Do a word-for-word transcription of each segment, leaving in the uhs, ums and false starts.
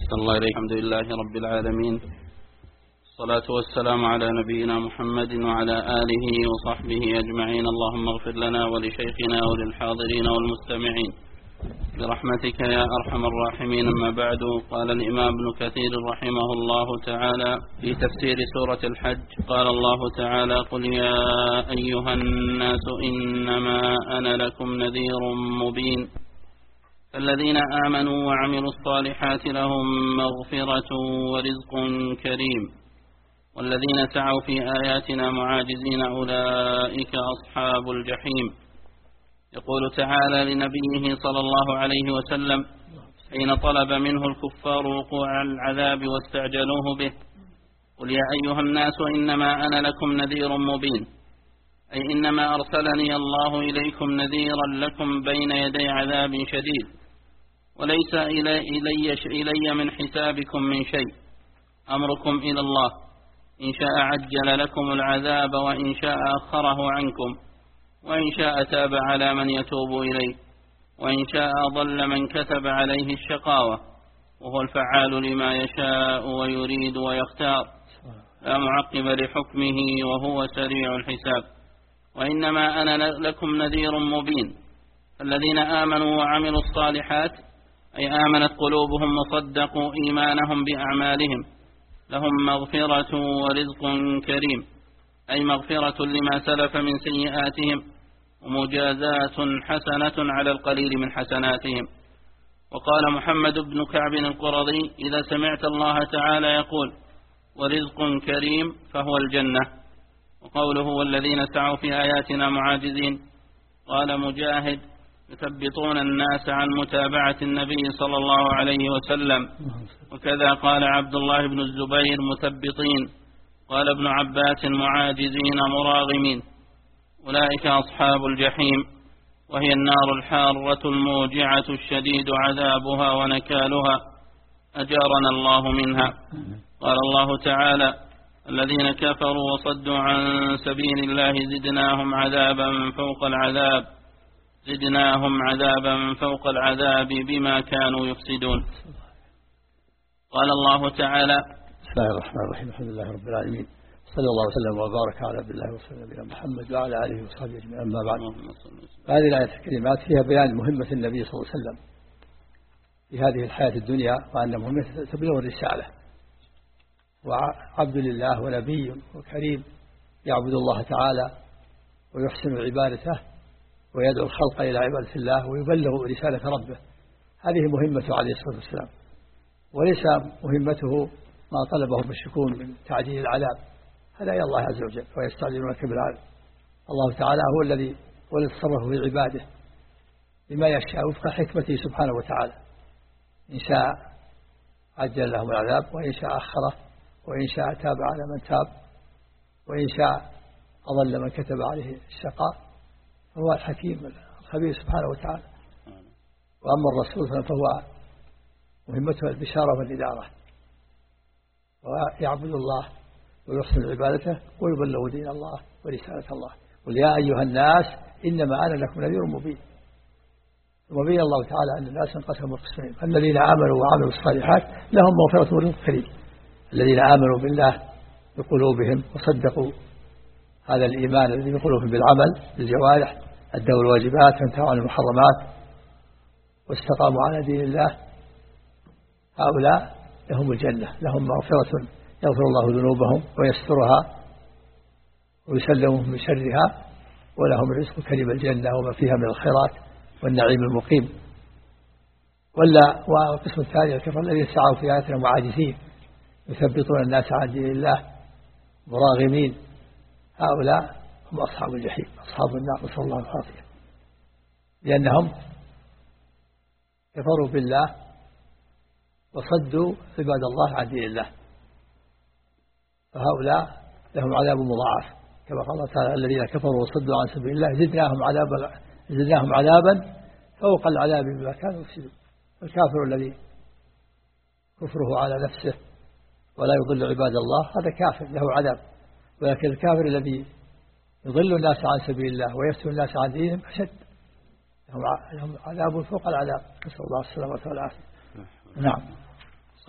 أحسن الله إليك. الحمد لله رب العالمين، الصلاة والسلام على نبينا محمد وعلى آله وصحبه أجمعين. اللهم اغفر لنا ولشيخنا وللحاضرين والمستمعين برحمتك يا أرحم الراحمين. أما بعد، قال الإمام ابن كثير رحمه الله تعالى في تفسير سورة الحج، قال الله تعالى: قل يا أيها الناس إنما أنا لكم نذير مبين. الذين آمنوا وعملوا الصالحات لهم مغفرة ورزق كريم، والذين سعوا في آياتنا معاجزين أولئك أصحاب الجحيم. يقول تعالى لنبيه صلى الله عليه وسلم حين طلب منه الكفار وقوع العذاب واستعجلوه به: قل يا أيها الناس إنما أنا لكم نذير مبين، أي إنما أرسلني الله إليكم نذيرا لكم بين يدي عذاب شديد، وليس إلي, إلي, إلي من حسابكم من شيء، أمركم إلى الله، إن شاء عجل لكم العذاب وإن شاء أخره عنكم، وإن شاء تاب على من يتوب إليه، وإن شاء أضل من كتب عليه الشقاوة، وهو الفعال لما يشاء ويريد ويختار، لا معقب لحكمه وهو سريع الحساب. وإنما أنا لكم نذير مبين. الذين آمنوا وعملوا الصالحات، أي آمنت قلوبهم وصدقوا إيمانهم بأعمالهم، لهم مغفرة ورزق كريم، أي مغفرة لما سلف من سيئاتهم ومجازات حسنة على القليل من حسناتهم. وقال محمد بن كعب القرظي: إذا سمعت الله تعالى يقول ورزق كريم فهو الجنة. وقوله: والذين سعوا في آياتنا معاجزين، قال مجاهد: يثبطون الناس عن متابعة النبي صلى الله عليه وسلم. وكذا قال عبد الله بن الزبير: مثبطين. قال ابن عباس: معاجزين مراغمين. أولئك أصحاب الجحيم، وهي النار الحارة الموجعة الشديد عذابها ونكالها، أجارنا الله منها. قال الله تعالى: الذين كفروا وصدوا عن سبيل الله زدناهم عذابا فوق العذاب زدناهم عذابا فوق العذاب بما كانوا يفسدون. قال الله تعالى: بسم الله الرحمن الرحيم، الحمد لله رب العالمين، صلى الله وسلم وبارك على عبد الله ورسوله نبينا محمد وعلى آله وصحبه أجمعين. أما بعد، هذه الآية الكريمات فيها بيان مهمة النبي صلى الله عليه وسلم في هذه الحياة الدنيا، وأن مهمته تبلغ الرسالة، وعبد لله ونبي وكريم يعبد الله تعالى ويحسن عبادته ويدعو الخلق إلى عبادة الله ويبلغ رسالة ربه. هذه مهمته عليه الصلاة والسلام، وليس مهمته ما طلبه المشركون من تعجيل العذاب، هذا إلى الله عز وجل، ويستعجلونك بالعذاب. الله تعالى هو الذي هو الذي يتصرف في عباده بما يشاء وفق حكمته سبحانه وتعالى، إن شاء عجل لهم العذاب وإن شاء أخره، وإن شاء تاب على من تاب، وإن شاء أضل من كتب عليه الشقاء، فهو الحكيم الخبير سبحانه وتعالى. وأما الرسول فهو مهمته البشارة والإدارة، ويعبد الله ويحسن عبادته ويبلغ دين الله ورسالة الله. قل يا أيها الناس إنما أنا لكم نذير مبين. وبين الله تعالى أن الناس انقسموا قسمين: الذين آمنوا وعملوا الصالحات لهم مغفرة ورزق كريم. الذين آمنوا بالله بقلوبهم وصدقوا هذا الإيمان الذي بقلوبهم بالعمل بالجوارح، أدوا الواجبات وانتهوا عن المحرمات واستقاموا على دين الله، هؤلاء لهم الجنة، لهم مغفرة يغفر الله ذنوبهم ويسترها ويسلمهم من شرها، ولهم رزق كريم الجنة وما فيها من الخيرات والنعيم المقيم. ولا والقسم الثاني: الكفر الذين سعوا في آياتنا معاجزين، يثبطون الناس عن دين الله مراغمين، هؤلاء هم أصحاب الجحيم، أصحاب النار، نسأل الله العافية، لأنهم كفروا بالله وصدوا عباد الله عن دين الله، فهؤلاء لهم عذاب مضاعف، كما قال الله تعالى: الذين كفروا وصدوا عن سبيل الله زدناهم عذابا زدناهم عذابا فوق العذاب بما كانوا يفسدون. الكافر الذي كفره على نفسه ولا يضل عباد الله هذا كافر له عذاب، ولكن الكافر الذي يضل الناس عن سبيل الله ويفتن الناس عن دينهم أشد، لهم عذاب فوق العذاب، نسأل الله السلامة والعافية. نعم.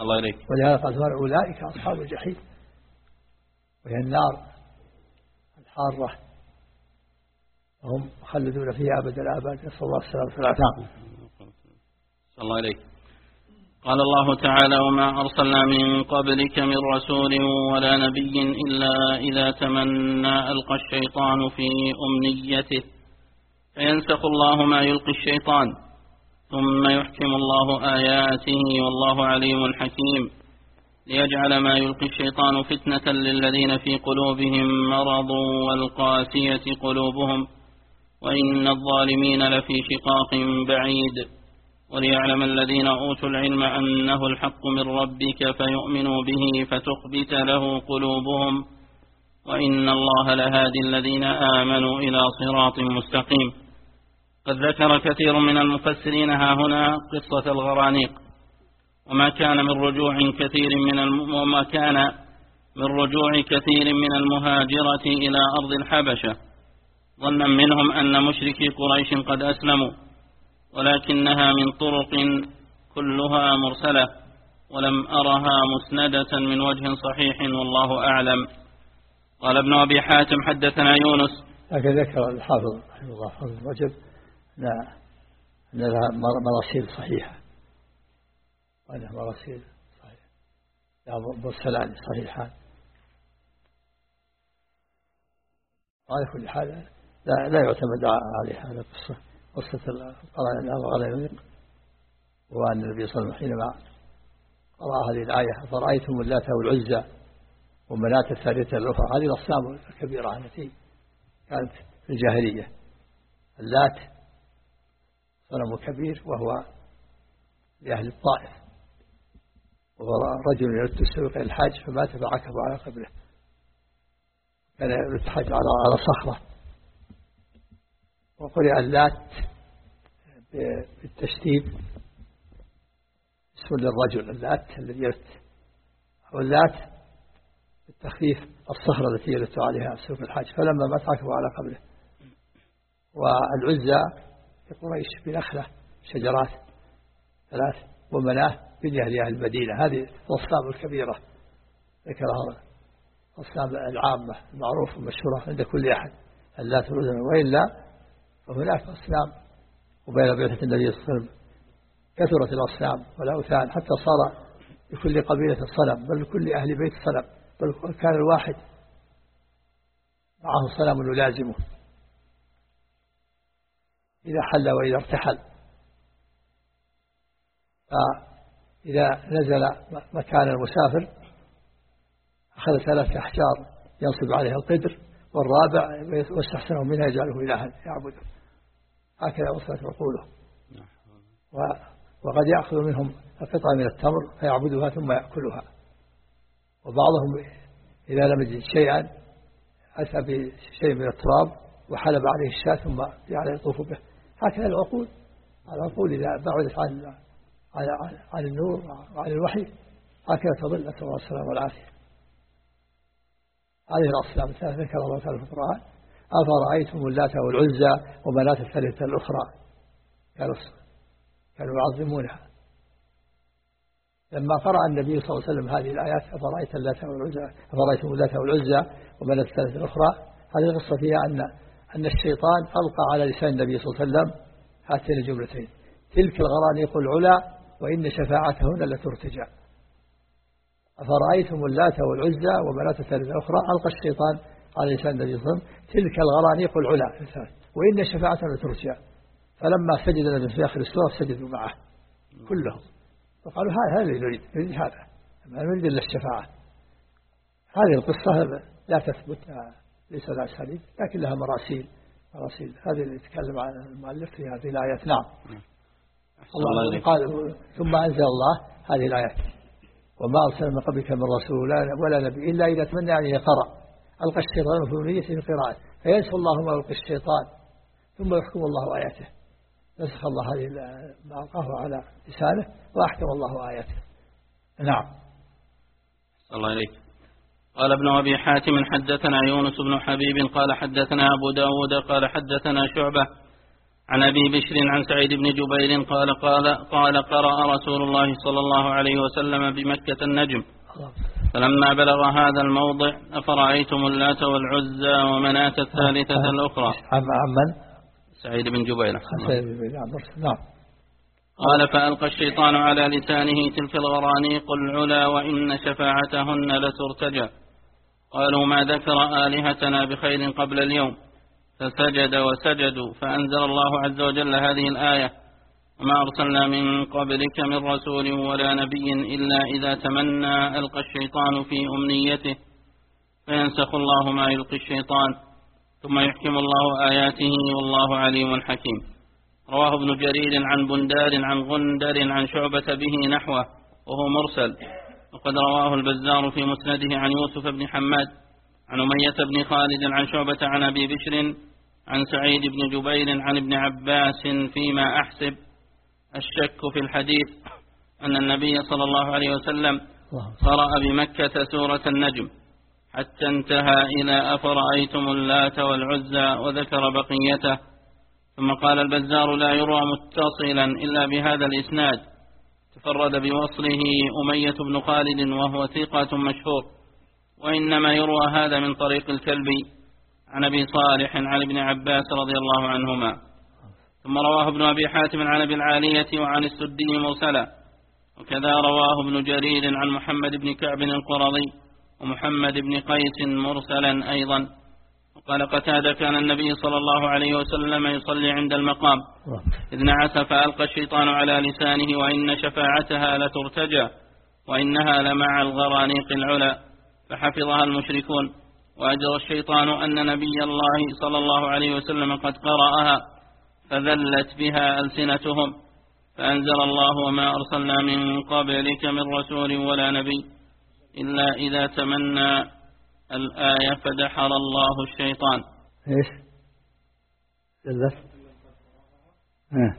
الله إليك. ولهذا قال أولئك أصحاب الجحيم، وهي النار الحارة وهم مخلدون فيها أبدا الآباد، نسأل الله السلامة والعافية. صلى الله عليك. قال الله تعالى: وما أرسلنا من قبلك من رسول ولا نبي إلا إذا تمنى ألقى الشيطان في أمنيته فينسخ الله ما يلقي الشيطان ثم يحكم الله آياته والله عليم حكيم، ليجعل ما يلقي الشيطان فتنة للذين في قلوبهم مرض والقاسية قلوبهم وإن الظالمين لفي شقاق بعيد، وليعلم الذين أوتوا العلم أنه الحق من ربك فيؤمنوا به فتخبت له قلوبهم وإن الله لهادي الذين آمنوا إلى صراط مستقيم. قد ذكر كثير من المفسرين ها هنا قصة الغرانيق، وما كان من رجوع كثير من الم... وما كان من رجوع كثير من المهاجرة إلى أرض الحبشة ظنا منهم أن مشركي قريش قد أسلموا، ولكنها من طرق كلها مرسلة ولم أرها مسندة من وجه صحيح والله أعلم. قال ابن أبي حاتم حدثنا يونس. لكن ذكر الحافظ رحمه الله حافظ رجب أن لها مراسيل صحيحة، وأنها مراسيل صحيحة لا مرسلان صحيحان. على كل حال لا, لا يعتمد عليها هذا القصة، قصة الغرانيق، وأن النبي صلى الله عليه وسلم حينما قرأ هذه الآية فرأيتم اللات والعزى ومناة الثالثة الأخرى، هذه الأصنام الكبيرة التي كانت في الجاهلية. اللات صنم كبير وهو لأهل الطائف، وهو رجل يرد السوق الحاج فمات فعكف على قبره، كان يرد الحاج على صخرة، وقرئ اللات بالتشديد اسم للرجل اللات الذي يرد، واللات بالتخفيف الصخرة التي يرد عليها سوق الحاج، فلما مات عكفوا على قبره. والعزى في قريش بنخلة شجرات ثلاث، ومناه بنية لأهل المدينة. هذه الأصنام الكبيرة ذكرها الأصنام العامة المعروفة المشهورة عند كل أحد، اللات والعزى. وإلا فهناك أصنام، وبين بعثة النبي صلى الله عليه وسلم كثرت الأصنام والأوثان حتى صار لكل قبيلة صنم، بل لكل أهل بيت صنم، بل كان الواحد معه صنم يلازمه إذا حل وإذا ارتحل. فإذا نزل مكان المسافر أخذ ثلاثة أحجار ينصب عليها القدر، والرابع واستحسنه منها يجعله إلها يعبده. هكذا وصلت عقوله. وقد يأخذ منهم قطعة من التمر فيعبدها ثم يأكلها، وبعضهم إذا لم يجد شيئا أتى بشيء من التراب وحلب عليه الشاة ثم يعني يطوف به. هكذا العقول، العقول إذا بعدت عن عن, عن النور وعن الوحي هكذا تضل، نسأل الله السلامة والعافية. هذه الأصنام الثلاثة ذكر الله تعالى في القرآن: أفرأيتم اللات والعزى ومناة الثالثة الأخرى. كانوا كانوا يعظمونها. لما قرأ النبي صلى الله عليه وسلم هذه الآيات: أفرأيت اللات والعزى أفرأيتم اللات والعزى ومناة الثالثة الأخرى، هذه القصة فيها أن أن الشيطان ألقى على لسان النبي صلى الله عليه وسلم هاتين الجملتين: تلك الغرانيق العلا وإن شفاعتهن لترتجى. أفرأيتم اللات والعزى ومناة الثالثة الأخرى، ألقى الشيطان على لسان النبي صلى الله عليه وسلم تلك الغرانيق العلا وإن شفاعتهن لترتجى. فلما سجد النبي في آخر السورة سجدوا معه كلهم، فقالوا هذا اللي نريد، نريد هذا، ما نريد إلا الشفاعة. هذه القصة لا تثبت، ليس لها أساليب، لكن لها مراسيل. مراسيل هذه اللي يتكلم عن المؤلف في هذه الآيات. نعم. الله قال: ثم أنزل الله هذه الآيات: وما أرسلنا من قبلك من رسول ولا نبي إلا إذا تمنى أن يقرأ ألقى الشيطان في أمنيته في قراءة فينسى الله ما يلقي الشيطان ثم يحكم الله آياته. نسخ الله هذه ما ألقاه على لسانه وأحكم الله آياته. نعم. الله عليك. قال ابن أبي حاتم حدثنا يونس بن حبيب قال حدثنا أبو داود قال حدثنا شعبة عن أبي بشر عن سعيد بن جبير قال قال قال قرأ رسول الله صلى الله عليه وسلم بمكة النجم فلما بلغ هذا الموضع أفرأيتم اللات والعزى ومناة الثالثة الأخرى. عمن؟ سعيد بن جبير. نعم. قال فألقى الشيطان على لسانه تلك الغرانيق العلا وإن شفاعتهن لترتجى. قالوا ما ذكر آلهتنا بخير قبل اليوم، فسجد وسجدوا، فأنزل الله عز وجل هذه الآية وما أرسلنا من قبلك من رسول ولا نبي إلا إذا تمنى ألقى الشيطان في أمنيته فينسخ الله ما يلقي الشيطان ثم يحكم الله آياته والله عليم حكيم. رواه ابن جرير عن بندار عن غندر عن شعبة به نحوه وهو مرسل، وقد رواه البزار في مسنده عن يوسف بن حماد عن أمية بن خالد عن شعبة عن أبي بشر عن سعيد بن جبير عن ابن عباس فيما أحسب. الشك في الحديث أن النبي صلى الله عليه وسلم قرأ بمكة سورة النجم حتى انتهى إلى أفرأيتم اللات والعزى وذكر بقيته، ثم قال البزار لا يروى متصلا إلا بهذا الإسناد، تفرد بوصله أمية بن خالد وهو ثقة مشهور، وإنما يروى هذا من طريق الكلبي عن أبي صالح عن ابن عباس رضي الله عنهما. ثم رواه ابن أبي حاتم عن أبي العالية وعن السدي مرسلا، وكذا رواه ابن جرير عن محمد بن كعب القرظي ومحمد بن قيس مرسلا أيضا. وقال قتادة كان النبي صلى الله عليه وسلم يصلي عند المقام إذ نعس فألقى الشيطان على لسانه وإن شفاعتها لترتجى وإنها لمع الغرانيق العلا، فحفظها المشركون، وأجر الشيطان أن نبي الله صلى الله عليه وسلم قد قرأها فذلت بها ألسنتهم، فأنزل الله وما أرسلنا من قبلك من رسول ولا نبي إلا إذا تمنى الآية فدحر الله الشيطان. إيش؟ ذلت؟ ها.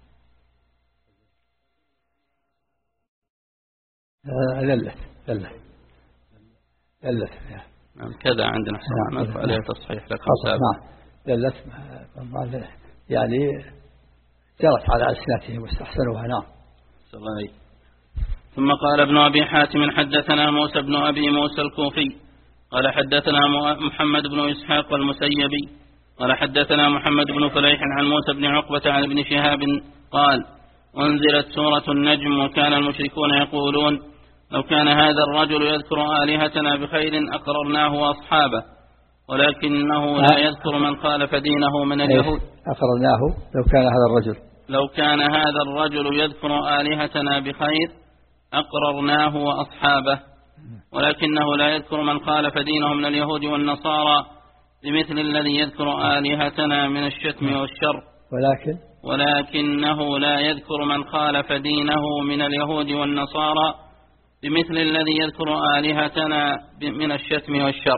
ذلت ذلت ذلت نعم كذا عندنا نعم عليه تصحيح لك. نعم ذلت يعني جرت على ألسنتهم واستحسنوها. نعم. صلى. ثم قال ابن أبي حاتم حدثنا موسى بن أبي موسى الكوفي قال حدثنا محمد بن إسحاق المسيبي قال حدثنا محمد بن فليح عن موسى بن عقبة عن ابن شهاب قال أنزلت سورة النجم وكان المشركون يقولون لو كان هذا الرجل يذكر آلهتنا بخير أقررناه وأصحابه ولكنه لا يذكر من خالف دينه من اليهود. أقررناه لو كان هذا الرجل لو كان هذا الرجل يذكر آلهتنا بخير أقررناه وأصحابه ولكنه لا يذكر من خالف دينه من اليهود والنصارى بمثل الذي يذكر آلهتنا من الشتم والشر. ولكن ولكنه لا يذكر من خالف دينه من اليهود والنصارى بمثل الذي يذكر آلهتنا من الشتم والشر.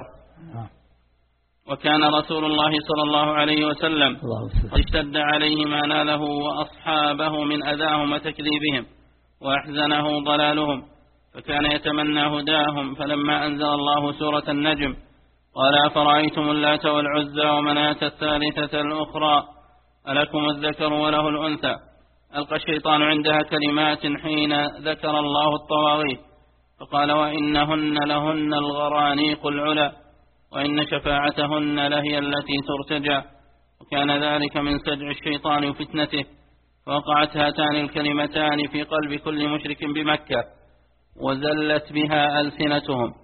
وكان رسول الله صلى الله عليه وسلم قد اشتد عليه ما ناله وأصحابه من أذاهم وتكذيبهم وأحزنه ضلالهم، فكان يتمنى هداهم، فلما أنزل الله سورة النجم قال أفرأيتم اللات والعزى ومناة الثالثة الأخرى ألكم الذكر وله الأنثى. ألقى الشيطان عندها كلمات حين ذكر الله الطواغيت فقال وإنهن لهن الغرانيق العلا وإن شفاعتهن لهي التي ترتجى، وكان ذلك من سجع الشيطان وفتنته، فوقعت هاتان الكلمتان في قلب كل مشرك بمكة وزلت بها ألسنتهم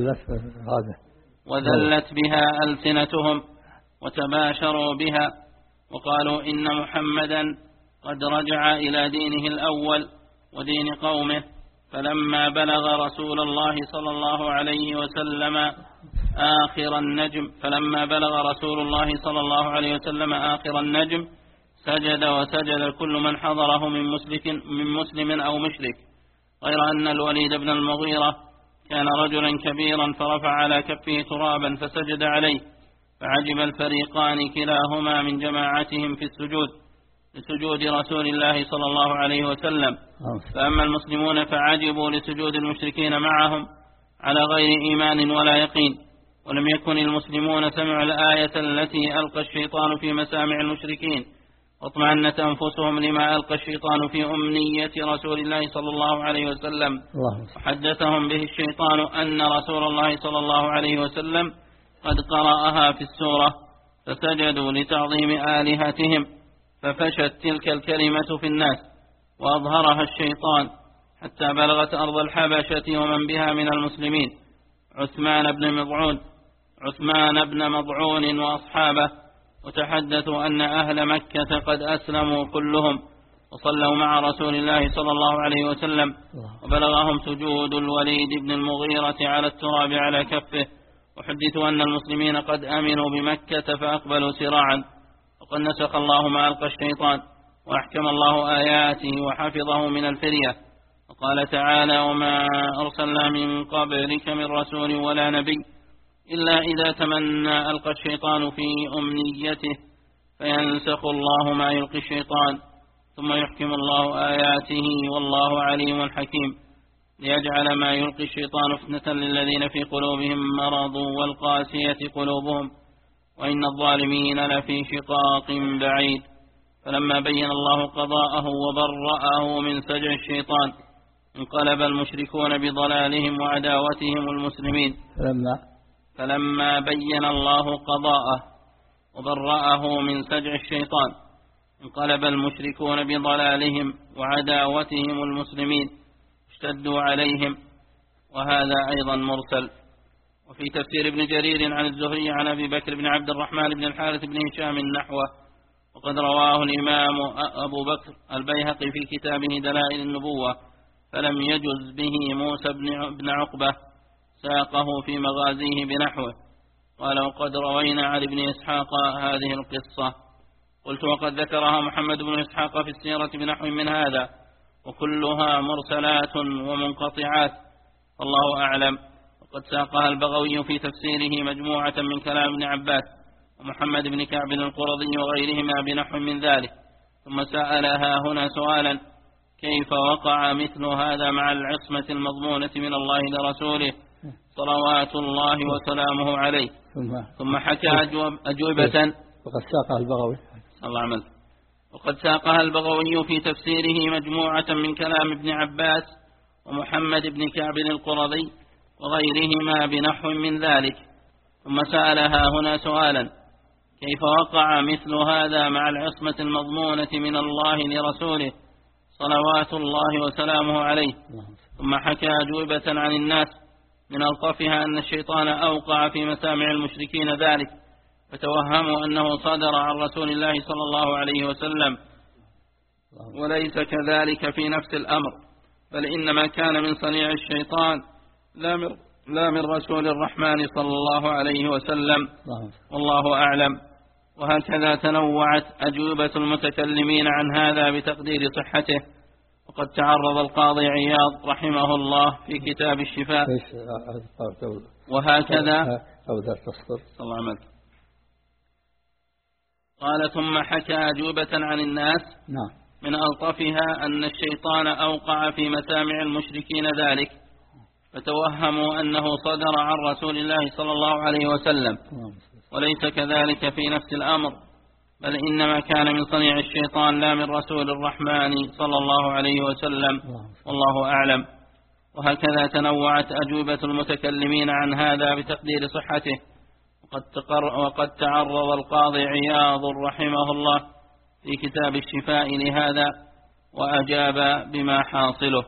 وذلت بها ألسنتهم وتباشروا بها وقالوا إن محمدا قد رجع إلى دينه الأول ودين قومه. فلما بلغ رسول الله صلى الله عليه وسلم آخر النجم فلما بلغ رسول الله صلى الله عليه وسلم آخر النجم سجد وسجد كل من حضره من مسلم, من مسلم أو مشرك، غير أن الوليد بن المغيرة كان رجلا كبيرا فرفع على كفه ترابا فسجد عليه، فعجب الفريقان كلاهما من جماعتهم في السجود لسجود رسول الله صلى الله عليه وسلم. فأما المسلمون فعجبوا لسجود المشركين معهم على غير إيمان ولا يقين، ولم يكن المسلمون سمعوا الآية التي ألقى الشيطان في مسامع المشركين واطمأنت أنفسهم لما ألقى الشيطان في أمنية رسول الله صلى الله عليه وسلم، وحدثهم به الشيطان أن رسول الله صلى الله عليه وسلم قد قرأها في السورة، فسجدوا لتعظيم آلهتهم، ففشت تلك الكلمة في الناس وأظهرها الشيطان حتى بلغت أرض الحبشة ومن بها من المسلمين عثمان بن مضعون عثمان بن مضعون وأصحابه، وتحدثوا أن أهل مكة قد أسلموا كلهم وصلوا مع رسول الله صلى الله عليه وسلم، وبلغهم سجود الوليد بن المغيرة على التراب على كفه، وحدثوا أن المسلمين قد أمنوا بمكة فأقبلوا سراعا، وقد نسخ الله ما ألقى الشيطان وأحكم الله آياته وحفظه من الفرية. وقال تعالى: وما أرسلنا من قبلك من رسول ولا نبي إلا إذا تمنى ألقى الشيطان في أمنيته فينسخ الله ما يلقي الشيطان ثم يحكم الله آياته والله عليم حكيم، ليجعل ما يلقي الشيطان فتنة للذين في قلوبهم مرض والقاسية قلوبهم وإن الظالمين لفي شقاق بعيد. فلما بين الله قضاءه وبرأه من سجع الشيطان انقلب المشركون بضلالهم وعداوتهم المسلمين. فلما فلما بين الله قضاءه وبرأه من سجع الشيطان انقلب المشركون بضلالهم وعداوتهم المسلمين، اشتدوا عليهم. وهذا أيضا مرسل. وفي تفسير ابن جرير عن الزهري عن أبي بكر بن عبد الرحمن بن الحارث بن هشام نحوه، وقد رواه الإمام أبو بكر البيهقي في كتابه دلائل النبوة، فلم يجز به موسى بن عقبة، ساقه في مغازيه بنحوه. قال: وقد روينا عن ابن إسحاق هذه القصة. قلت: وقد ذكرها محمد بن إسحاق في السيرة بنحو من هذا، وكلها مرسلات ومنقطعات، فالله أعلم. وقد ساقها البغوي في تفسيره مجموعة من كلام ابن عباس ومحمد بن كعب القرظي وغيرهما بنحو من ذلك، ثم سألها هنا سؤالا: كيف وقع مثل هذا مع العصمة المضمونة من الله لرسوله صلوات الله وسلامه عليه؟ ثم حكى أجوبة. وقد ساقها البغوي الله عمل. وقد ساقها البغوي في تفسيره مجموعة من كلام ابن عباس ومحمد بن كعب القرظي وغيرهما بنحو من ذلك، ثم سألها هنا سؤالا: كيف وقع مثل هذا مع العصمة المضمونة من الله لرسوله صلوات الله وسلامه عليه؟ ثم حكى أجوبة عن الناس من ألطفها أن الشيطان أوقع في مسامع المشركين ذلك، فتوهموا أنه صدر عن رسول الله صلى الله عليه وسلم، وليس كذلك في نفس الأمر، بل إنما كان من صنيع الشيطان لا من رسول الرحمن صلى الله عليه وسلم، والله أعلم. وهكذا تنوعت أجوبة المتكلمين عن هذا بتقدير صحته. وقد تعرض القاضي عياض رحمه الله في كتاب الشفاء. وهكذا الله عمل. قال: ثم حكى أجوبة عن الناس من ألطفها أن الشيطان أوقع في مسامع المشركين ذلك، فتوهموا أنه صدر عن رسول الله صلى الله عليه وسلم، وليس كذلك في نفس الأمر، بل إنما كان من صنيع الشيطان لا من رسول الرحمن صلى الله عليه وسلم، والله أعلم. وهكذا تنوعت أجوبة المتكلمين عن هذا بتقدير صحته. وقد, وقد تعرض القاضي عياض رحمه الله في كتاب الشفاء لهذا وأجاب بما حاصله.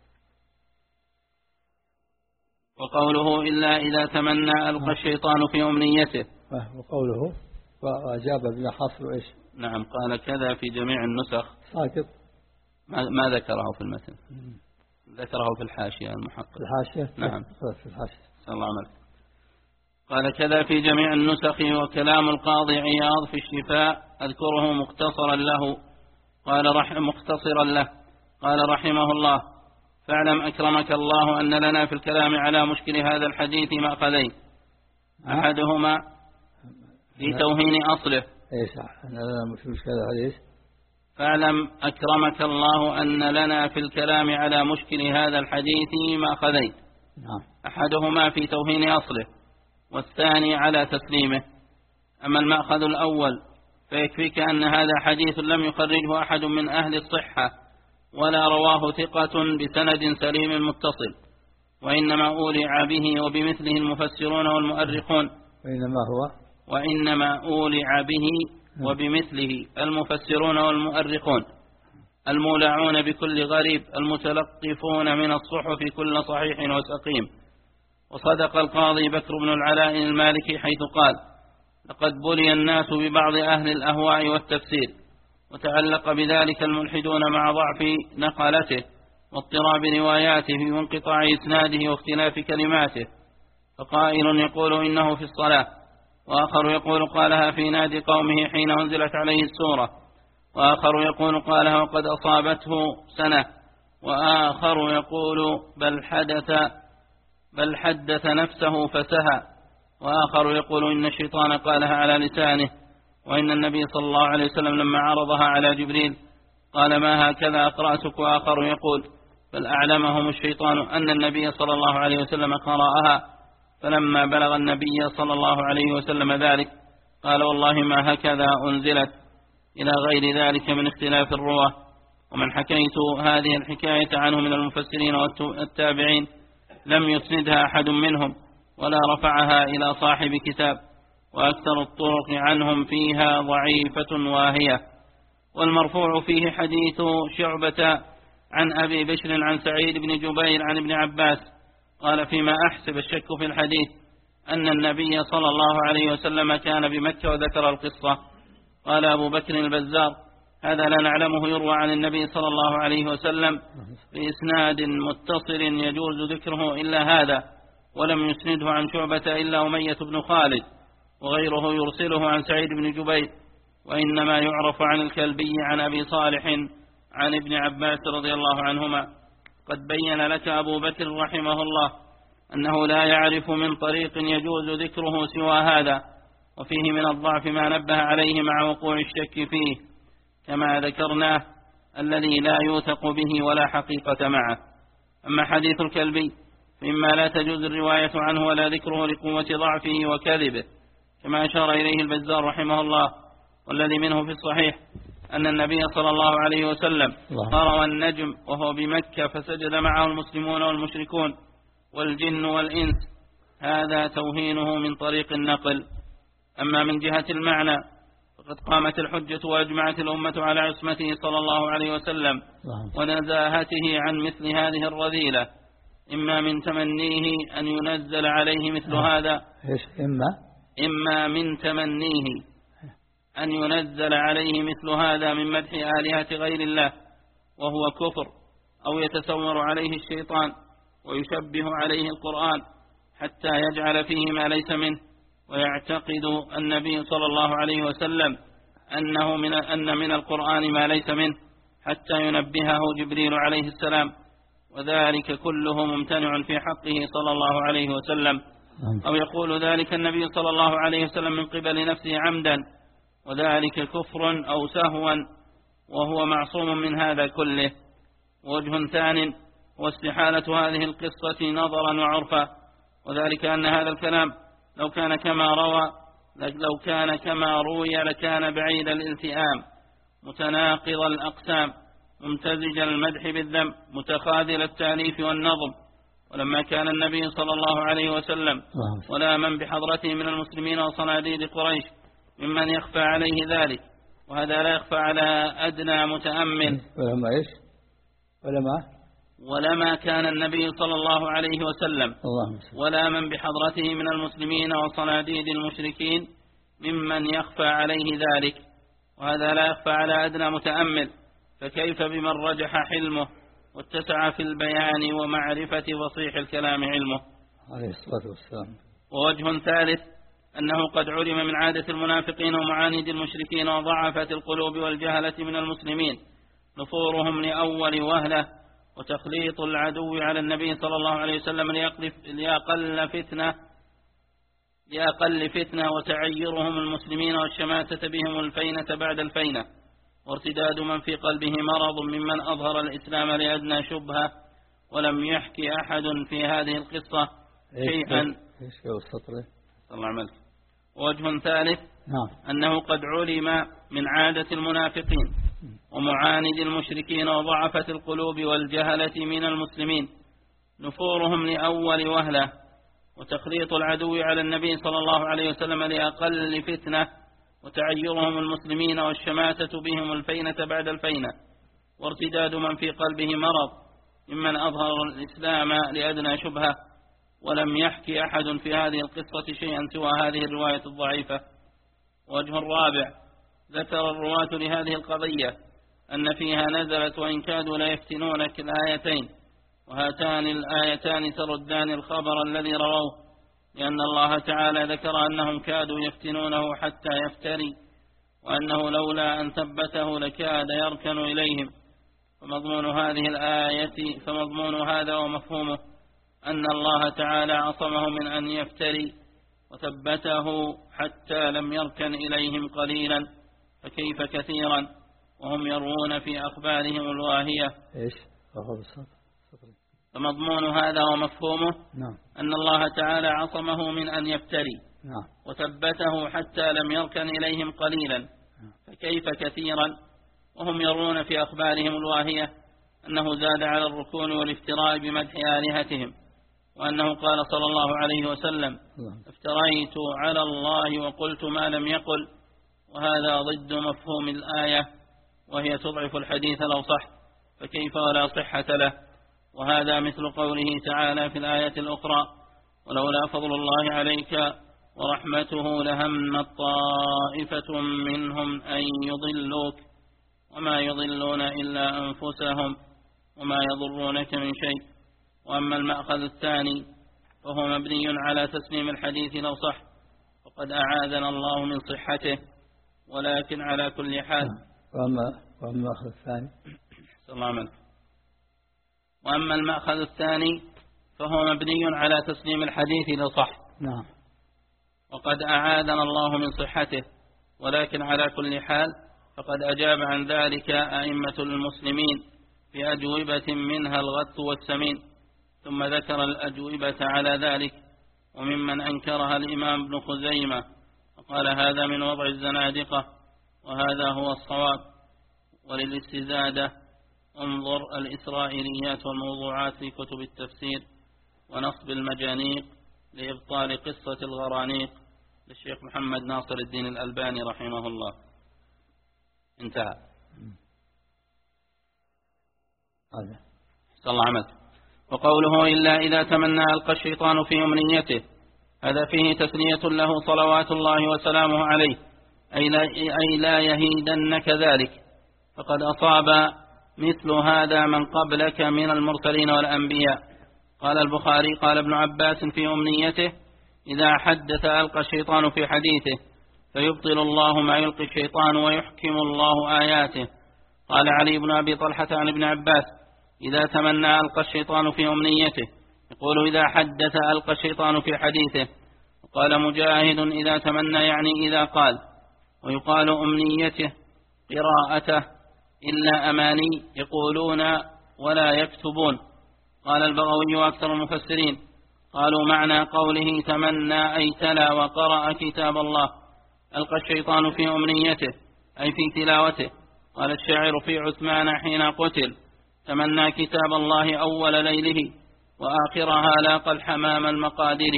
وقوله: إلا إذا تمنى ألقى الشيطان في أمنيته. وقوله وأجاب بما حاصله إيش؟ نعم، قال كذا في جميع النسخ. ساكت. ما ذكره في المتن، ذكره في الحاشية المحقق. الحاشية؟ نعم في الحاشية. صلى الله عليه وسلم. قال كذا في جميع النسخ. وكلام القاضي عياض في الشفاء أذكره مختصرا له. قال رحم مختصرا له قال رحمه الله: فاعلم أكرمك الله أن لنا في الكلام على مشكل هذا الحديث مأخذين، أحدهما في توهين أصله. إيش لنا في مشكل هذا الحديث؟ فاعلم أكرمك الله أن لنا في الكلام على مشكل هذا الحديث مأخذين، أحدهما في توهين أصله، والثاني على تسليمه. أما المأخذ الأول فيكفيك أن هذا حديث لم يخرجه أحد من أهل الصحة ولا رواه ثقة بسند سليم متصل، وإنما أولع به وبمثله المفسرون والمؤرخون وإنما هو وإنما أولع به وبمثله المفسرون والمؤرخون المولعون بكل غريب المتلقفون من الصحف كل صحيح وسقيم. وصدق القاضي بكر بن العلاء المالكي حيث قال: لقد بلي الناس ببعض أهل الأهواء والتفسير، وتعلق بذلك الملحدون مع ضعف نقلته واضطراب رواياته وانقطاع إسناده واختلاف كلماته، فقائل يقول إنه في الصلاة، وآخر يقول قالها في نادي قومه حين أنزلت عليه السورة، وآخر يقول قالها وقد أصابته سنة، وآخر يقول بل حدث بل حدث نفسه فسهى، وآخر يقول إن الشيطان قالها على لسانه، وإن النبي صلى الله عليه وسلم لما عرضها على جبريل قال ما هكذا أقرأتك، وآخر يقول بل أعلمهم الشيطان أن النبي صلى الله عليه وسلم قرأها، فلما بلغ النبي صلى الله عليه وسلم ذلك قال والله ما هكذا أنزلت، إلى غير ذلك من اختلاف الرواه. ومن حكيت هذه الحكاية عنه من المفسرين والتابعين لم يسندها أحد منهم ولا رفعها إلى صاحب كتاب، وأكثر الطرق عنهم فيها ضعيفة واهية. والمرفوع فيه حديث شعبة عن أبي بشر عن سعيد بن جبير عن ابن عباس قال فيما أحسب الشك في الحديث أن النبي صلى الله عليه وسلم كان بمكة وذكر القصة. قال أبو بكر البزار هذا لا نعلمه يروى عن النبي صلى الله عليه وسلم بإسناد متصل يجوز ذكره إلا هذا، ولم يسنده عن شعبة إلا أمية بن خالد، وغيره يرسله عن سعيد بن جبير، وإنما يعرف عن الكلبي عن أبي صالح عن ابن عباس رضي الله عنهما. قد بين لك أبو بكر رحمه الله أنه لا يعرف من طريق يجوز ذكره سوى هذا، وفيه من الضعف ما نبه عليه مع وقوع الشك فيه كما ذكرناه الذي لا يوثق به ولا حقيقة معه. أما حديث الكلبي فإما لا تجوز الرواية عنه ولا ذكره لقوة ضعفه وكذبه كما أشار إليه البزار رحمه الله، والذي منه في الصحيح أن النبي صلى الله عليه وسلم قرأ النجم وهو بمكة فسجد معه المسلمون والمشركون والجن والإنس، هذا توهينه من طريق النقل. أما من جهة المعنى فقد قامت الحجة وأجمعت الأمة على عصمته صلى الله عليه وسلم ونزاهته عن مثل هذه الرذيلة، إما من تمنيه أن ينزل عليه مثل هذا إما إما من تمنيه أن ينزل عليه مثل هذا من مدح آلهة غير الله وهو كفر، أو يتسور عليه الشيطان ويشبه عليه القرآن حتى يجعل فيه ما ليس منه، ويعتقد النبي صلى الله عليه وسلم أنه من أن من القرآن ما ليس منه حتى ينبهه جبريل عليه السلام، وذلك كله ممتنع في حقه صلى الله عليه وسلم. أو يقول ذلك النبي صلى الله عليه وسلم من قبل نفسه عمدا، وذلك كفر أو سهوا وهو معصوم من هذا كله. وجه ثان واستحالة هذه القصة نظرا وعرفا، وذلك أن هذا الكلام لو كان كما روى لو كان كما روي لكان بعيد الالتئام متناقض الأقسام ممتزج المدح بالذم متخاذل التأليف والنظم. ولما كان النبي صلى الله عليه وسلم ولا من بحضرته من المسلمين وصناديد قريش ممن يخفى عليه ذلك، وهذا لا يخفى على أدنى متأمل. ولما إيش ولما ولما كان النبي صلى الله عليه وسلم ولا من بحضرته من المسلمين وصناديد المشركين ممن يخفى عليه ذلك، وهذا لا يخفى على أدنى متأمل، فكيف بمن رجح حلمه واتسع في البيان ومعرفة فصيح الكلام علمه عليه الصلاة والسلام. ووجه ثالث أنه قد علم من عادة المنافقين ومعاند المشركين وضعفة القلوب والجهلة من المسلمين نفورهم لأول وهلة وتخليط العدو على النبي صلى الله عليه وسلم لأقل فتنة لأقل فتنة وتعيرهم المسلمين والشماتة بهم الفينة بعد الفينة، وارتداد من في قلبه مرض ممن أظهر الإسلام لأدنى شبهة ولم يحكي أحد في هذه القصة شيئا. إيش هو السطر؟ وجه ثالث أنه قد علم من عادة المنافقين ومعاند المشركين وضعفة القلوب والجهلة من المسلمين نفورهم لأول وهلة، وتخليط العدو على النبي صلى الله عليه وسلم لأقل فتنة، وتعيرهم المسلمين والشماتة بهم الفينة بعد الفينة، وارتداد من في قلبه مرض ممن أظهر الإسلام لأدنى شبهة. ولم يحكي أحد في هذه القصة شيئا سوى هذه الرواية الضعيفة. وجه الرابع، ذكر الرواة لهذه القضية أن فيها نزلت وإن كادوا ليفتنونك الآيتين، وهاتان الآيتان تردان الخبر الذي رووه، لأن الله تعالى ذكر أنهم كادوا يفتنونه حتى يفتري، وأنه لولا أن ثبته لكاد يركن إليهم. فمضمون هذه الآية فمضمون هذا ومفهومه أن الله تعالى عصمه من أن يفتري وثبته حتى لم يركن إليهم قليلا، فكيف كثيرا وهم يروون في أخبارهم الواهية. إيش؟ فمضمون هذا ومفهومه نعم. أن الله تعالى عصمه من أن يفتري نعم. وثبته حتى لم يركن إليهم قليلا، نعم. فكيف كثيرا وهم يروون في أخبارهم الواهية أنه زاد على الركون والافتراء بمدح آلهتهم، وأنه قال صلى الله عليه وسلم: افتريت على الله وقلت ما لم يقل. وهذا ضد مفهوم الآية، وهي تضعف الحديث لو صح، فكيف ولا صحة له. وهذا مثل قوله تعالى في الآية الأخرى: ولولا فضل الله عليك ورحمته لهم طائفة منهم أن يضلوك وما يضلون إلا أنفسهم وما يضرونك من شيء. وأما المأخذ الثاني فهو مبني على تسليم الحديث لو صح، وقد أعاذنا الله من صحته، ولكن على كل حال. وأما وأما المأخذ الثاني سلام وأما المأخذ الثاني فهو مبني على تسليم الحديث لو صح. نعم. وقد أعاذنا الله من صحته، ولكن على كل حال فقد أجاب عن ذلك أئمة المسلمين في أجوبة منها الغث والسمين، ثم ذكر الأجوبة على ذلك. وممن أنكرها الإمام ابن خزيمة وقال هذا من وضع الزنادقة، وهذا هو الصواب. وللاستزادة انظر الإسرائيليات والموضوعات في كتب التفسير، ونصب المجانيق لإبطال قصة الغرانيق للشيخ محمد ناصر الدين الألباني رحمه الله. انتهى. هذا صلى الله عليه وسلم. وقوله إلا إذا تمنى ألقى الشيطان في أمنيته، هذا فيه تسلية له صلوات الله وسلامه عليه، أي لا, أي لا يهيدنك ذلك، فقد أصاب مثل هذا من قبلك من المرسلين والأنبياء. قال البخاري قال ابن عباس في أمنيته: إذا حدث ألقى الشيطان في حديثه فيبطل الله ما يلقي الشيطان ويحكم الله آياته. قال علي بن أبي طلحة عن ابن عباس: إذا تمنى ألقى الشيطان في أمنيته، يقول إذا حدث ألقى الشيطان في حديثه. وقال مجاهد: إذا تمنى يعني إذا قال. ويقال أمنيته قراءته إلا أماني يقولون ولا يكتبون. قال البغوي وأكثر المفسرين قالوا معنى قوله تمنى أي تلا وقرأ كتاب الله، ألقى الشيطان في أمنيته أي في تلاوته. قال الشاعر في عثمان حين قتل: تمنى كتاب الله أول ليله وآخرها لاقى الحمام المقادر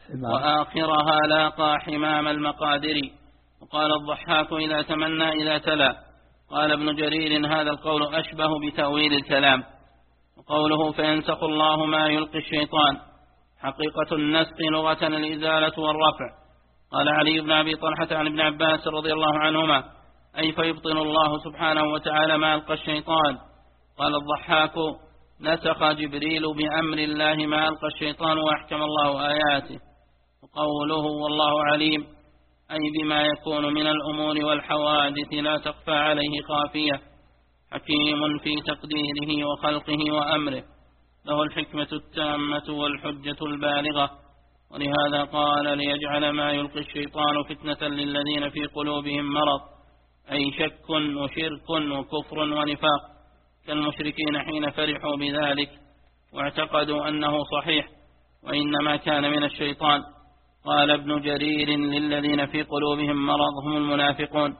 وآخرها لاقى حمام المقادر. وقال الضحاك: إذا تمنى إذا تلا. قال ابن جرير: هذا القول أشبه بتأويل الكلام. وقوله فينسخ الله ما يلقي الشيطان، حقيقة النسخ لغة الإزالة والرفع. قال علي بن أبي طلحة عن ابن عباس رضي الله عنهما: أي فيبطل الله سبحانه وتعالى ما ألقى الشيطان. قال الضحاك: نسخ جبريل بأمر الله ما ألقى الشيطان وأحكم الله آياته. وقوله والله عليم أي بما يكون من الأمور والحوادث لا تخفى عليه خافية، حكيم في تقديره وخلقه وأمره، له الحكمة التامة والحجة البالغة. ولهذا قال: ليجعل ما يلقي الشيطان فتنة للذين في قلوبهم مرض، أي شك وشرك وكفر ونفاق، كالمشركين حين فرحوا بذلك واعتقدوا أنه صحيح وإنما كان من الشيطان. قال ابن جرير: للذين في قلوبهم مرض هم المنافقون،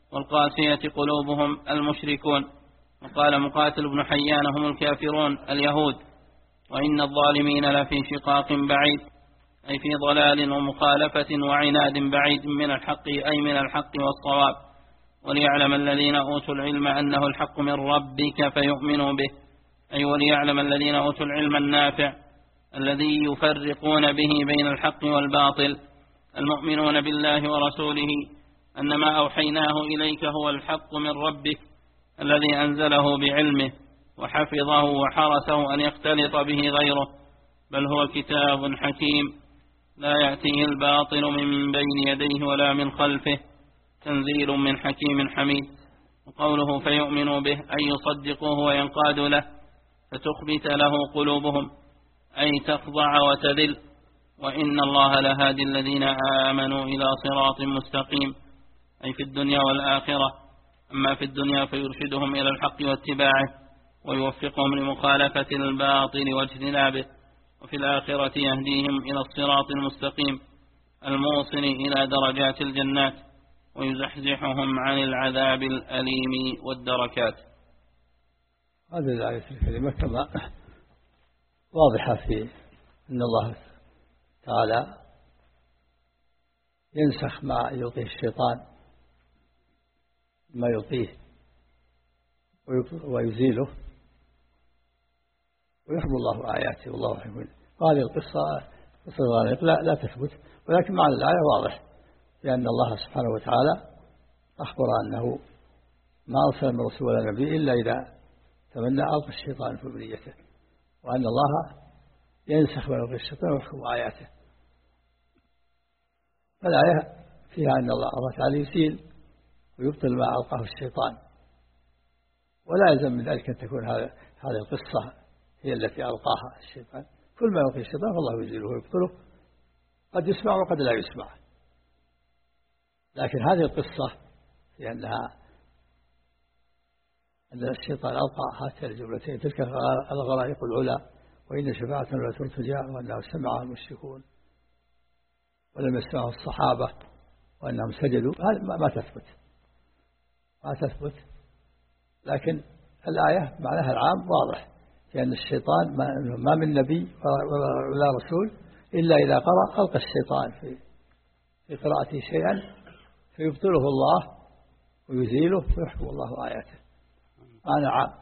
والقاسية قلوبهم المشركون. وقال مقاتل بن حيان هم الكافرون اليهود. وإن الظالمين لفي شقاق بعيد، أي في ضلال ومخالفة وعناد بعيد من الحق، أي من الحق والصواب. وليعلم الذين أوتوا العلم أنه الحق من ربك فيؤمنوا به، أي وليعلم الذين أوتوا العلم النافع الذي يفرقون به بين الحق والباطل المؤمنون بالله ورسوله أن ما أوحيناه إليك هو الحق من ربك الذي أنزله بعلمه وحفظه وحرسه أن يختلط به غيره، بل هو كتاب حكيم لا يأتيه الباطل من بين يديه ولا من خلفه تنزيل من حكيم حميد. وقوله فيؤمنوا به أي يصدقوه وينقادوا له، فتخبت له قلوبهم أي تخضع وتذل. وإن الله لهادي الذين آمنوا إلى صراط مستقيم، أي في الدنيا والآخرة. أما في الدنيا فيرشدهم إلى الحق واتباعه ويوفقهم لمخالفة الباطل واجتنابه، وفي الآخرة يهديهم إلى الصراط المستقيم الموصل إلى درجات الجنات ويزحزحهم عن العذاب الأليم والدركات. هذه الآية الكريمة كما واضحة في أن الله تعالى ينسخ ما يلقيه الشيطان ما يلقيه ويزيله ويحمل الله آياته والله يحمل. وهذه القصة قصة لا, لا تثبت، ولكن معنى الآية واضح، لأن الله سبحانه وتعالى أخبر أنه ما أرسل من رسول ولا نبي إلا إذا تمنى ألقى الشيطان في أمنيته، وأن الله ينسخ ما يلقي الشيطان ويحكم آياته. فالآية فيها أن الله تعالى يزيل ويبطل ما ألقاه الشيطان، ولا يلزم من ذلك أن تكون هذه القصة هي التي ألقاها الشيطان. كل ما يلقي الشيطان فالله يزيله ويبطله، قد يسمع وقد لا يسمع. لكن هذه القصة في أنها أن الشيطان ألقى هاتين الجملتين: تلك الغرائق العلا وإن شفاعة لا ترتجى وأنه سمعها المشركون ولم يسمعه الصحابة وأنهم سجدوا، هذا ما تثبت ما تثبت لكن الآية معناها العام واضح، لأن الشيطان ما من نبي ولا رسول إلا إذا قرأ ألقى الشيطان في في قراءته شيئا فيبطله الله ويزيله ويحكم الله آياته. معنى عام.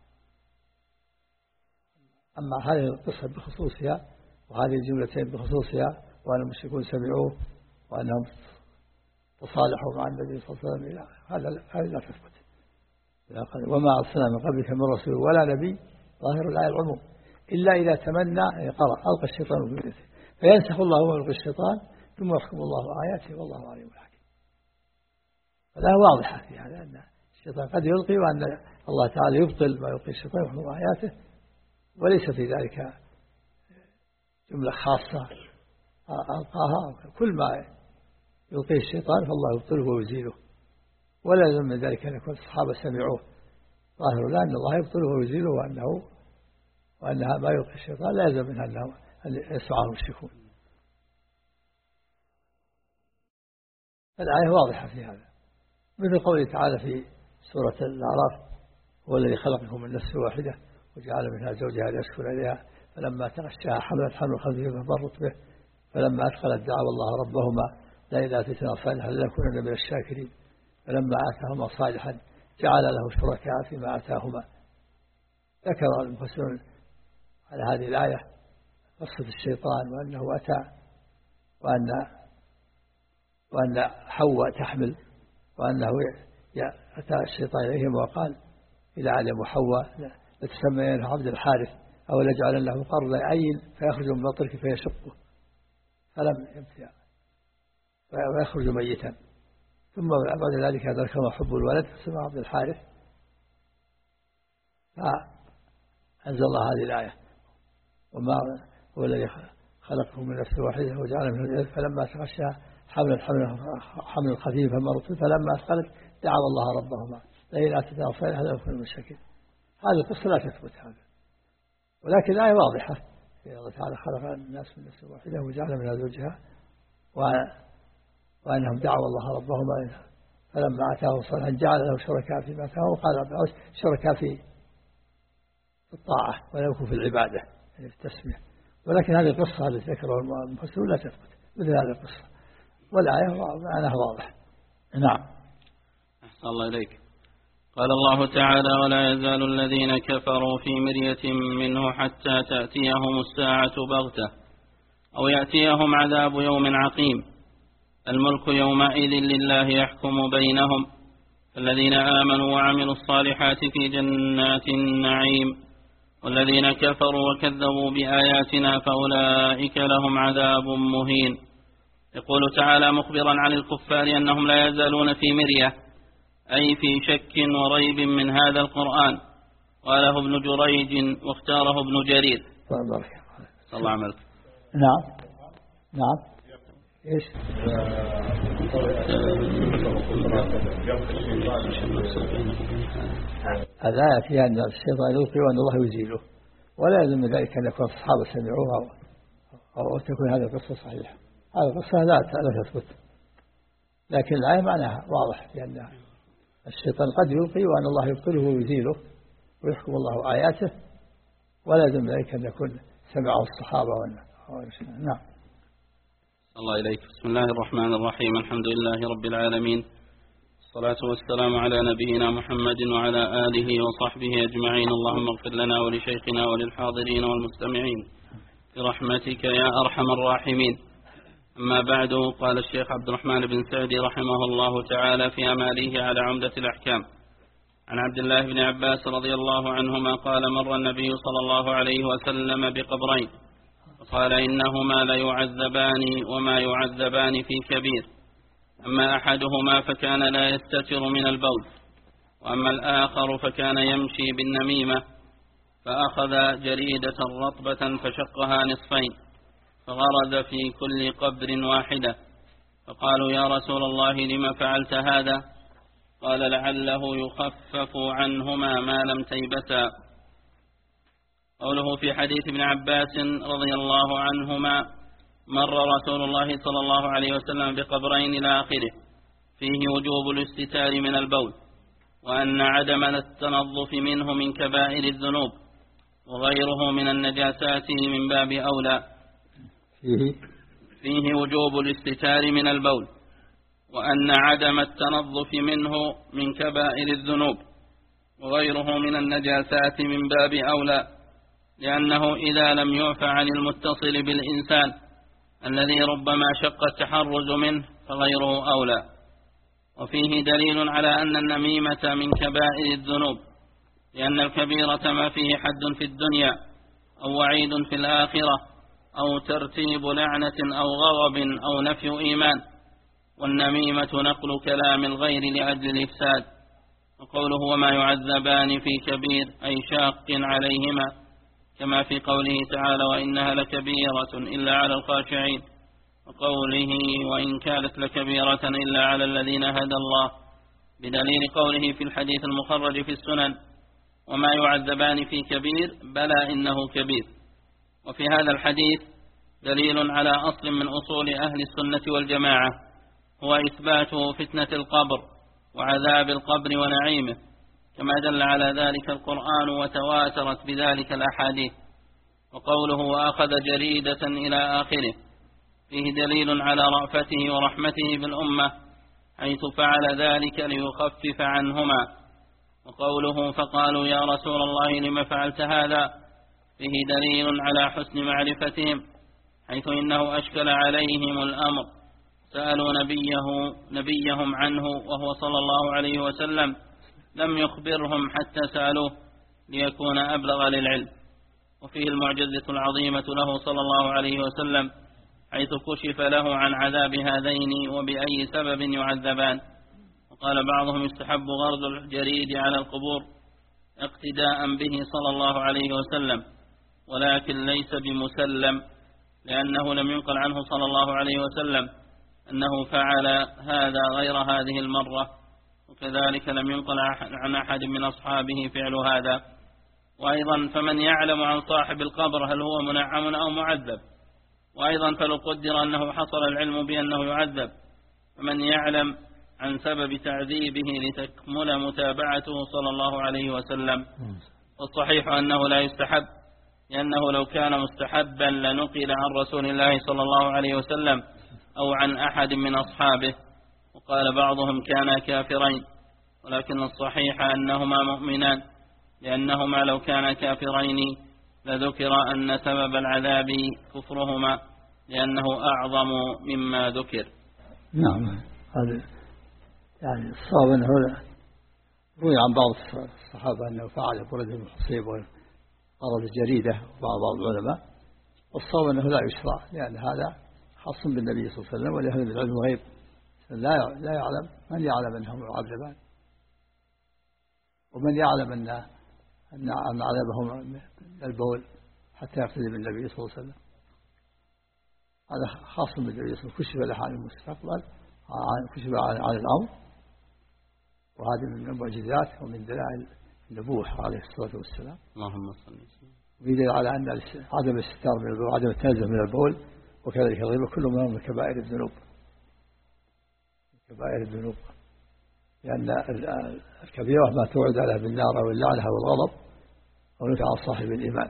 أما هذه القصة بخصوصها وهذه الجملتين بخصوصها وأن المشركون سمعوه وأنهم تصالحوا مع النبي صلى الله عليه وسلم، هذا لا تثبت. وما أرسلنا من قبلك من رسول ولا نبي، ظاهر الآية العموم، إلا إذا تمنى قرأ ألقى الشيطان في أمنيته فينسخ الله ويلقي الشيطان ثم يحكم الله آياته والله عليم الحكيم. فلا واضحة في هذا أن الشيطان قد يلقي وأن الله تعالى يبطل ما يلقي الشيطان ويحكم آياته، وليس في ذلك جملة خاصة ألقاها. كل ما يلقيه الشيطان فالله يبطله ويزيله، ولا يلزم من ذلك أن يكون الصحابة سمعوه. ظاهر لا أن الله يبطله ويزيله وأنه وأنها ما يلقي الشيطان لا يلزم منها أنه يسمعه المشركون. الآية واضحة في هذا، مثل قوله تعالى في سورة الأعراف: هو الذي خلقكم من نفس واحدة وجعل منها زوجها ليسكن إليها فلما تغشاها حملت حمل خفيف فمرت به فلما أثقلت دعوا الله ربهما لئن آتيتنا صالحا لنكونن من الشاكرين فلما آتاهما صالحا جعل له شركاء فيما آتاهما. ذكر المفسرون على هذه الآية قصة الشيطان وأنه أتى وأن وأن حواء تحمل، وأنه أتى الشيطان إليهم وقال إلى آدم وحواء لتسمين عبد الحارث أو لجعل له قرن عين فيخرج من بطنك فيشقه فلم يمتع ويخرج ميتا، ثم بعد ذلك ذكر حب الولد فسمى عبد الحارث، فأنزل الله هذه الآية: وما هو الذي خلقكم من نفس واحدة وجعل منه زوجها فلما تغشاها حمل حمل خفيف فمرت فلما أثقلت دعوا الله ربهما لئن آتيتنا صالحا لنكونن من الشاكرين. هذه القصة لا تثبت هذا، ولكن الآية واضحة: الله تعالى خلق الناس من نفس واحدة وجعل منها زوجها وأنهم دعوا الله ربهما فلما آتاه صالحا جعل له شركاء فيما آتاه، وقال عباس شركاء في الطاعة ولا يكون في العبادة يعني في التسمية. ولكن هذه القصة التي ذكرها المفسرون لا تثبت مثل هذه القصة، والآية معناها واضح. نعم. أحسن الله إليك. قال الله تعالى: ولا يزال الذين كفروا في مرية منه حتى تأتيهم الساعة بغتة أو يأتيهم عذاب يوم عقيم. الملك يومئذ لله يحكم بينهم، الذين آمنوا وعملوا الصالحات في جنات النعيم، والذين كفروا وكذبوا بآياتنا فأولئك لهم عذاب مهين. يقول تعالى مخبرا عن الكفار أنهم لا يزالون في مرية، أي في شك وريب من هذا القرآن. قاله ابن جريج واختاره ابن جرير. صلى الله عليه وسلم. نعم نعم. إيش؟ الآية فيها أن الشيطان يلقي وأن الله يزيله، ولا يلزم ذلك أن يكون الصحابة سمعوها أو تكون هذه القصة صحيحة. هذه القصة لا لا تثبت، لكن الآية معناها واضح، لأن الشيطان قد يلقي وأن الله يبطله ويزيله ويحكم الله آياته، ولا يلزم ذلك أن يكون سمعه الصحابة. نعم. الله إليك. بسم الله الرحمن الرحيم. الحمد لله رب العالمين، الصلاة والسلام على نبينا محمد وعلى آله وصحبه أجمعين. اللهم اغفر لنا ولشيخنا وللحاضرين والمستمعين برحمتك يا أرحم الراحمين. أما بعد، قال الشيخ عبد الرحمن بن سعدي رحمه الله تعالى في أماله على عمدة الأحكام عن عبد الله بن عباس رضي الله عنهما قال: مر النبي صلى الله عليه وسلم بقبرين قال: إنهما ليعذبان وما يعذبان في كبير، أما أحدهما فكان لا يستتر من البول، وأما الآخر فكان يمشي بالنميمة، فأخذ جريدة رطبة فشقها نصفين فغرز في كل قبر واحدة، فقالوا: يا رسول الله لما فعلت هذا؟ قال: لعله يخفف عنهما ما لم تيبتا. قوله في حديث ابن عباس رضي الله عنهما: مر رسول الله صلى الله عليه وسلم بقبرين إلى آخره، فيه وجوب الاستتار من البول، وأن عدم التنظف منه من كبائر الذنوب، وغيره من النجاسات من باب أولى. فيه, فيه وجوب الاستتار من البول، وأن عدم التنظف منه من كبائر الذنوب، وغيره من النجاسات من باب أولى، لأنه إذا لم يعف عن المتصل بالإنسان الذي ربما شق التحرز منه فغيره أولى. وفيه دليل على أن النميمة من كبائر الذنوب، لأن الكبيرة ما فيه حد في الدنيا أو وعيد في الآخرة أو ترتيب لعنة أو غضب أو نفي إيمان، والنميمة نقل كلام الغير لأجل الإفساد. وقوله: وما يعذبان في كبير، أي شاق عليهما، كما في قوله تعالى: وإنها لكبيرة إلا على الخاشعين، وقوله: وإن كانت لكبيرة إلا على الذين هدى الله، بدليل قوله في الحديث المخرج في السنن: وما يعذبان في كبير، بلى إنه كبير. وفي هذا الحديث دليل على أصل من أصول أهل السنة والجماعة، هو إثبات فتنة القبر وعذاب القبر ونعيمه، كما دل على ذلك القرآن وتواترت بذلك الأحاديث. وقوله: وأخذ جريدة إلى آخره، فيه دليل على رأفته ورحمته بالأمة، حيث فعل ذلك ليخفف عنهما. وقوله: فقالوا: يا رسول الله لما فعلت هذا؟ فيه دليل على حسن معرفتهم، حيث إنه أشكل عليهم الأمر، سألوا نبيه نبيهم عنه وهو صلى الله عليه وسلم لم يخبرهم حتى سألوه ليكون أبلغ للعلم. وفيه المعجزة العظيمة له صلى الله عليه وسلم، حيث كشف له عن عذاب هذين وبأي سبب يعذبان. وقال بعضهم: يستحب غرز الجريد على القبور اقتداء به صلى الله عليه وسلم، ولكن ليس بمسلم، لأنه لم ينقل عنه صلى الله عليه وسلم أنه فعل هذا غير هذه المرة، وكذلك لم ينقل عن أحد من أصحابه فعل هذا. وأيضا فمن يعلم عن صاحب القبر هل هو منعم أو معذب؟ وأيضا فلو قدر أنه حصل العلم بأنه يعذب، فمن يعلم عن سبب تعذيبه لتكمل متابعته صلى الله عليه وسلم. والصحيح أنه لا يستحب، لأنه لو كان مستحبا لنقل عن رسول الله صلى الله عليه وسلم أو عن أحد من أصحابه. وقال بعضهم كانا كافرين، ولكن الصحيح أنهما مؤمنان، لأنهما لو كانا كافرين لذكر أن سبب العذاب كفرهما، لأنه أعظم مما ذكر. نعم، هذا يعني الصواب أنه روي عن بعض الصحابة أنه فعل برد بن الحصيب وقرض الجريدة وبعض العلماء، والصواب أنه لا يشرع، لأن هذا خاص بالنبي صلى الله عليه وسلم، ولأهل العلم غيب لا لا يعلم من يعلم أنهم يعذبان، ومن يعلم أن أن عذابهم من البول حتى يقتدي بالنبي صلى الله عليه وسلم. هذا خاص بالنبي صلى الله عليه وسلم، كشف له عن المستقبل، كشف عن الأمر، وهذه من المعجزات ومن دلائل النبوة عليه الصلاة والسلام. اللهم صل وسلم. ويدل على أن عدم الاستتار من البول وعدم التنزه من البول وكذلك الغيبة كل ما من كبائر الذنوب، كبائر الذنوب، لأن الكبيرة ما توعد عليها بالنار أو اللعنة أو الغضب أو نفع عن صاحب الإيمان.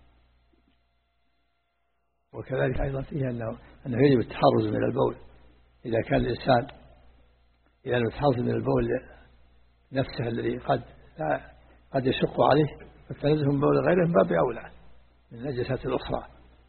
وكذلك أيضا فيه أنه, أنه يجب التحرز من البول إذا كان الإنسان إذا لم يتحرز من البول نفسه الذي قد قد يشق عليه، فالتنزه من بول غيره من باب أولى من النجاسات الأخرى.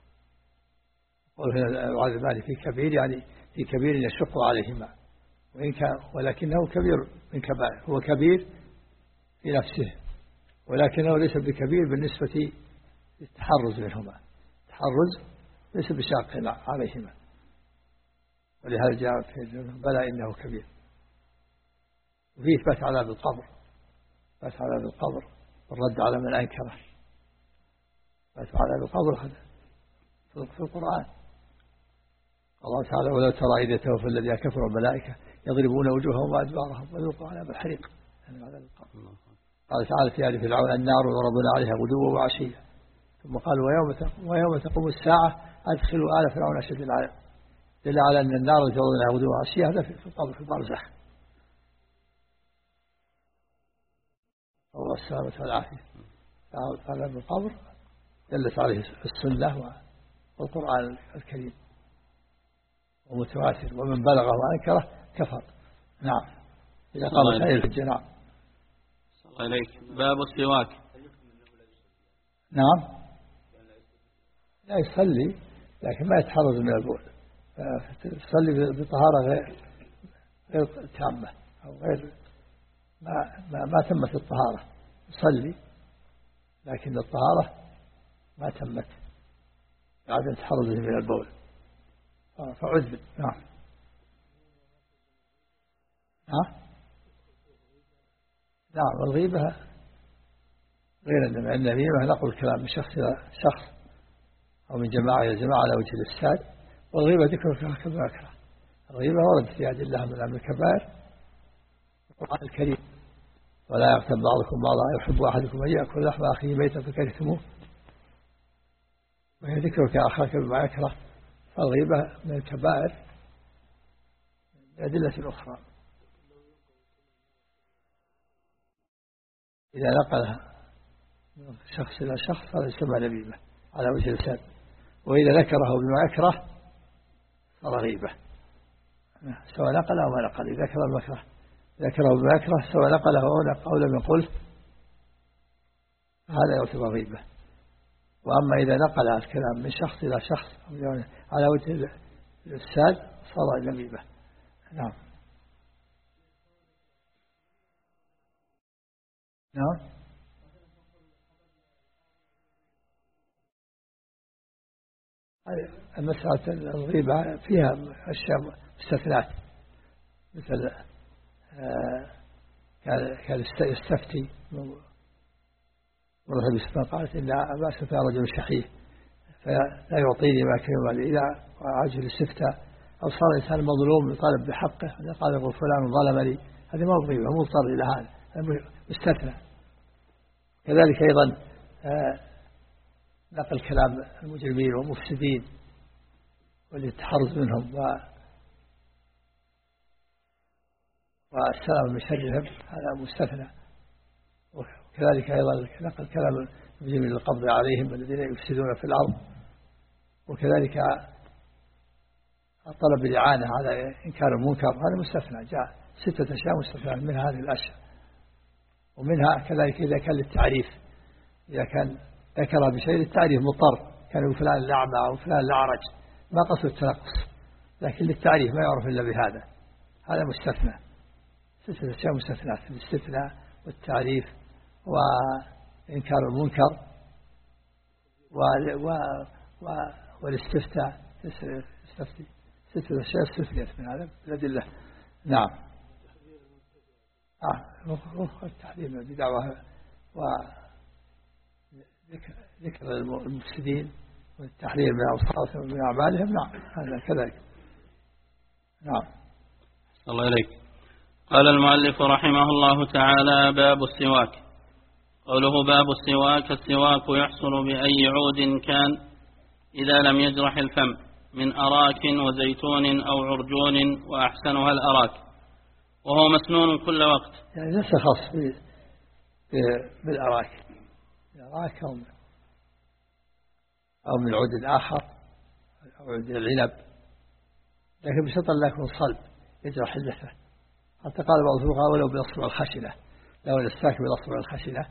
وهنا العذبان في كبير، يعني في كبير يشق عليهما، وإن كان ولكنه كبير من كبائر، هو كبير في نفسه ولكنه ليس بكبير بالنسبة للتحرز منهما، التحرز ليس بشاق عليهما، ولهذا جاء في بلى إنه كبير. وفيه إثبات عذاب القبر، إثبات عذاب القبر والرد على من أنكره. إثبات عذاب القبر في القرآن الله تعالى ولو ترى إذ يتوفى الذين كفروا الملائكة يضربون وجوههم وأدبارهم ويلقون عذاب الحريق، يعني عذاب القبر. قال تعالى في آل فرعون النار يعرضون عليها غدوا وعشيا، ثم قال ويوم ويوم تقوم الساعة أدخلوا آل فرعون أشد العذاب، دل على أن النار يعرضون عليها غدوا وعشيا هذا في القبر في البرزخ. الله السلامة والعافية. عذاب القبر دلت عليه السنة والقرآن الكريم ومتواتر، ومن بلغه وأنكره كفر. نعم، إذا قام سائل في الجناب. صلى الله عليك. باب السواك. نعم، لا يصلي لكن ما يتحرز من البول، يصلي بطهارة غير غير تامة أو غير ما ما, ما تمت الطهارة، يصلي لكن الطهارة ما تمت بعد تحرزه من البول فعذب. نعم. ها؟ نعم، والغيبة غير النميمة. النميمة نقل الكلام من شخص إلى شخص أو من جماعة إلى جماعة على وجه الإفساد، والغيبة ذكر كبائر. الغيبة ورد في أدلة من أمر الكبائر القرآن الكريم، ولا يغتب بعضكم بعضا يحب أحدكم أن يأكل لحم أخيه ميتا فكرهتموه، وهي ذكرك أخاك بما يكره. فالغيبة من الكبائر بأدلة أخرى. إذا نقلها من شخص إلى شخص هذا يسمى نميمة على وجه اللسان، وإذا ذكره بما يكره صار غيبة، سواء نقل أو ما نقل. إذا ذكر المكره ذكره بما يكره سواء نقله أو لم يقل هذا يعتبر غيبة. وأما إذا نقل الكلام من شخص إلى شخص على وجه الإفساد صار نميمة. نعم. نعم. مسألة الغيبة فيها أشياء مستثنات، مثل كان يستفتي مرة بسفان قالت إن أبا سفيان رجل شحيح فلا يعطيني ما كان إذا عجل الاستفتاء أو صار الإنسان مظلوم يطالب بحقه قال يقول فلان ظلمني، هذا ما هو غيبة، مو مضطر إلى هذا، مستثنى. كذلك أيضا نقل كلام المجرمين والمفسدين والتحرز منهم و والسلام من شرهم هذا مستثنى. وكذلك أيضا نقل كلام المجرمين للقبض عليهم الذين يفسدون في الأرض. وكذلك طلب الإعانة على إنكار المنكر هذا مستثنى، جاء ستة أشياء مستثنى من هذه الأشياء. ومنها كذلك إذا كان للتعريف، إذا كان ذكر بشيء للتعريف مضطر، كان فلان الأعمى أو فلان الأعرج، ما قصد التنقص، لكن للتعريف ما يعرف إلا بهذا، هذا مستثنى. ستة أشياء مستثنات: الاستثناء والتعريف وإنكار المنكر و... و... و... والاستفتاء. استفتي ستة أشياء استثنيت من هذا الأدلة. نعم. آه التحريم بدعوة وذكر المفسدين والتحرير من أوصافهم ومن أعمالهم. نعم هذا كذلك. نعم. الله إليك. قال المؤلف رحمه الله تعالى: باب السواك. قوله باب السواك: السواك يحصل بأي عود كان إذا لم يجرح الفم، من أراك وزيتون أو عرجون، وأحسنها الأراك، وهو مسنون كل وقت. يعني ليس خاص بالأراك، الأراك أو أو من عود آخر أو عود العنب، لكن بشرط لا يكون صلب يجرح اللثة. حتى قال بعض الفقهاء: ولو بأصبع الخشنة، لو الاستاك بالأصبع الخشنة.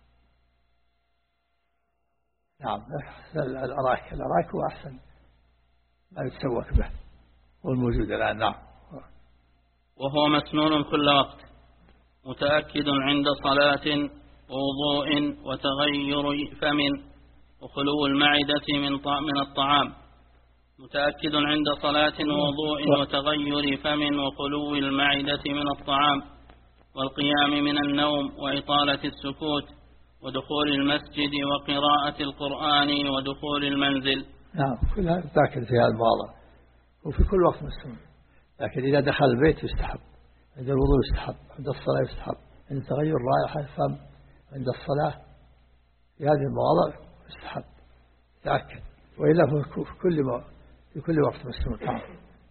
نعم. الأراك الأراك هو أحسن ما يتسوك به والموجود الآن. نعم. وهو مسنون كل وقت، متأكد عند صلاة ووضوء وتغير فم وخلو المعدة من من الطعام. متأكد عند صلاة ووضوء وتغير فم وخلو المعدة من الطعام، والقيام من النوم، وإطالة السكوت، ودخول المسجد، وقراءة القرآن، ودخول المنزل. نعم كل هذا تأكد في هذا المواضع، وفي كل وقت مسنون. لكن إذا دخل البيت يستحب، عند الوضوء يستحب، عند الصلاة يستحب، عند تغير رائحة الفم عند الصلاة، في هذه المواضع يستحب تأكد، وإلا في كل ما في كل وقت مسنون. نعم.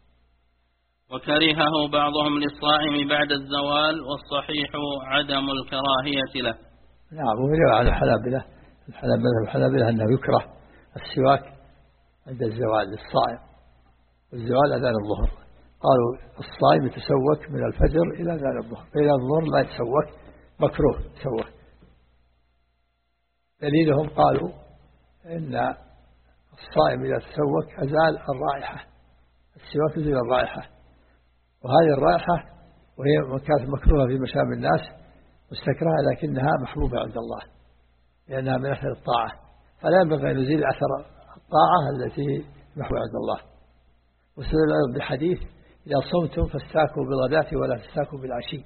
وكرهه بعضهم للصائم بعد الزوال، والصحيح عدم الكراهية له. نعم. ويروى عن الحنابلة الحنابلة الحنابلة أنه يكره السواك عند الزوال للصائم، والزوال أذان الظهر. قالوا الصائم يتسوك من الفجر إلى أذان الظهر، فإلى الظهر لا يتسوك، مكروه يتسوك. دليلهم قالوا إن الصائم إذا تسوك أزال الرائحة، السواك يزيل الرائحة، وهذه الرائحة وهي كانت مكروهة في مشام الناس مستكرهة، لكنها محبوبة عند الله لأنها من أثر الطاعة، فلا ينبغي أن نزيل أثر الطاعة التي محبوبة عند الله. واستدل أيضا بحديث: إذا صمتم فاستاكوا بالغداة ولا تستاكوا بالعشي.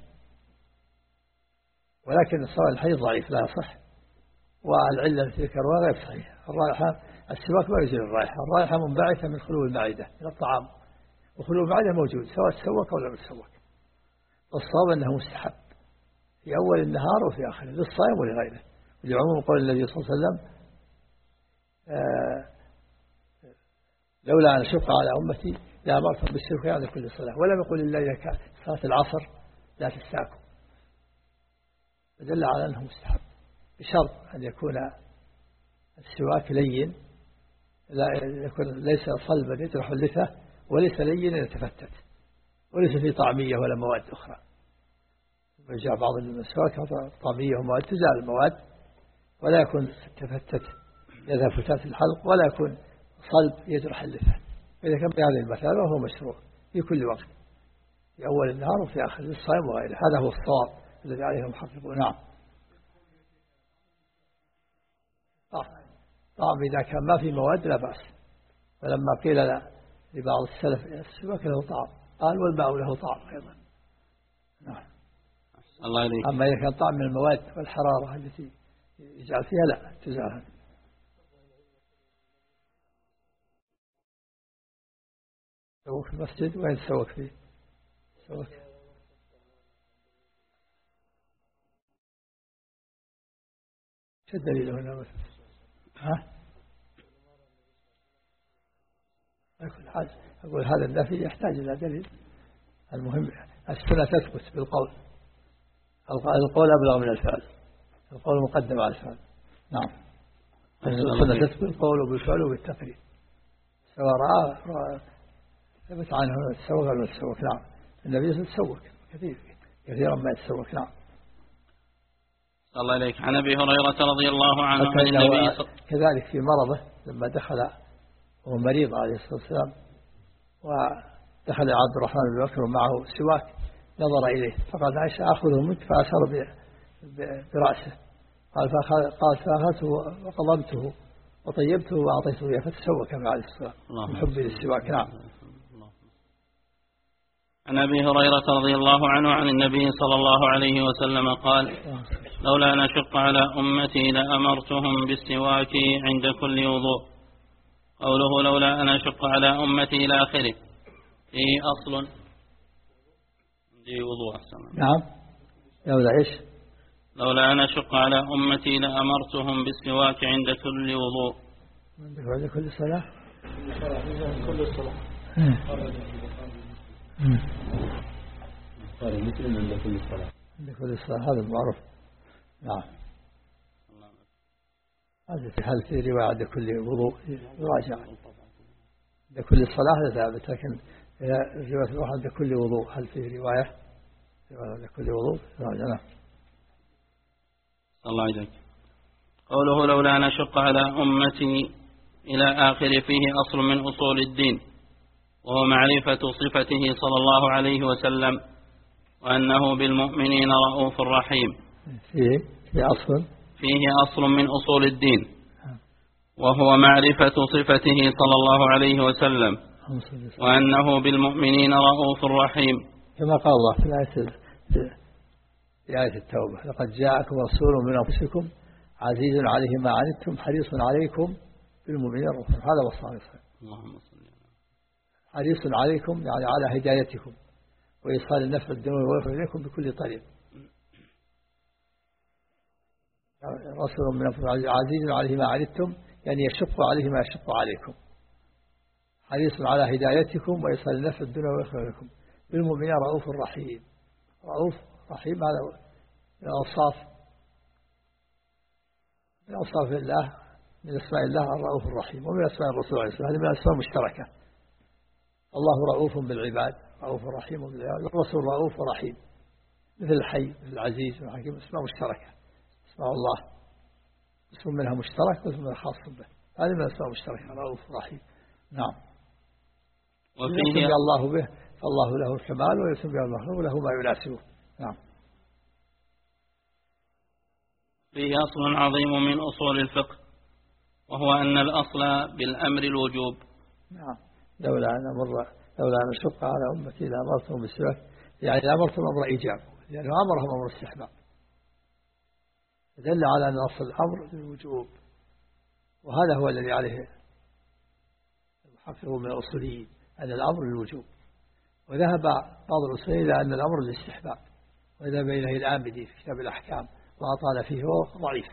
ولكن الصلاة الحديث ضعيف لا يصح، والعلة التي ذكرها غير صحيحة. الرائحة السواك ما يزيل الرائحة، الرائحة منبعثة من خلو المعدة من الطعام، وخلو المعدة موجود سواء تسوك أو لم يتسوك. والصواب أنه مستحب في أول النهار وفي آخره للصائم ولغيره، لعموم قول النبي صلى الله عليه وسلم: آه لولا أن أشق على أمتي لأمرتهم بالسواك عند كل صلاة. ولم يقل إلا إذا كان صلاة العصر لا تستاكوا، فدل على أنه مستحب، بشرط أن يكون السواك لين، لا يكون ليس صلبا يجرح اللثة، وليس لينا يتفتت، وليس فيه طعمية ولا مواد أخرى. وجاء بعض المسواك طعمية ومواد تزال المواد، ولا يكون تفتت يذهب فتات الحلق، ولا يكون صلب يجرح اللثة. إذا كان بهذه المثابة وهو مشروع في كل وقت، في أول النهار وفي آخر الصائم وغيره. هذا هو الصواب الذي عليه المحققون. نعم. طعم إذا كان ما في مواد لا بأس. ولما قيل لبعض السلف: السواك له طعم، قال: والماء له طعم أيضا. نعم. الله عليك. أما إذا كان طعم من المواد والحرارة التي يجعل فيها لا تزال. سوك في المسجد. وين تسوك فيه؟ سوك شو الدليل هنا مثلا؟ ها؟ أقول هذا أقول هذا النفي يحتاج إلى دليل. المهم السنة تثبت بالقول، القول أبلغ من الفعل، القول مقدم على الفعل. نعم. السنة تثبت بالقول وبالفعل وبالتقرير، سواء رأى, رأى ثبت عنه السوق ولا السوق. نعم. النبي يتسوق كثير كثيرا ما يتسوق. نعم. صلى الله عليك. عن أبي هريرة رضي الله عنه عن النبي صلى كذلك في مرضه لما دخل وهو مريض عليه الصلاة والسلام ودخل عبد الرحمن بن بكر ومعه سواك نظر إليه فقال عائشة أخذه منك، فأشار برأسه قال قال فأخذته وقضمته وطيبته وأعطيته إياه فتسوك مع عليه الصلاة والسلام من حب للسواك. نعم. عن أبي هريرة رضي الله عنه عن النبي صلى الله عليه وسلم قال لولا أن أشق على أمتي لأمرتهم بالسواك عند كل وضوء. قوله لولا أن أشق على أمتي إلى آخره فيه أصل عندي وضوء أحسن. نعم. لولا إيش؟ لولا أن أشق على أمتي لأمرتهم بالسواك عند كل وضوء. عند كل صلاة. كل صلاة. قال مسلم عند كل صلاة. عند كل صلاة هذا معروف. نعم. هذا هل في رواية عند كل وضوء يراجع عند كل صلاة هذا ثابت، لكن الرواية الأخرى عند كل وضوء هل في رواية عند كل وضوء يراجع. الله عليك. قوله لولا أن أشق على أمتي إلى آخر فيه أصل من أصول الدين، وهو معرفة صفته صلى الله عليه وسلم وأنه بالمؤمنين رؤوف رحيم. فيه في أصل فيه أصل من أصول الدين، وهو معرفة صفته صلى الله عليه وسلم وأنه بالمؤمنين رؤوف رحيم، كما قال الله في الآية في آية التوبة لقد جاءكم رسول من أنفسكم عزيز عليه ما عنتم حريص عليكم بالمؤمنين رؤوف رحيم. هذا وصف اللهم صل حريص عليكم يعني على هدايتكم وإيصال النفع الدنيا والآخرة إليكم بكل طريق. رسول من أنفسكم عزيز عليه ما عنتم يعني يشق عليه ما يشق عليكم، حريص على هدايتكم وإيصال النفع الدنيا والآخرة إليكم بالمؤمنين رؤوف رحيم. رؤوف رحيم هذا من أوصاف من أوصاف الله، من أسماء الله الرؤوف الرحيم، ومن أسماء الرسول عليه الصلاة والسلام. هذه من الأسماء المشتركة. الله رؤوف بالعباد رؤوف رحيم بالعباد، الرسول رؤوف ورحيم مثل الحي مثل العزيز والحكيم، أسماء مشتركة. اسماء الله اسم منها مشترك واسم منها خاص به، هذه من الأسماء المشتركة رؤوف ورحيم. نعم. وفيه الله به فالله له الكمال ويسمى الله وله ما يناسبه. نعم. فيه أصل عظيم من أصول الفقه، وهو أن الأصل بالأمر الوجوب. نعم. لولا أن أمر لولا أن أشق على أمتي لأمرتهم بالسواك، يعني لأمرتهم أمر إيجاب، لأنه أمرهم أمر استحباب، دل على أن أصل الأمر بالوجوب، وهذا هو الذي عليه المحقق من الأصوليين أن الأمر للوجوب. وذهب بعض الأصوليين إلى أن الأمر للاستحباب، وذهب إليه الآمدي في كتاب الأحكام وأطال فيه وهو ضعيف.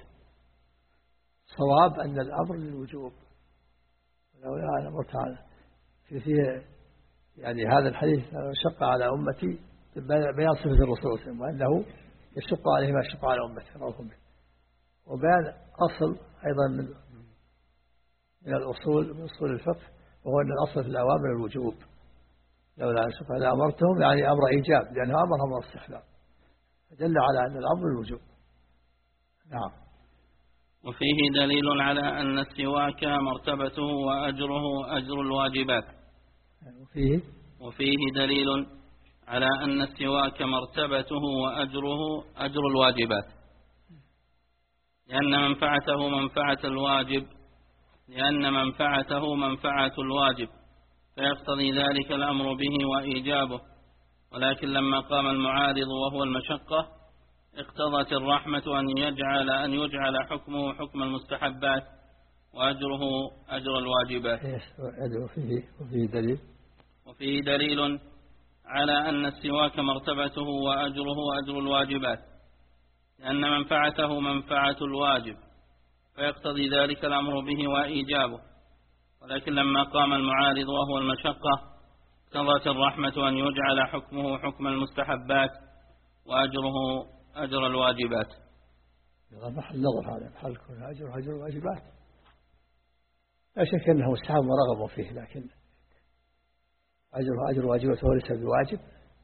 صواب أن الأمر للوجوب. ولولا أن أمرت على في فيه يعني هذا الحديث شق على أمتي بيان صفة الرسول صلى الله عليه وسلم وأنه يشق عليه ما يشق على أمته، وبيان أصل أيضا من من الأصول من أصول الفقه، وهو أن الأصل في الأوامر الوجوب. لولا أن شق على أمرتهم يعني أمر إيجاب، لأنه أمرهم أمر استحباب، فدل على أن الأمر الوجوب. نعم. وفيه دليل على أن السواك مرتبته وأجره أجر الواجبات. وفيه وفيه دليل على أن السواك مرتبته وأجره أجر الواجبات، لأن منفعته منفعة الواجب لأن منفعته منفعة الواجب فيقتضي ذلك الأمر به وإيجابه. ولكن لما قام المعارض وهو المشقة اقتضت الرحمة أن يجعل أن يجعل حكمه حكم المستحبات وأجره أجر الواجبات. وفيه وفيه دليل وفيه دليل على أن السواك مرتبته وأجره أجر الواجبات، لأن منفعته منفعة الواجب فيقتضي ذلك الأمر به وإيجابه. ولكن لما قام المعارض وهو المشقة اقتضت الرحمة أن يجعل حكمه حكم المستحبات وأجره أجر الواجبات. هذا محل نظر، هذا محل كون أجر أجر الواجبات، لا شك أنه مستحب ورغبوا فيه، لكن أجر أجر واجبات وليس بواجب.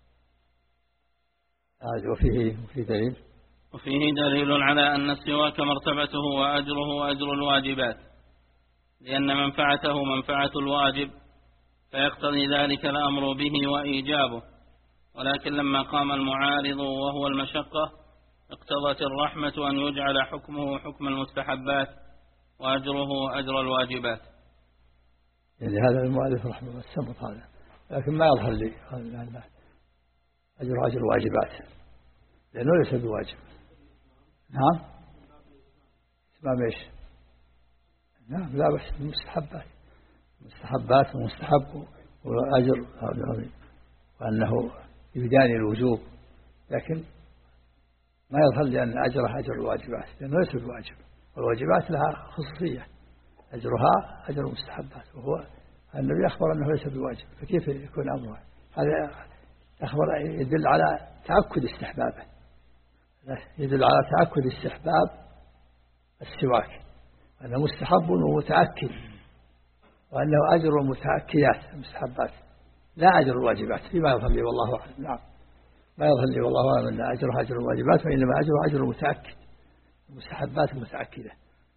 هذا وفيه وفيه دليل وفيه دليل على أن السواك مرتبته وأجره أجر الواجبات، لأن منفعته منفعة الواجب، فيقتضي ذلك الأمر به وإيجابه. ولكن لما قام المعارض وهو المشقة اقتضت الرحمة أن يجعل حكمه حكم المستحبات وأجره أجر الواجبات. يعني هذا المؤلف رحمه الله السمط هذا، لكن ما يظهر لي أن أجر أجر الواجبات، لأنه ليس بواجب. نعم اسمع ايش؟ نعم لا بس المستحبات، مستحبات ومستحب وأجر وأنه يداني الوجوب، لكن ما يظهر لي أن أجره أجر الواجبات، لأنه ليس بواجب، والواجبات لها خصوصية، أجرها أجر المستحبات، وهو النبي أخبر أنه ليس بواجب، فكيف يكون أمره؟ هذا أخبر يدل على تأكد استحبابه، يدل على تأكد استحباب السواك، أنه مستحب ومتأكد، وأنه أجر المتأكدات المستحبات لا أجر الواجبات، فيما يظهر لي والله أعلم. نعم ما يظهر لي والله أعلم أن أجرها أجر الواجبات، وإنما أجرها أجر المتأكد، المستحبات المتأكدة.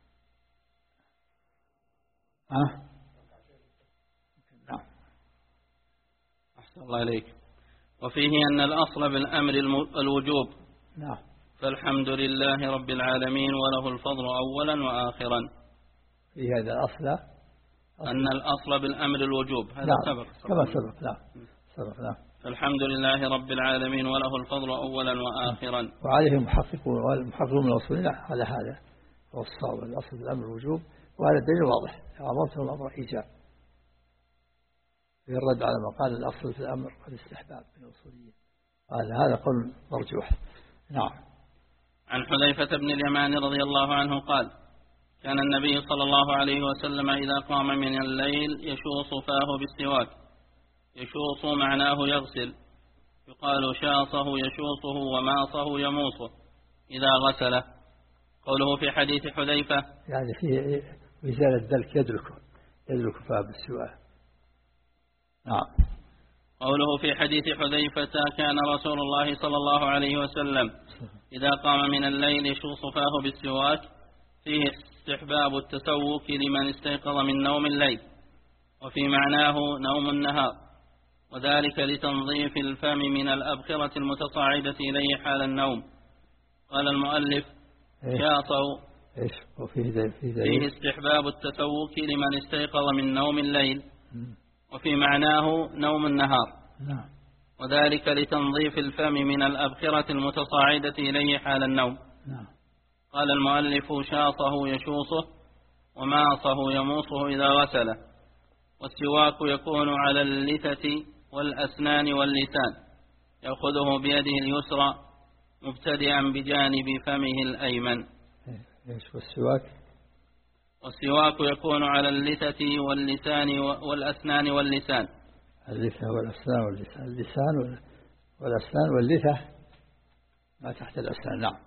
ها؟ نعم. أحسن الله إليك. وفيه أن الأصل بالأمر الوجوب. نعم. فالحمد لله رب العالمين وله الفضل أولا وآخرا. في هذا الأصل أن الأصل بالأمر الوجوب، هذا نعم. سبق كما سبق. نعم سبق. نعم. فالحمد لله رب العالمين وله الفضل أولا وآخرا. وعليه المحققون والمحققون من الأصولين على هذا هو الصواب، الأصل بالأمر الوجوب، وهذا الدليل واضح، أمرته الأمر إيجاب، في الرد على ما قال الأصل في الأمر والاستحباب من الأصوليين، هذا هذا قول مرجوح. نعم. عن حذيفة بن اليمان رضي الله عنه قال: كان النبي صلى الله عليه وسلم إذا قام من الليل يشوص فاه بالسواك. يشوص معناه يغسل، يقال شاصه يشوصه وماصه يموصه إذا غسله. قوله في حديث حذيفة يعني فيه إزالة الدلك، يدلك يدلك فاه بالسواك. نعم. قوله في حديث حذيفة كان رسول الله صلى الله عليه وسلم إذا قام من الليل يشوص فاه بالسواك، فيه استحباب التسوك لمن استيقظ من نوم الليل، وفي معناه نوم النهار، وذلك لتنظيف الفم من الأبخرة المتصاعدة إليه حال النوم. قال المؤلف: شاصوا إيش وفيه فيه استحباب التسوك لمن استيقظ من نوم الليل، وفي معناه نوم النهار، وذلك لتنظيف الفم من الأبخرة المتصاعدة إليه حال النوم. قال المؤلف: شاصه يشوصه وماصه يموصه إذا غسله. والسواك يكون على اللثة والأسنان واللسان، يأخذه بيده اليسرى مبتدئا بجانب فمه الأيمن. إيش والسواك؟ والسواك يكون على اللثة واللسان والأسنان واللسان. اللثة والأسنان واللسان، اللسان والأسنان واللثة ما تحت الأسنان. نعم.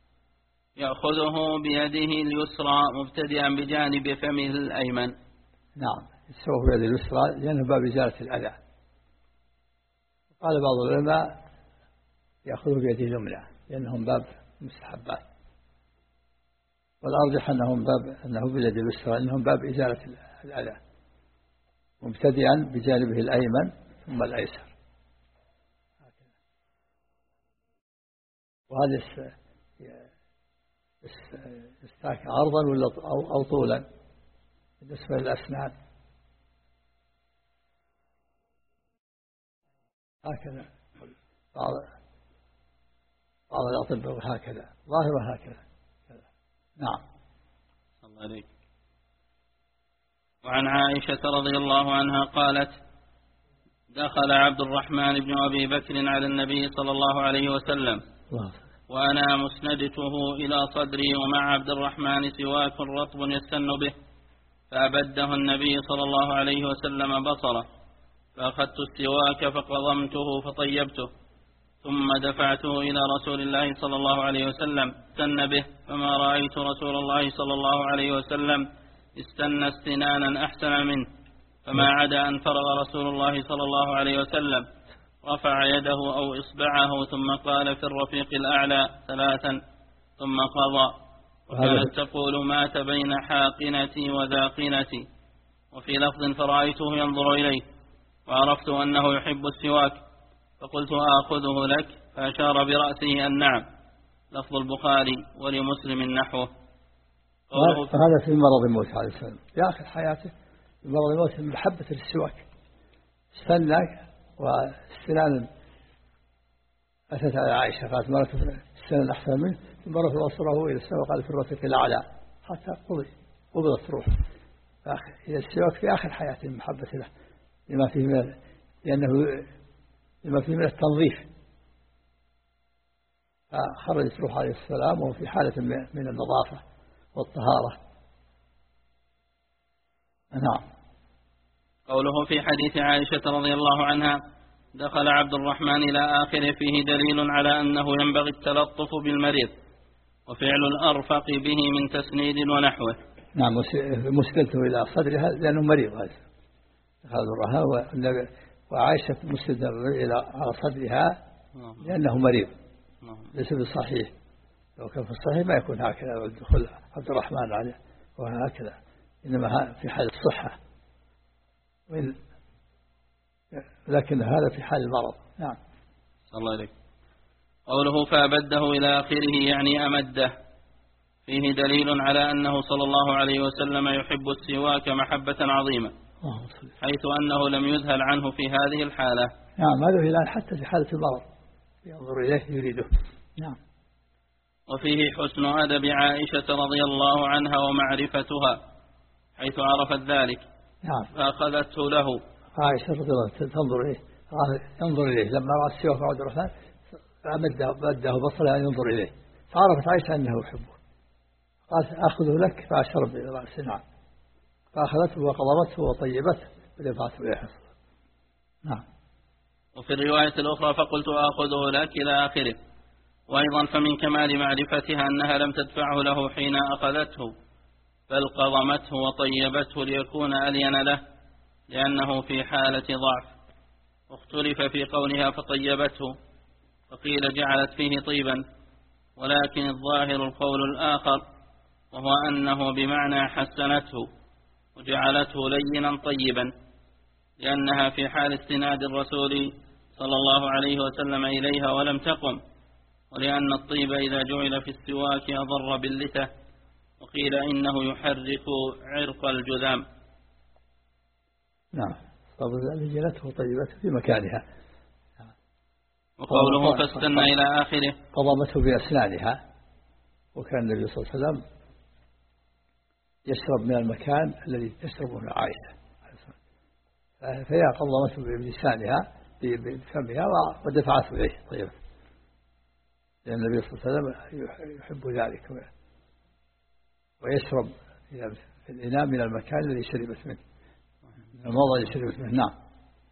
يأخذه بيده اليسرى مبتدئا بجانب فمه الأيمن. نعم يسوه بيده اليسرى لأنه باب إزالة الأذى. قال بعض العلماء يأخذه بيده اليمنى لأنهم باب مستحبات، والأرجح أنهم باب أنه بيده اليسرى لأنهم باب إزالة الأذى، مبتدئا بجانبه الأيمن ثم الأيسر. وهذا استاك عرضا ولا أو طولا بالنسبة للأسنان هكذا، بعض بعض الأطباء هكذا، ظاهرة هكذا. نعم. صلى الله عليك. وعن عائشة رضي الله عنها قالت: دخل عبد الرحمن بن أبي بكر على النبي صلى الله عليه وسلم وأنا مسندته إلى صدري ومع عبد الرحمن سواك رطب يستن به، فأبده النبي صلى الله عليه وسلم بصره، فأخذت السواك فقضمته فطيبته، ثم دفعته إلى رسول الله صلى الله عليه وسلم استن به، فما رأيت رسول الله صلى الله عليه وسلم استنى استنانا أحسن منه، فما عدا أن فرغ رسول الله صلى الله عليه وسلم رفع يده أو إصبعه ثم قال في الرفيق الأعلى ثلاثا ثم قضى. وكانت تقول مات بين حاقنتي وذاقنتي. وفي لفظ فرأيته ينظر إليه وعرفت أنه يحب السواك فقلت آخذه لك، فأشار برأسه أن نعم. لفظ البخاري ولمسلم نحوه. هذا في مرض الموت عليه السلام في آخر حياته، في مرض الموت من محبة السواك استنى، واستنان أتت على عائشة قالت ما رأيت استنان أحسن منه، ثم رفع بصره إلى السماء وقال في الرفيق الأعلى حتى قضي قبضت روح. إذا السواك في آخر حياته من محبة له لما فيه من لأنه لما فيه من التنظيف، فخرجت روح عليه السلام وهو في حالة من النظافة والطهارة. نعم. قوله في حديث عائشة رضي الله عنها دخل عبد الرحمن إلى آخره فيه دليل على أنه ينبغي التلطف بالمريض وفعل الأرفق به من تسنيد ونحوه. نعم، مسكلته إلى صدرها لأنه مريض هذا الرهان، وعائشة مسكلته إلى على صدرها لأنه مريض ليس بالصحيح. لو كان في الصحيح ما يكون هكذا دخول عبد الرحمن عليه وهكذا، إنما في حال الصحة، لكن هذا في حال المرض. نعم. صلى الله عليه. قوله فأبده إلى آخره يعني أمده، فيه دليل على أنه صلى الله عليه وسلم يحب السواك محبة عظيمة، حيث أنه لم يذهل عنه في هذه الحالة. نعم، هذا الآن حتى في حالة المرض ينظر إليه يريده. نعم. وفيه حسن أدب عائشة رضي الله عنها ومعرفتها حيث عرفت ذلك. نعم. فأخذته له. عائشة رضي الله تنظر إليه ينظر إليه لما رأى السواك عبد الرحمن فمده بصرها ينظر إليه، فعرفت عائشة أنه يحبه، قالت أخذه لك، فأشرب إلى رأسه. نعم. فأخذته وقضبته وطيبته ودفعته إليه. نعم. وفي الرواية الأخرى فقلت أخذه لك إلى آخره. وأيضا فمن كمال معرفتها أنها لم تدفعه له حين أخذته، بل قضمته وطيبته ليكون ألين له، لأنه في حالة ضعف. واختلف في قولها فطيبته، فقيل جعلت فيه طيبا، ولكن الظاهر القول الآخر وهو أنه بمعنى حسنته وجعلته لينا طيبا، لأنها في حال استناد الرسول صلى الله عليه وسلم إليها ولم تقم، ولأن الطيب إذا جعل في السواك أضر باللثة، وقيل إنه يحرك عرق الجذام. نعم. طب جعلته طيبته في مكانها. وقوله فاستنى إلى آخره قضمته بأسنانها، وكان النبي صلى الله عليه وسلم يشرب من المكان الذي تشرب منه عائشة، فهي قضمته بلسانها بفمها ودفعته إليه طيبا، لأن النبي صلى الله عليه وسلم يحب ذلك ويشرب في الإناء من المكان الذي شربت منه، من الموضع الذي شربت منه. نعم.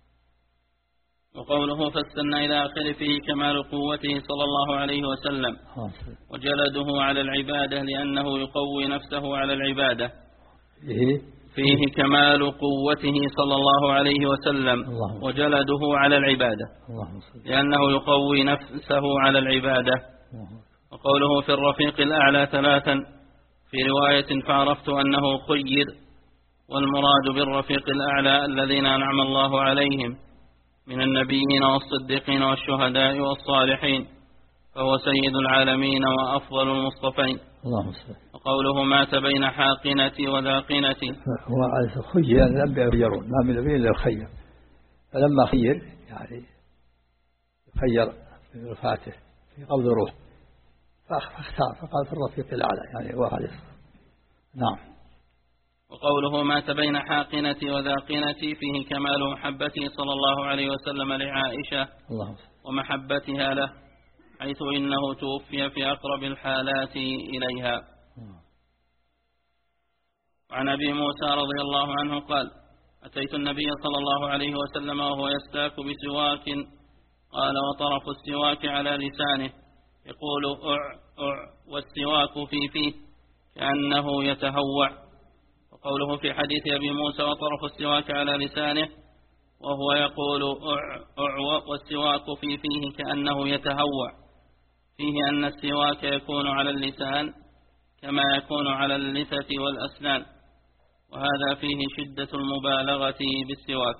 وقوله فاستنى إلى آخره فيه كمال قوته صلى الله عليه وسلم وجلده على العبادة، لأنه يقوي نفسه على العبادة. فيه كمال قوته صلى الله عليه وسلم وجلده على العبادة، لأنه يقوي نفسه على العبادة. وقوله في الرفيق الأعلى ثلاثا في رواية فعرفت أنه خير، والمراد بالرفيق الأعلى الذين أنعم الله عليهم من النبيين والصديقين والشهداء والصالحين، فهو سيد العالمين وأفضل المصطفين. وقوله مات بين حاقنتي وذاقنتي، هو على خير الأنبياء يخيرون، ما من نبي إلا خير، فلما خير يعني خير في وفاته في قبض روح فاختار فقال في الرفيق الأعلى يعني هو عليه الصلاة. نعم. وقوله مات بين حاقنتي وذاقنتي فيه كمال محبته صلى الله عليه وسلم لعائشة الله ومحبتها له، حيث إنه توفي في أقرب الحالات إليها. وعن أبي موسى رضي الله عنه قال أتيت النبي صلى الله عليه وسلم وهو يستاك بسواك، قال وطرف السواك على لسانه يقول أع أع والسواك في فيه كأنه يتهوع. وقوله في حديث أبي موسى وطرف السواك على لسانه وهو يقول أع أع والسواك في فيه كأنه يتهوع، فيه أن السواك يكون على اللسان كما يكون على اللثة والأسنان، وهذا فيه شدة المبالغة بالسواك.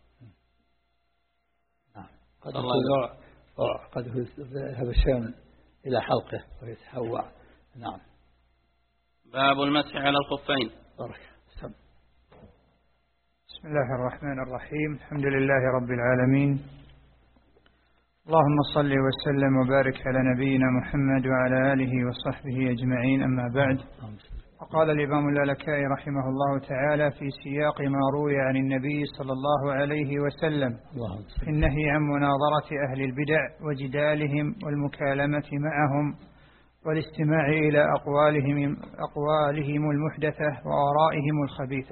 قد قد يذهب الشيء إلى حلقه ويتهوع. نعم. باب المسح على الخفين. بارك. بسم الله الرحمن الرحيم. الحمد لله رب العالمين، اللهم صل وسلم وبارك على نبينا محمد وعلى آله وصحبه أجمعين، أما بعد. وقال الإمام اللالكائي رحمه الله تعالى في سياق ما روي عن النبي صلى الله عليه وسلم في النهي عن مناظرة أهل البدع وجدالهم والمكالمة معهم والاستماع إلى أقوالهم, أقوالهم المحدثة وآرائهم الخبيثة.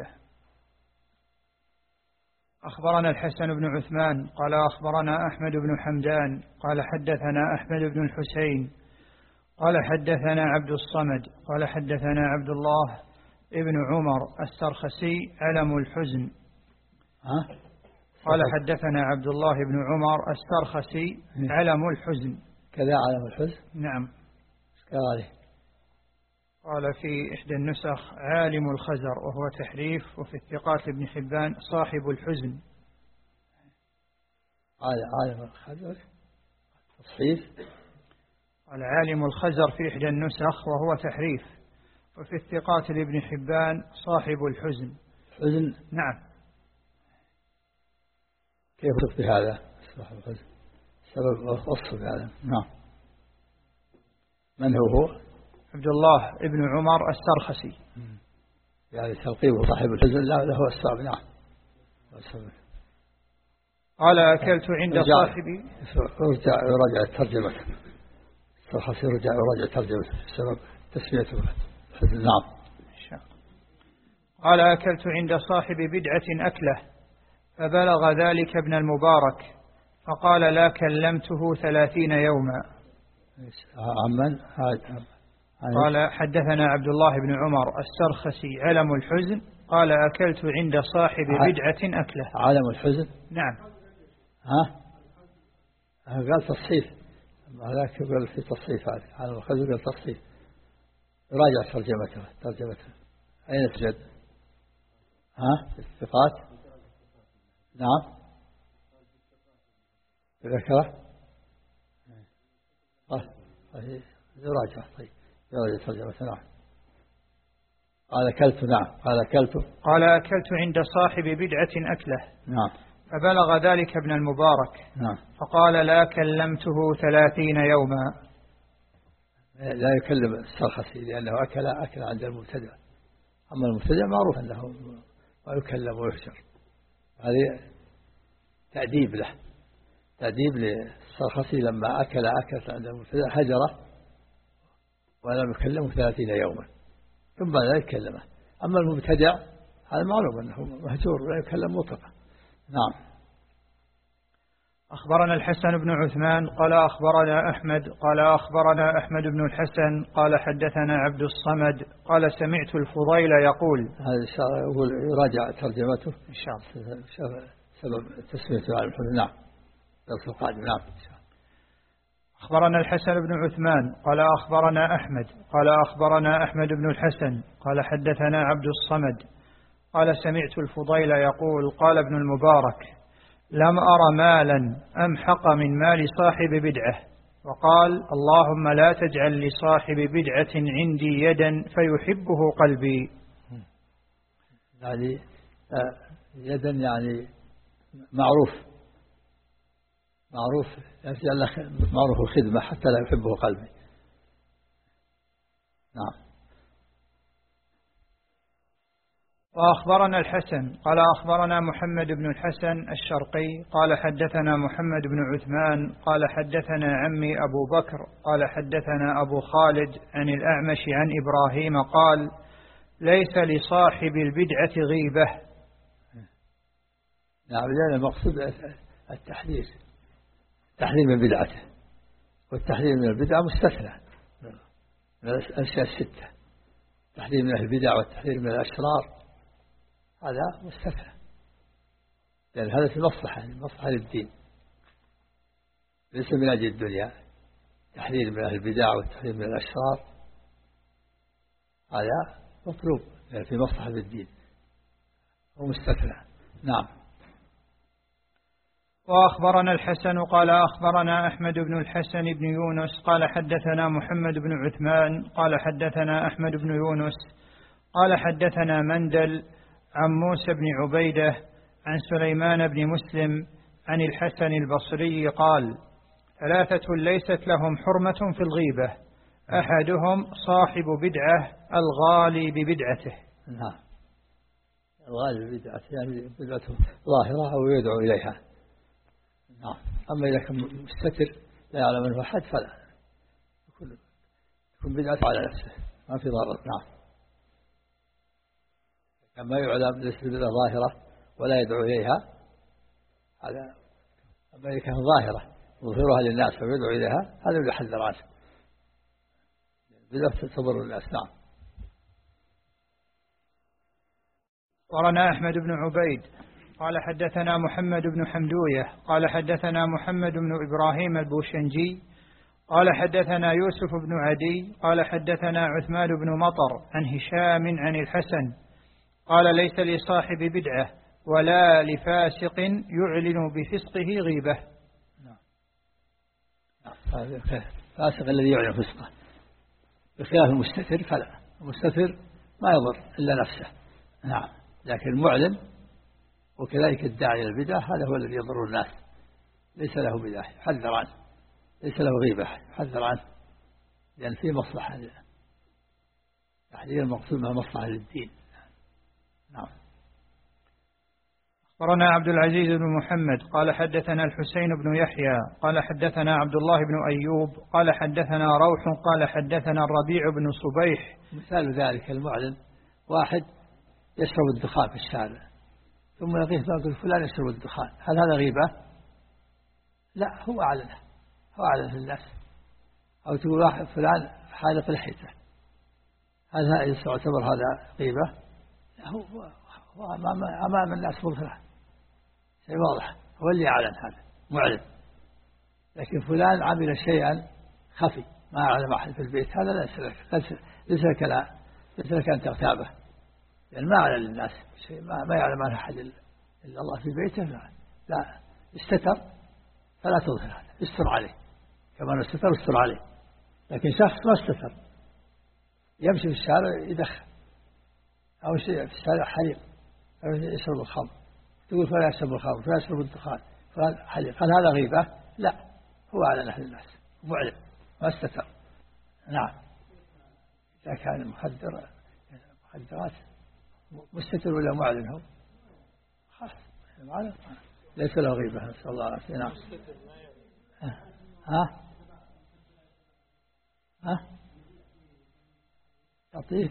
أخبرنا الحسن بن عثمان قال أخبرنا أحمد بن حمدان قال حدثنا أحمد بن الحسين قال حدثنا عبد الصمد قال حدثنا عبد الله ابن عمر السرخسي علم الحزن. قال حدثنا عبد الله بن عمر السرخسي علم الحزن. كذا علم الحزن. نعم. قال قال في إحدى النسخ عالم الخزر، وهو تحريف، وفي الثقات لابن حبان صاحب الحزن. عالم الخزر تصحيف. قال عالم الخزر في إحدى النسخ وهو تحريف، وفي الثقات لابن حبان صاحب الحزن. حزن. نعم. كيف تخفي هذا صاحب الحزن؟ سبب وصف هذا. نعم. من هو هو؟ عبد الله ابن عمر السرخسي. يعني تلقيبه صاحب الحزن لا له الصعب. نعم. قال أكلت عند صاحبي. رجع يراجع الترجمة. السرخسي رجع يراجع الترجمة بسبب تسميته الحزن. نعم. قال أكلت عند صاحب بدعة أكله فبلغ ذلك ابن المبارك فقال لا كلمته ثلاثين يوما. عمن؟ قال حدثنا عبد الله بن عمر السرخسي علم الحزن قال أكلت عند صاحب بدعة أكله. علم الحزن. نعم. ها قال تصحيف، هذاك يقول في تصحيف. هذا علم الحزن قال تصحيف. راجع ترجمته ترجمته أين تجد؟ ها في الثقات. نعم. ذكره. طيب يراجع. طيب يراجع ترجمته. نعم. قال أكلت. نعم. قال أكلت. قال أكلت عند صاحب بدعة أكله. نعم. فبلغ ذلك ابن المبارك. نعم. فقال لا كلمته ثلاثين يوما. لا يكلم السرخسي لأنه أكل أكل عند المبتدع، أما المبتدع معروف أنه ويكلم ويحشر. هذه تأديب له، تأديب للسرخسي لما أكل أكل عند المبتدع هجره ولم يكلمه ثلاثين يوما ثم لا يكلمه. أما المبتدع هذا معلوم أنه مهجور ولا يكلم مطلقا. نعم. أخبرنا الحسن بن عثمان قال أخبرنا أحمد قال أخبرنا أحمد بن الحسن قال حدثنا عبد الصمد قال سمعت الفضيل يقول. هذا يقول يراجع ترجمته إن شاء الله سبب تسميته على الحزن. نعم. درس القادم. نعم. أخبرنا الحسن بن عثمان قال أخبرنا أحمد قال أخبرنا أحمد بن الحسن قال حدثنا عبد الصمد قال سمعت الفضيل يقول قال ابن المبارك لم أر مالا أمحق من مال صاحب بدعة، وقال اللهم لا تجعل لصاحب بدعة عندي يدا فيحبه قلبي. يعني يدا يعني معروف معروف يجعل معروف الخدمة حتى لا يحبه قلبي. نعم. وأخبرنا الحسن قال أخبرنا محمد بن الحسن الشرقي قال حدثنا محمد بن عثمان قال حدثنا عمي أبو بكر قال حدثنا أبو خالد عن الأعمش عن إبراهيم قال ليس لصاحب البدعة غيبة. نعم، لأن المقصود التحذير، التحذير من بدعته، والتحذير من البدعة مستثنى من الأشياء الستة. التحذير من البدع والتحذير من الأشرار هذا مستثنى، لأن هذا في مصلحة مصلحة للدين ليس من أجل الدنيا. التحذير من البدع والتحذير من الأشرار هذا مطلوب لأن في مصلحة للدين ومستثنى. نعم. وأخبرنا الحسن قال أخبرنا أحمد بن الحسن بن يونس قال حدثنا محمد بن عثمان قال حدثنا أحمد بن يونس قال حدثنا مندل عن موسى بن عبيدة عن سليمان بن مسلم عن الحسن البصري قال ثلاثة ليست لهم حرمة في الغيبة، أحدهم صاحب بدعة الغالي ببدعته. نعم، الغالي ببدعته يعني بدعته ظاهرة أو يدعو إليها. نعم. أما إذا كان مستتر لا يعلم منه أحد فلا يكون بدعته على نفسه ما في ضرر. نعم. كما يعلم ليس بدعة ظاهرة ولا يدعو إليها هذا. أما إذا كان ظاهرة يظهرها للناس ويدعو إليها هذا اللي يحذر عنه بدعة تضر الناس. نعم. ورنا أحمد بن عبيد قال حدثنا محمد بن حمدوية قال حدثنا محمد بن إبراهيم البوشنجي قال حدثنا يوسف بن عدي قال حدثنا عثمان بن مطر عن هشام عن الحسن قال ليس لصاحب بدعة ولا لفاسق يعلن بفسقه غيبة. فاسق الذي يعلن فسقه بخلاف المستتر فلا، المستتر ما يضر إلا نفسه. نعم. لكن المعلن وكذلك الداعي إلى البدعة هذا هو الذي يضر الناس، ليس له بدعة حذر عنه، ليس له غيبة حذر عنه، لأن فيه مصلحة، تحذير المقصود من مصلحة للدين. نعم. أخبرنا عبد العزيز بن محمد قال حدثنا الحسين بن يحيى قال حدثنا عبد الله بن أيوب قال حدثنا روح قال حدثنا الربيع بن صبيح. مثال ذلك المعلن واحد يشرب الدخان في الشارع ثم يقيه فيقول فلان يشرب الدخان، هل هذا غيبة؟ لا، هو أعلنه، هو أعلن في الناس. أو تقول واحد فلان حالق لحيته، هل هذا يعتبر هذا غيبة؟ لا، هو, هو أمام, أمام الناس مظهر شيء واضح، هو اللي أعلن هذا معلن. لكن فلان عمل شيئا خفي ما أعلم أحد في البيت هذا ليس لك ليس لك لا ليس لك أن تغتابه، لأن ما أعلن للناس شيء ما, ما يعلم عنه أحد إلا الله في بيته. لا, لا استتر فلا تظهر هذا، استر عليه كما استتر استر عليه. لكن شخص ما استتر يمشي في الشارع يدخن أو شيء في الشارع حريق أو يشرب الخمر، تقول فلا يشرب الخمر فلا يشرب الدخان فلا حريق، هل هذا غيبة؟ لا، هو أعلن للناس معلن ما استتر. نعم. إذا كان المخدر مخدرات مستتر ولا معلن هو خلاص معلن ليس له غيبة، نسأل الله العافية. نعم. ها ها لطيف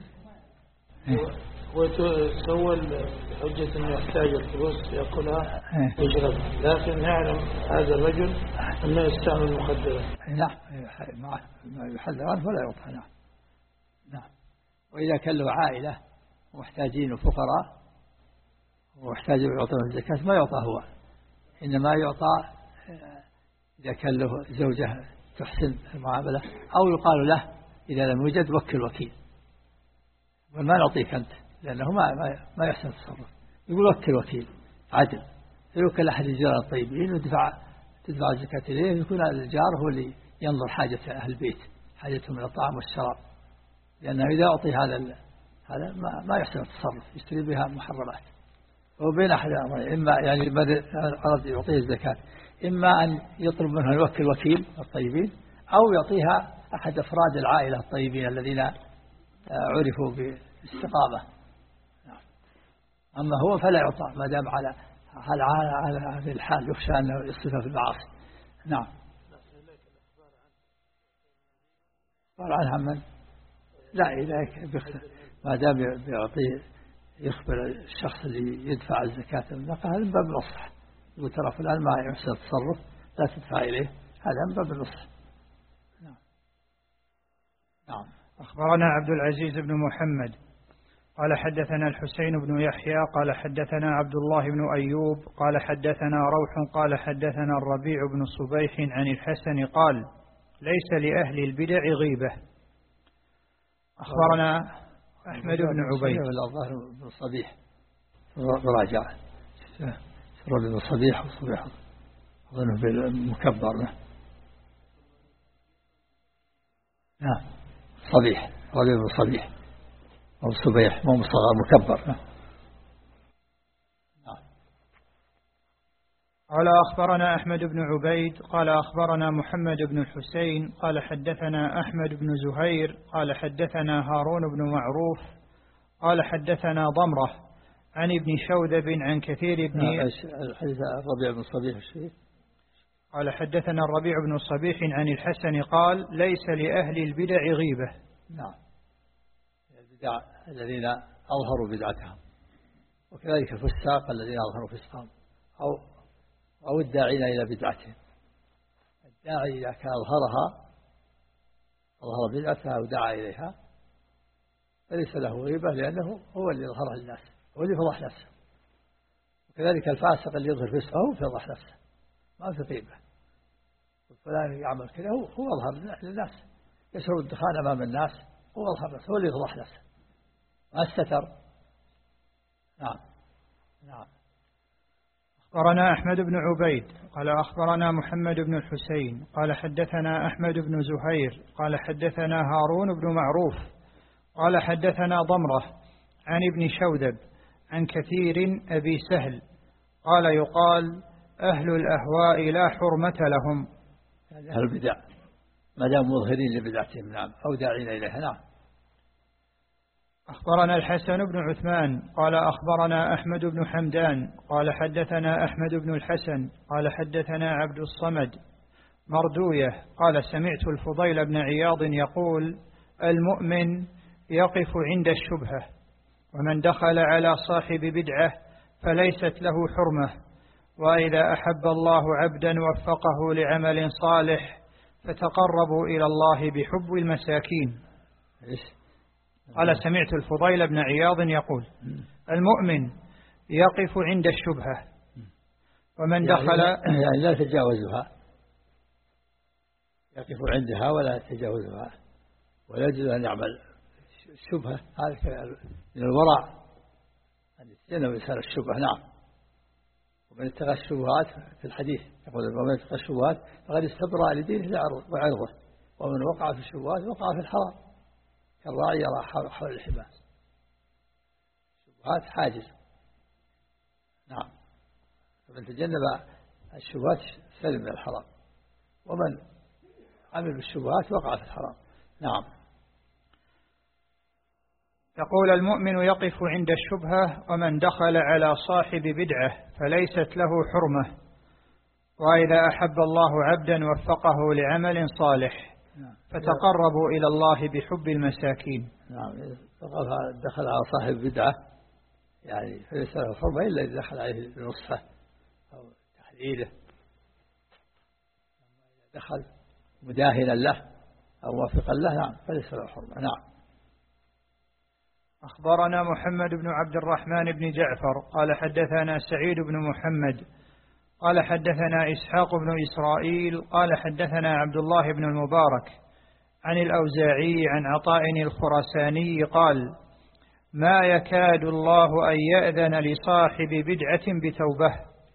وتسول حجة أنه يحتاج الفلوس يأكلها يشرب، لكن نعلم هذا الرجل أنه يستعمل المخدرات. نعم، ما يحذر عنه ولا يعطى. نعم. نعم. وإذا كان له عائلة محتاجين وفقراء ومحتاج يعطون الزكاة ما يعطى هو، إنما يعطى إذا كان له زوجة تحسن المعاملة أو يقال له إذا لم يوجد وكل وكيل، وما نعطيك أنت لأنه ما ما يحسن التصرف، يقول وكل وكيل عدل فيوكل أحد الجيران الطيبين وتدفع تدفع الزكاة إليه، يكون الجار هو اللي ينظر حاجة أهل البيت حاجتهم من الطعام والشراب، لأنه إذا أعطي هذا هذا ما ما يحسن التصرف يشتري بها محرمات. وبين أحد أمرين، إما يعني أراد يعطيه الزكاة إما أن يطلب منه يوكل وكيل الطيبين أو يعطيها أحد أفراد العائلة الطيبين الذين عرفوا بالاستقامة. أما هو فلا يعطى ما دام على على هذه الحال يخشى أنه يصرف في المعاصي. نعم. قال عنها من لا إليك ما دام بيعطيه يخبر الشخص اللي يدفع الزكاة من النقل، هذا من باب النصح. يقول ترى فلان ما يحسن التصرف لا تدفع إليه، هذا من باب النصح. نعم. نعم. أخبرنا عبد العزيز بن محمد قال حدثنا الحسين بن يحيى قال حدثنا عبد الله بن أيوب قال حدثنا روح قال حدثنا الربيع بن صبيح عن الحسن قال ليس لأهل البدع غيبة. أخبرنا أحمد بن عبيد الظاهر بن صبيح مراجعة ربيع بن صبيح وصبيح أظنه بالمكبر. نعم صبيح ربيع بن صبيح أو صبيح مو مصغر مكبر. قال أخبرنا أحمد بن عبيد قال أخبرنا محمد بن الحسين قال حدثنا أحمد بن زهير قال حدثنا هارون بن معروف قال حدثنا ضمرة عن ابن شوذب عن كثير بن حدث الربيع بن صبيح الشيخ قال حدثنا الربيع بن صبيح عن الحسن قال ليس لأهل البدع غيبة. نعم البدع الذين أظهروا بدعتهم، وكذلك الفساق الذين أظهروا فسقهم أو أو الداعين إلى بدعتهم. الداعي إذا كان أظهرها أظهر بدعتها ودعا إليها فليس له غيبة، لأنه هو اللي أظهرها للناس، هو اللي فضح نفسه. وكذلك الفاسق اللي يظهر فسقه هو فضح نفسه، ما في غيبة. فلان يعمل كذا هو هو أظهر للناس، يشرب الدخان أمام الناس هو أظهر نفسه، هو اللي فضح نفسه ما استتر. نعم. نعم. أخبرنا أحمد بن عبيد قال أخبرنا محمد بن الحسين قال حدثنا أحمد بن زهير قال حدثنا هارون بن معروف قال حدثنا ضمرة عن ابن شوذب عن كثير أبي سهل قال يقال أهل الأهواء لا حرمة لهم، يعني أهل البدع ما دام مظهرين لبدعتهم. نعم أو داعين إليها. نعم. أخبرنا الحسن بن عثمان قال أخبرنا أحمد بن حمدان قال حدثنا أحمد بن الحسن قال حدثنا عبد الصمد مردوية قال سمعت الفضيل بن عياض يقول المؤمن يقف عند الشبهة، ومن دخل على صاحب بدعة فليست له حرمة، وإذا أحب الله عبدا وفقه لعمل صالح فتقربوا إلى الله بحب المساكين. قال سمعت الفضيل بن عياض يقول المؤمن يقف عند الشبهة، ومن دخل يعني لا تجاوزها، يقف عندها ولا تجاوزها، ولا يجوز أن يعمل الشبهة. هذا من الورع أن يستنى بإنسان الشبهة. نعم. ومن اتقى الشبهات في الحديث يقول ومن اتقى الشبهات فقد استبرأ لدينه وعرضه، ومن وقع في الشبهات وقع في الحرام كالراعي يرى حول الحمى. الشبهات حاجز. نعم. فمن تجنب الشبهات سلم من الحرام، ومن عمل بالشبهات وقع في الحرام. نعم. يقول المؤمن يقف عند الشبهة، ومن دخل على صاحب بدعة فليست له حرمة، وإذا أحب الله عبدا وفقه لعمل صالح فتقربوا إلى الله بحب المساكين. نعم. دخل على صاحب بدعة يعني فليس له حرمة إلا إذا دخل عليه بنصحه أو تحليله، دخل مداهنا له أو موافقا له. نعم فليس له حرمة. نعم. أخبرنا محمد بن عبد الرحمن بن جعفر قال حدثنا سعيد بن محمد قال حدثنا إسحاق بن إسرائيل قال حدثنا عبد الله بن المبارك عن الأوزاعي عن عطاء الخراساني قال ما يكاد الله أن يأذن لصاحب بدعة بتوبة.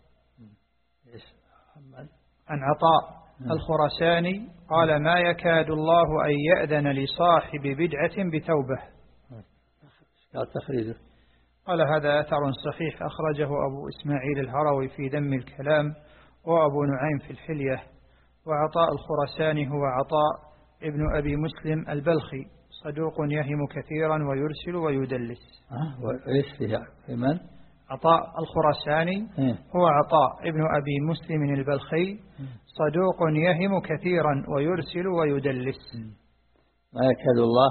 عن عطاء الخراساني قال ما يكاد الله أن يأذن لصاحب بدعة بتوبة. تخريجه قال هذا أثر صحيح أخرجه أبو إسماعيل الهروي في ذم الكلام، وأبو نعيم في الحلية. وعطاء الخراساني هو عطاء ابن أبي مسلم البلخي صدوق يهم كثيرا ويرسل ويدلس. وإيش فيها في من؟ عطاء الخراساني هو عطاء ابن أبي مسلم البلخي صدوق يهم كثيرا ويرسل ويدلس. ما يكاد الله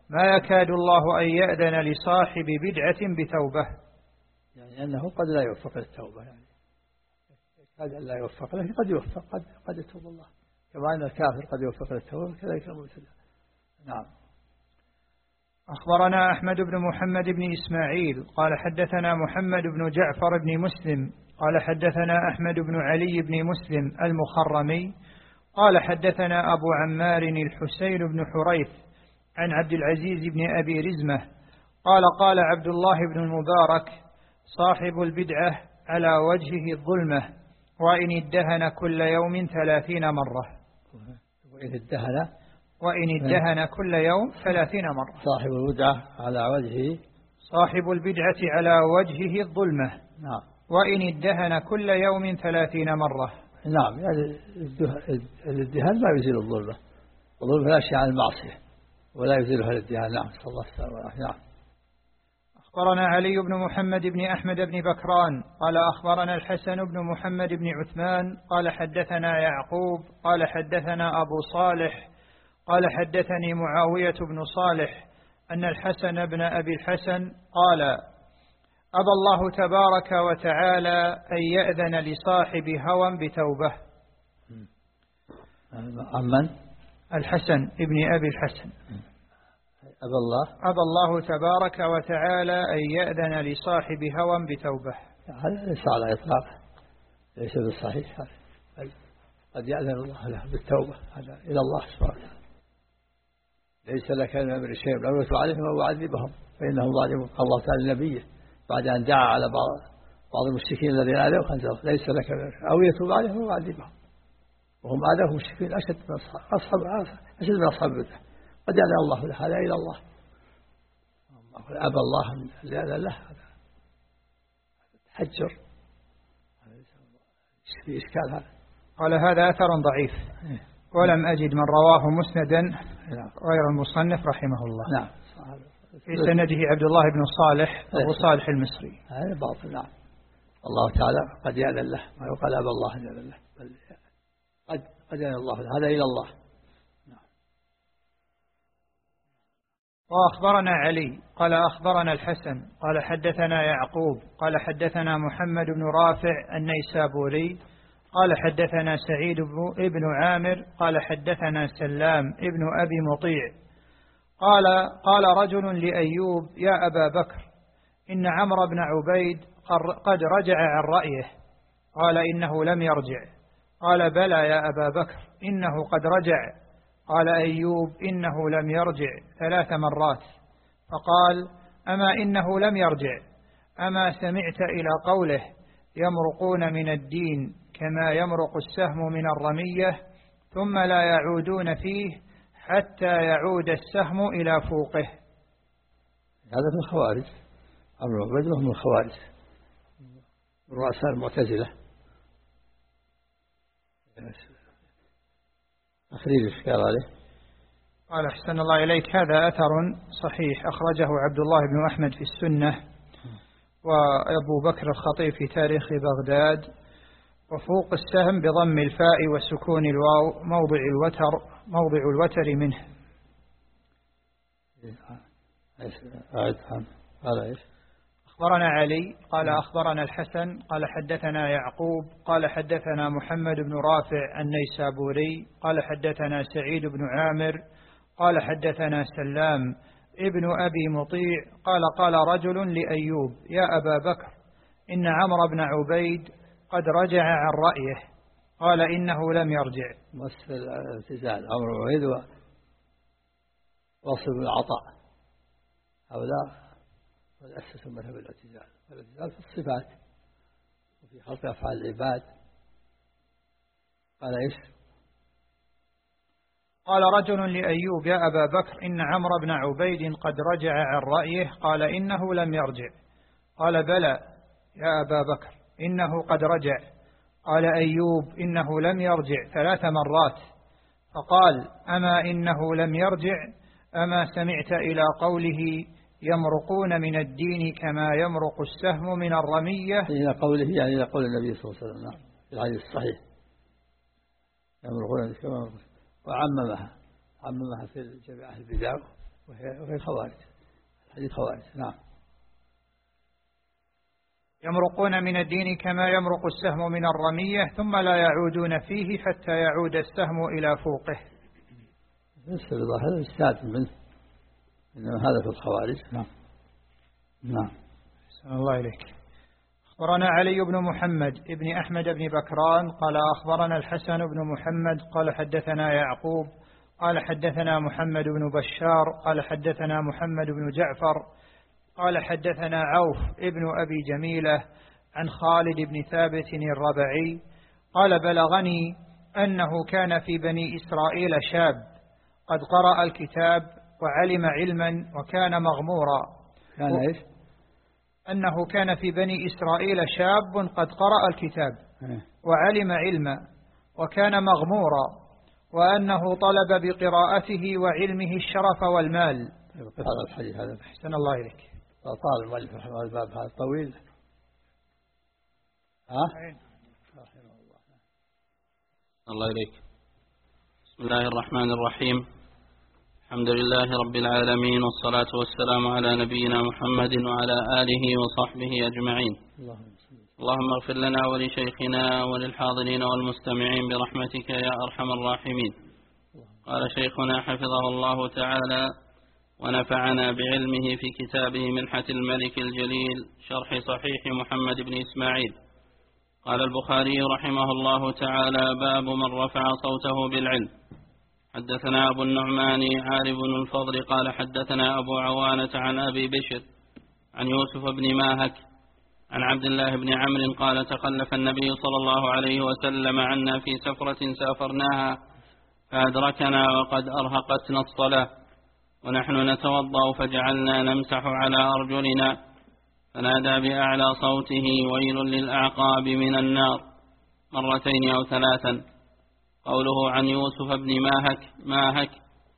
ما يكاد الله أن يأذن لصاحب بدعة بتوبة. يعني أنه قد لا يوفق للتوبة، يعني قد لا يوفق له، قد يوفق، قد قد يتوب الله، كما أن الكافر قد يوفق للتوبة كذلك المبتدع. نعم. أخبرنا أحمد بن محمد بن إسماعيل قال حدثنا محمد بن جعفر بن مسلم قال حدثنا أحمد بن علي بن مسلم المخرمي قال حدثنا أبو عمار الحسين بن حريث عن عبد العزيز بن أبي رزمة قال قال عبد الله بن المبارك صاحب البدعة على وجهه الظلمة وإن ادهن كل يوم ثلاثين مرة. وإن ادهن وإن ادهن كل يوم ثلاثين مرة. صاحب البدعة على وجهه صاحب البدعة على وجهه الظلمة. نعم. وإن ادهن كل يوم ثلاثين مرة. نعم. يعني الادهان ما يزيل الظلمة، الظلمة لا شيء عن المعصية ولا يزيلها الادهان. نعم. صلى الله عليه وسلم. نعم. أخبرنا علي بن محمد بن أحمد بن بكران قال أخبرنا الحسن بن محمد بن عثمان قال حدثنا يعقوب قال حدثنا أبو صالح قال حدثني معاوية بن صالح أن الحسن بن أبي الحسن قال أبى الله تبارك وتعالى أن يأذن لصاحب هوى بتوبة. عمن؟ الحسن ابن أبي الحسن. أبى الله أبى الله تبارك وتعالى أن يأذن لصاحب هوى بتوبة. هذا ليس على إطلاقه، ليس بالصحيح. قد يأذن الله له بالتوبة، هذا إلى الله سبحانه وتعالى. ليس لك من أمر شيء، لو يتوب عليهم أو يعذبهم فإنهم ظالمون. قال الله تعالى لنبيه بعد أن دعا على بعض بعض المشركين الذين آذوه أنزل ليس لك من أو يتوب عليهم أو يعذبهم وهم آذوه مشركين أشد من أصحاب أشد من أصحاب البدع. قد يأذن الله له، هذا إلى الله. أبى الله أن يأذن له، هذا تحجر، في إشكال. هذا قال هذا أثر ضعيف ولم أجد من رواه مسندا غير المصنف رحمه الله. نعم. في سنده عبد الله بن صالح أبو صالح المصري. هذا باطل. نعم. الله تعالى قد يأذن له، ما يقال أبى الله أن يأذن له، بل قد قد يأذن الله له، هذا إلى الله. نعم. وأخبرنا علي قال أخبرنا الحسن قال حدثنا يعقوب قال حدثنا محمد بن رافع النيسابوري قال حدثنا سعيد بن عامر قال حدثنا سلام ابن أبي مطيع قال قال رجل لأيوب يا أبا بكر إن عمرو بن عبيد قد رجع عن رأيه. قال إنه لم يرجع. قال بلى يا أبا بكر إنه قد رجع. قال أيوب إنه لم يرجع ثلاث مرات. فقال أما إنه لم يرجع أما سمعت إلى قوله يمرقون من الدين كما يمرق السهم من الرمية ثم لا يعودون فيه حتى يعود السهم إلى فوقه. هذا من الخوارج. عمرو بن عبيد من الخوارج، رؤساء المعتزلة. تخريج إشكال عليه. قال أحسن الله إليك هذا أثر صحيح أخرجه عبد الله بن أحمد في السنة وأبو بكر الخطيب في تاريخ بغداد. وفوق السهم بضم الفاء وسكون الواو موضع الوتر موضع الوتر منه. أخبرنا علي قال أخبرنا الحسن قال حدثنا يعقوب قال حدثنا محمد بن رافع النيسابوري قال حدثنا سعيد بن عامر قال حدثنا سلام ابن أبي مطيع قال قال رجل لأيوب يا أبا بكر إن عمرو بن عبيد قد رجع عن رأيه. قال إنه لم يرجع. وصف الاعتزال عمرو بن عبيد وصف العطاء هؤلاء والأسس مذهب الاعتزال. الاعتزال في الصفات وفي خلق أفعال العباد. قال إيش؟ قال رجل لأيوب يا أبا بكر إن عمرو بن عبيد قد رجع عن رأيه. قال إنه لم يرجع. قال بلى يا أبا بكر إنه قد رجع. قال أيوب إنه لم يرجع ثلاث مرات. فقال أما إنه لم يرجع أما سمعت إلى قوله يمرقون من الدين كما يمرق السهم من الرمية. إلى قوله يعني إلى قول النبي صلى الله عليه وسلم في الحديث الصحيح يمرقون كما وعممها عممها في جميع البدع وهي, وهي خوارج، الحديث خوارج. نعم. يمرقون من الدين كما يمرق السهم من الرمية ثم لا يعودون فيه حتى يعود السهم إلى فوقه. بالنسبة لهذا اجتهاد منه، إنما هذا في الخوارج. نعم. نعم. أحسن الله إليك. أخبرنا علي بن محمد ابن أحمد بن بكران قال أخبرنا الحسن بن محمد قال حدثنا يعقوب قال حدثنا محمد بن بشار قال حدثنا محمد بن جعفر قال حدثنا عوف ابن أبي جميلة عن خالد بن ثابت الربعي قال بلغني أنه كان في بني إسرائيل شاب قد قرأ الكتاب وعلم علما وكان مغمورا. كان إيش؟ أنه كان في بني إسرائيل شاب قد قرأ الكتاب وعلم علما وكان مغمورا، وأنه طلب بقراءته وعلمه الشرف والمال. هذا الحديث هذا. أحسن الله إليك. طال المؤلف رحمه الله الباب هذا طويل. ها؟ الله إليك. بسم الله الرحمن الرحيم. الحمد لله رب العالمين، والصلاة والسلام على نبينا محمد وعلى آله وصحبه أجمعين. اللهم اغفر لنا ولشيخنا وللحاضرين والمستمعين برحمتك يا أرحم الراحمين. قال شيخنا حفظه الله تعالى ونفعنا بعلمه في كتابه منحة الملك الجليل شرح صحيح محمد بن إسماعيل. قال البخاري رحمه الله تعالى باب من رفع صوته بالعلم. حدثنا أبو النعمان عارف بن الفضل قال حدثنا أبو عوانة عن أبي بشر عن يوسف بن ماهك عن عبد الله بن عمرو قال تخلف النبي صلى الله عليه وسلم عنا في سفرة سافرناها فأدركنا وقد أرهقتنا الصلاة ونحن نتوضأ فجعلنا نمسح على أرجلنا فنادى بأعلى صوته ويل للأعقاب من النار مرتين أو ثلاثا. قوله عن يوسف بن ماهك ماهك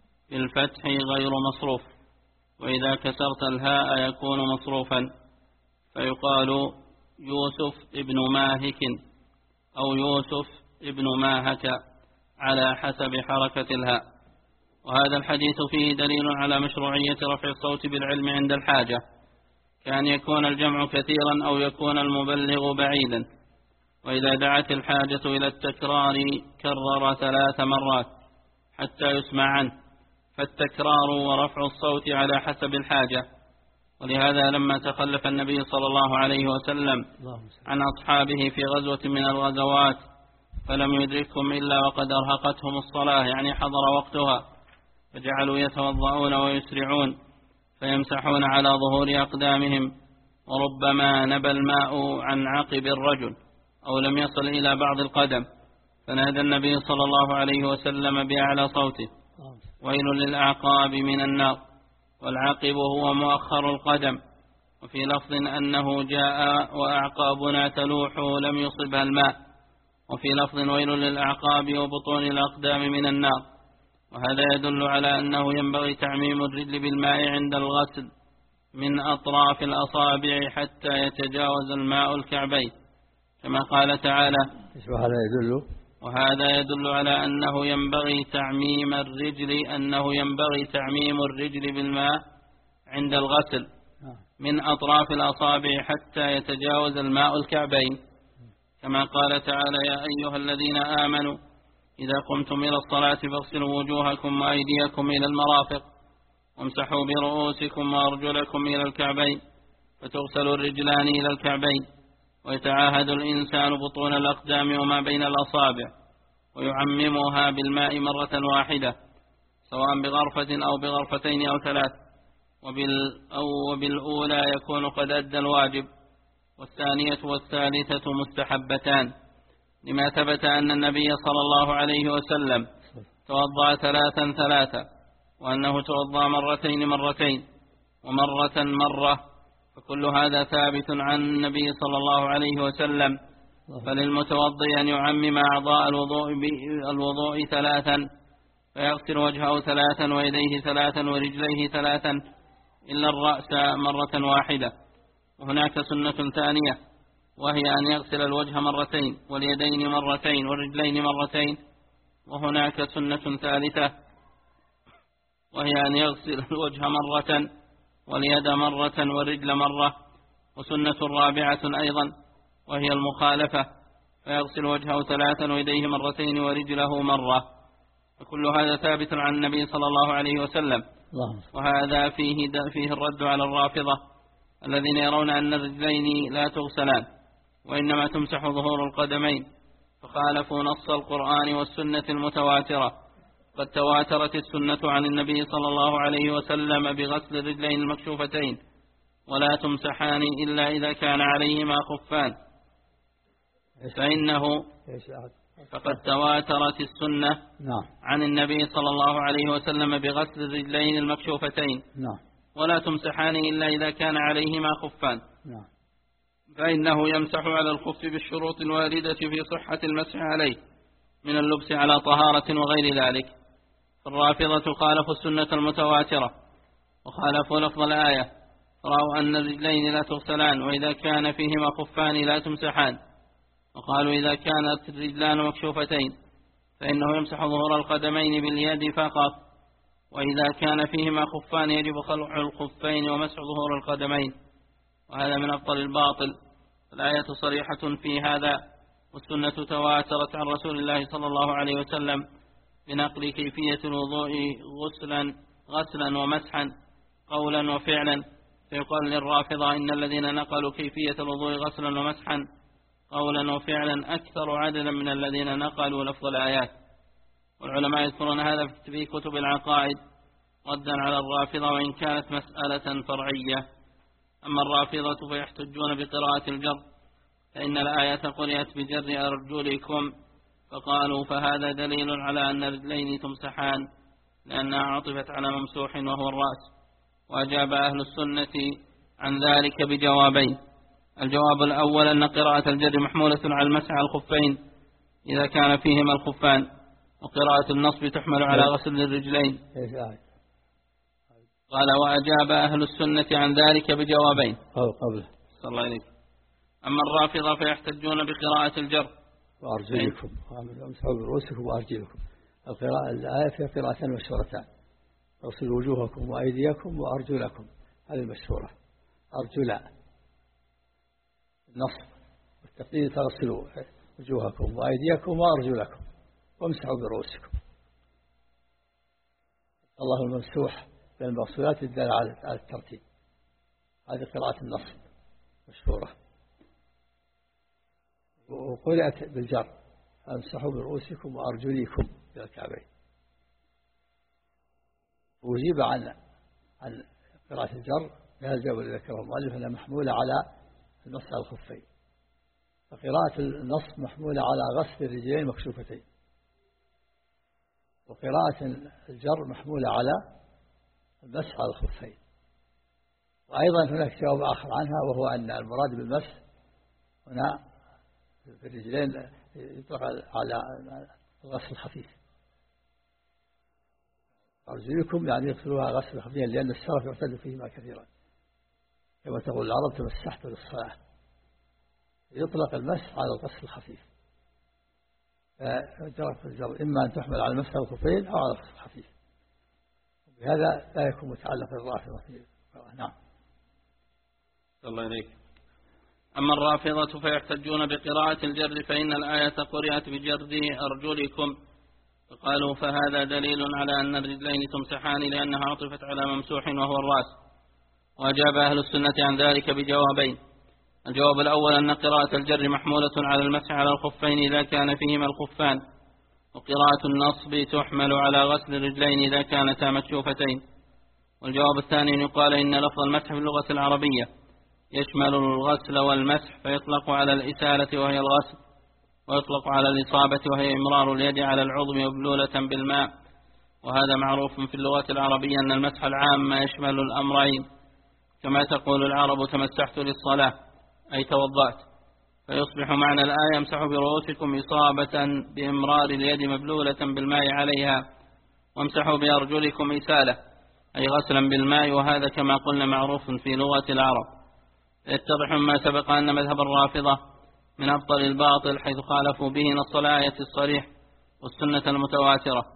بالفتح غير مصروف، وإذا كسرت الهاء يكون مصروفا فيقال يوسف ابن ماهك أو يوسف ابن ماهك على حسب حركة الهاء. وهذا الحديث فيه دليل على مشروعية رفع الصوت بالعلم عند الحاجة، كأن يكون الجمع كثيرا أو يكون المبلغ بعيدا، وإذا دعت الحاجة إلى التكرار كرر ثلاث مرات حتى يسمع عنه، فالتكرار ورفع الصوت على حسب الحاجة. ولهذا لما تخلف النبي صلى الله عليه وسلم عن أصحابه في غزوة من الغزوات فلم يدركهم إلا وقد أرهقتهم الصلاة، يعني حضر وقتها، فجعلوا يتوضعون ويسرعون فيمسحون على ظهور أقدامهم، وربما نبى الماء عن عقب الرجل أو لم يصل إلى بعض القدم، فنادى النبي صلى الله عليه وسلم بأعلى صوته ويل للأعقاب من النار، والعاقب هو مؤخر القدم. وفي لفظ أنه جاء وأعقابنا تلوح لم يصبها الماء، وفي لفظ ويل للأعقاب وبطون الأقدام من النار. وهذا يدل على أنه ينبغي تعميم الرجل بالماء عند الغسل من أطراف الأصابع حتى يتجاوز الماء الكعبين، كما قال تعالى وهذا يدل وهذا يدل على أنه ينبغي تعميم الرجل أنه ينبغي تعميم الرجل بالماء عند الغسل من أطراف الأصابع حتى يتجاوز الماء الكعبين، كما قال تعالى يا أيها الذين آمنوا إذا قمتم إلى الصلاة فاغسلوا وجوهكم وأيديكم إلى المرافق وامسحوا برؤوسكم وأرجلكم إلى الكعبين، فتغسل الرجلان إلى الكعبين، ويتعاهد الإنسان بطون الأقدام وما بين الأصابع ويعممها بالماء مرة واحدة سواء بغرفة أو بغرفتين أو ثلاث، أو بالأولى يكون قد أدى الواجب، والثانية والثالثة مستحبتان، لما ثبت أن النبي صلى الله عليه وسلم توضأ ثلاثا ثلاثا، وأنه توضأ مرتين مرتين ومرة مرة، فكل هذا ثابت عن النبي صلى الله عليه وسلم. فللمتوضي أن يعمم أعضاء الوضوء, الوضوء ثلاثا، فيغسل وجهه ثلاثا ويديه ثلاثا ورجليه ثلاثا إلا الرأس مرة واحدة. وهناك سنة ثانية وهي أن يغسل الوجه مرتين واليدين مرتين والرجلين مرتين. وهناك سنة ثالثة وهي أن يغسل الوجه مرة واليد مرة والرجل مرة. وسنة رابعة أيضا وهي المخالفة، فيغسل وجهه ثلاثا ويديه مرتين ورجله مرة. وكل هذا ثابت عن النبي صلى الله عليه وسلم. وهذا فيه, فيه الرد على الرافضة الذين يرون أن الرجلين لا تغسلان وإنما تمسح ظهور القدمين، فخالفوا نص القرآن والسنة المتواترة. قد تواترت السنة عن النبي صلى الله عليه وسلم بغسل الرجلين المكشوفتين ولا تمسحان إلا إذا كان عليهما خفان، فإنه فقد تواترت السنة عن النبي صلى الله عليه وسلم بغسل الرجلين المكشوفتين ولا تمسحان إلا إذا كان عليهما خفان، فإنه يمسح على الخف بالشروط الواردة في صحة المسح عليه من اللبس على طهارة وغير ذلك. الرافضة خالفوا السنة المتواترة وخالفوا لفظ الآية، فرأوا أن الرجلين لا تغسلان وإذا كان فيهما خفان لا تمسحان، وقالوا إذا كانت الرجلان مكشوفتين فإنه يمسح ظهور القدمين باليد فقط، وإذا كان فيهما خفان يجب خلع الخفين ومسح ظهور القدمين، وهذا من أبطل الباطل. الآية صريحة في هذا، والسنة تواترت عن رسول الله صلى الله عليه وسلم بنقل كيفية الوضوء غسلا غسلا ومسحا قولا وفعلا، فيقال للرافضة إن الذين نقلوا كيفية الوضوء غسلا ومسحا قولا وفعلا أكثر عددا من الذين نقلوا لفظ الآيات. والعلماء يذكرون هذا في كتب العقائد ردا على الرافضة وإن كانت مسألة فرعية. أما الرافضة فيحتجون بقراءة الجر، فإن الآية قرأت بجر أرجلكم، فقالوا فهذا دليل على أن الرجلين تمسحان لأنها عطفت على ممسوح وهو الرأس. وأجاب أهل السنة عن ذلك بجوابين: الجواب الأول أن قراءة الجر محمولة على المسح على الخفين إذا كان فيهما الخفان، وقراءة النصب تحمل على غسل الرجلين. قال وأجاب أهل السنة عن ذلك بجوابين. قبل صلى الله عليه. أما الرافضة فيحتجون بقراءة الجر وأرجلكم، وامسحوا برؤوسكم وأرجلكم. القراءة الآية فيها قراءتان مشهورتان: اغسلوا وجوهكم وأيديكم وأرجلكم، هذه المشهورة. أرجلا النصب، والتقدير تغسلوا وجوهكم وأيديكم وأرجلكم وامسحوا برؤوسكم. الله الممسوح بين المغسولات الدالة على الترتيب، هذه قراءة النصب مشهورة. وقرأت بالجر: امسحوا برؤوسكم وأرجلكم إلى الكعبين. وجيب عن عن قراءة الجر بهذا الجواب الذي ذكره المؤلف أنها محمولة على النص على الخفين، فقراءة النص محمولة على غسل الرجلين المكشوفتين، وقراءة الجر محمولة على المسح على الخفين. وأيضا هناك جواب آخر عنها، وهو أن المراد بالمسح هنا في الرجلين يطلق على الغسل الخفيف. أرجلكم يعني يغسلوها غسل خفيفا، لأن السلف يعتد فيهما كثيرا، كما تقول العرب تمسحت للصلاة، يطلق المسح على الغسل الخفيف. فجرت الجر إما أن تحمل على المسح الخفين أو على الغسل الخفيف، بهذا لا يكون متعلق بالرافضة. نعم. الله عليك. أما الرافضة فيحتجون بقراءة الجر، فإن الآية قرأت بجر أرجلكم، فقالوا فهذا دليل على أن الرجلين تمسحان لأنها عطفت على ممسوح وهو الرأس. وأجاب أهل السنة عن ذلك بجوابين: الجواب الأول أن قراءة الجر محمولة على المسح على الخفين إذا كان فيهما الخفان، وقراءة النصب تحمل على غسل الرجلين إذا كانتا مكشوفتين. والجواب الثاني أن يقال إن لفظ المسح في اللغة العربية يشمل الغسل والمسح، فيطلق على الإسالة وهي الغسل، ويطلق على الإصابة وهي إمرار اليد على العظم مبلولة بالماء. وهذا معروف في اللغة العربية أن المسح العام يشمل الأمرين، كما تقول العرب تمسحت للصلاة أي توضأت، فيصبح معنى الآية امسحوا برؤوسكم إصابة بإمرار اليد مبلولة بالماء عليها، وامسحوا بأرجلكم إسالة أي غسلا بالماء. وهذا كما قلنا معروف في لغة العرب. يتضح مما سبق أن مذهب الرافضة من أبطل الباطل، حيث خالفوا به نص الآية الصريح والسنة المتواترة،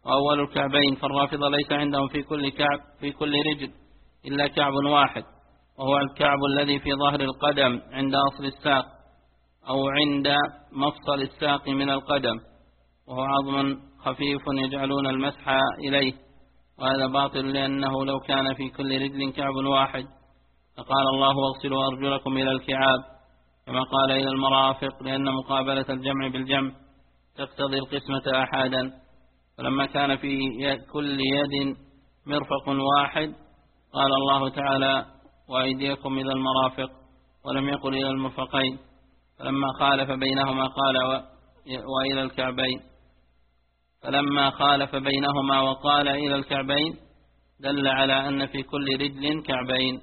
وأول الكعبين، فالرافضة ليس عندهم في كل كعب في كل رجل إلا كعب واحد، وهو الكعب الذي في ظهر القدم عند أصل الساق أو عند مفصل الساق من القدم، وهو عظم خفيف يجعلون المسح إليه، وهذا باطل لأنه لو كان في كل رجل كعب واحد فقال الله واغسلوا أرجلكم إلى الكعاب كما قال إلى المرافق، لأن مقابلة الجمع بالجمع تقتضي القسمة أحادا. فلما كان في كل يد مرفق واحد قال الله تعالى وأيديكم إلى المرافق، ولم يقل إلى المرفقين. فلما خالف بينهما قال وإلى الكعبين فلما خالف بينهما وقال إلى الكعبين دل على أن في كل رجل كعبين.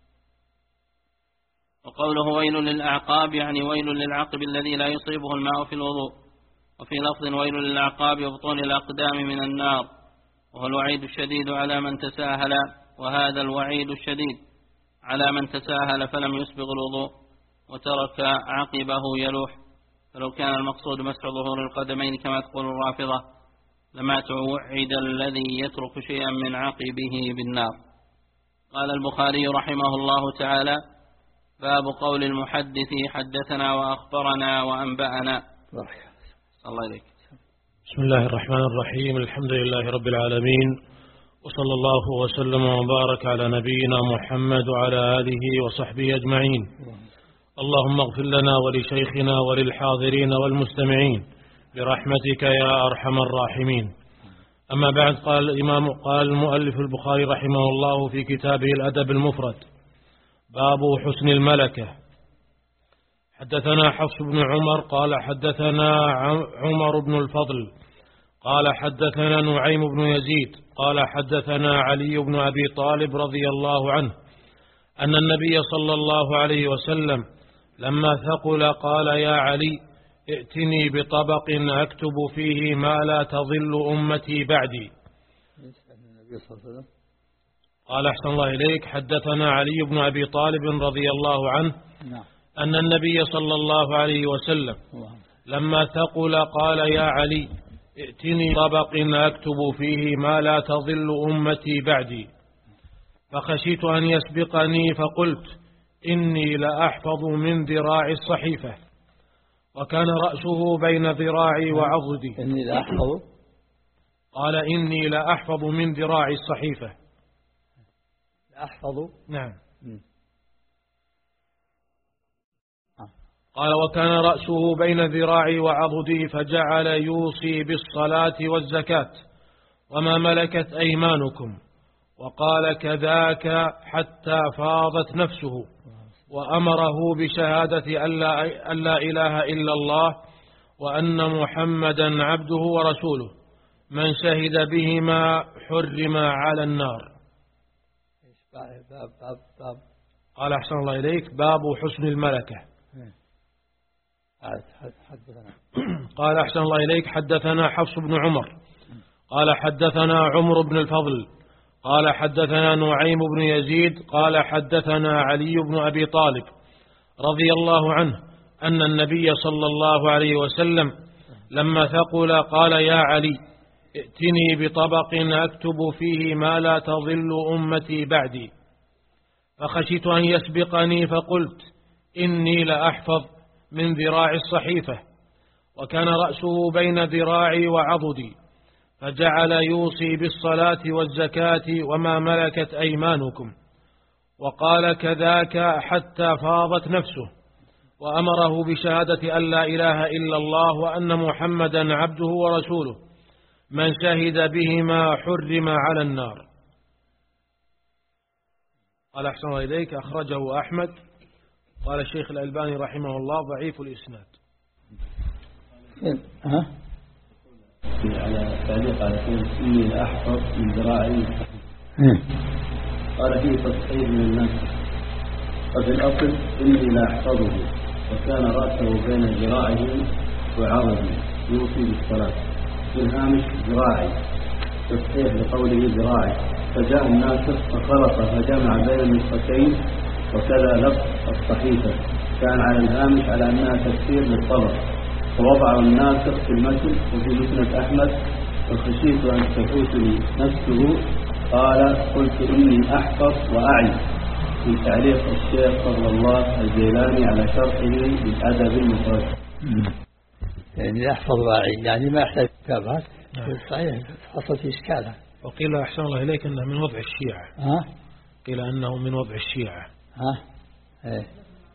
وقوله ويل للأعقاب يعني ويل للعقب الذي لا يصيبه الماء في الوضوء. وفي لفظ ويل للأعقاب وبطون الأقدام من النار، وهو الوعيد الشديد على من تساهل، وهذا الوعيد الشديد على من تساهل فلم يسبغ الوضوء وترك عقبه يلوح. فلو كان المقصود مسح ظهور القدمين كما تقول الرافضة لما توعد الذي يترك شيئا من عقبه بالنار. قال البخاري رحمه الله تعالى باب قول المحدث حدثنا وأخبرنا وأنبأنا. الله إليك. بسم الله الرحمن الرحيم، الحمد لله رب العالمين، وصلى الله وسلم وبارك على نبينا محمد وعلى آله وصحبه أجمعين. اللهم اغفر لنا ولشيخنا وللحاضرين والمستمعين برحمتك يا أرحم الراحمين. أما بعد، قال الإمام قال المؤلف البخاري رحمه الله في كتابه الأدب المفرد باب حسن الملكة. حدثنا حفص بن عمر قال حدثنا عمر بن الفضل قال حدثنا نعيم بن يزيد قال حدثنا علي بن أبي طالب رضي الله عنه أن النبي صلى الله عليه وسلم لما ثقل قال يا علي ائتني بطبق أكتب فيه ما لا تضل أمتي بعدي. قال أحسن الله إليك. حدثنا علي بن أبي طالب رضي الله عنه أن النبي صلى الله عليه وسلم لما ثقل قال يا علي ائتني طبق أكتب فيه ما لا تضل أمتي بعدي، فخشيت أن يسبقني فقلت إني لأحفظ من ذراع الصحيفة، وكان رأسه بين ذراعي وعضدي. إني لأحفظ قال إني لأحفظ من ذراع الصحيفة. لأحفظ نعم. قال وكان رأسه بين ذراعي وعضدي فجعل يوصي بالصلاة والزكاة وما ملكت أيمانكم، وقال كذاك حتى فاضت نفسه، وأمره بشهادة أن لا إله إلا الله وأن محمدا عبده ورسوله، من شهد بهما حرم على النار. باب باب باب قال أحسن الله إليك باب حسن الملكة. قال أحسن الله إليك. حدثنا حفص بن عمر قال حدثنا عمر بن الفضل قال حدثنا نعيم بن يزيد قال حدثنا علي بن أبي طالب رضي الله عنه أن النبي صلى الله عليه وسلم لما ثقل قال يا علي ائتني بطبق أكتب فيه ما لا تضل أمتي بعدي، فخشيت أن يسبقني فقلت إني لأحفظ من ذراع الصحيفة، وكان رأسه بين ذراعي وعضدي، فجعل يوصي بالصلاة والزكاة وما ملكت أيمانكم، وقال كذاك حتى فاضت نفسه، وأمره بشهادة أن لا إله إلا الله وأن محمدا عبده ورسوله، من شهد بهما حرم على النار. قال أحسن الله إليك. أخرجه أحمد. قال الشيخ الألباني رحمه الله ضعيف الإسناد. ها؟ على تعليق على كلمة إني لأحفظ من ذراعي، قال فيه تصحيح من الناس، وفي الأصل إني لأحفظه، وكان رأسه بين ذراعه وعرضه يوصي بالصلاة، في الهامش ذراعي تصحيح لقوله ذراعي، فجاء الناسخ فخلط فجمع بين النسختين، وكذا لفظ الصحيفة كان على الهامش على أنها تفسير للطبق، فوضع الناسخ في المتن وفي مسند أحمد فخشيت أن تفوتني نفسه. قال قلت إني أحفظ وأعي. في تعليق الشيخ فضل الله الجيلاني على شرحه بالأدب المفرد. يعني أحفظ وأعي يعني ما يحتاج كتابات. صحيح حصل في إشكالها. وقيل أحسن الله إليك أنه من وضع الشيعة. ها؟ قيل أنه من وضع الشيعة. ها؟ إيه.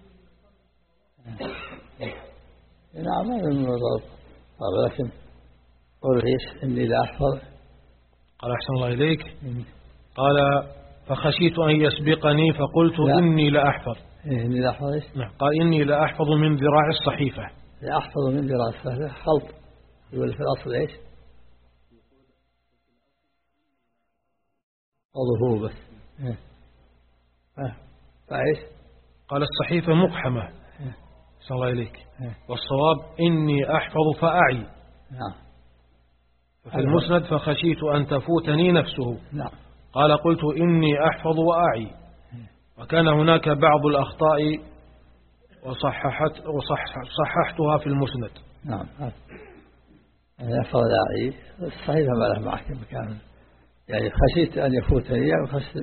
نعم ما من وضع، ولكن قول إيش إني لا أحفظ. قال أحسن الله إليك قال فخشيت أن يسبقني فقلت لا. إني لا أحفظ. إيه إني لا أحفظ إيش؟ نعم قال إني لا أحفظ من ذراع الصحيفة. لا أحفظ من ذراع الصحيفة خلط يقول في الأصل إيش؟ أضهو بس. إيه. فإيش؟ قال الصحيفة مقحمة. إيه. صلى الله إليك. إيه. والصواب إني أحفظ فأعي. نعم. في المسند فخشيت أن تفوتني نفسه. نعم. قال قلت إني أحفظ وأعي. وكان هناك بعض الأخطاء وصححت وصححتها في المسند. نعم. أحفظ وأعي الصحيفة ما له محكمة كامل يعني خشيت أن يفوتني وخشيت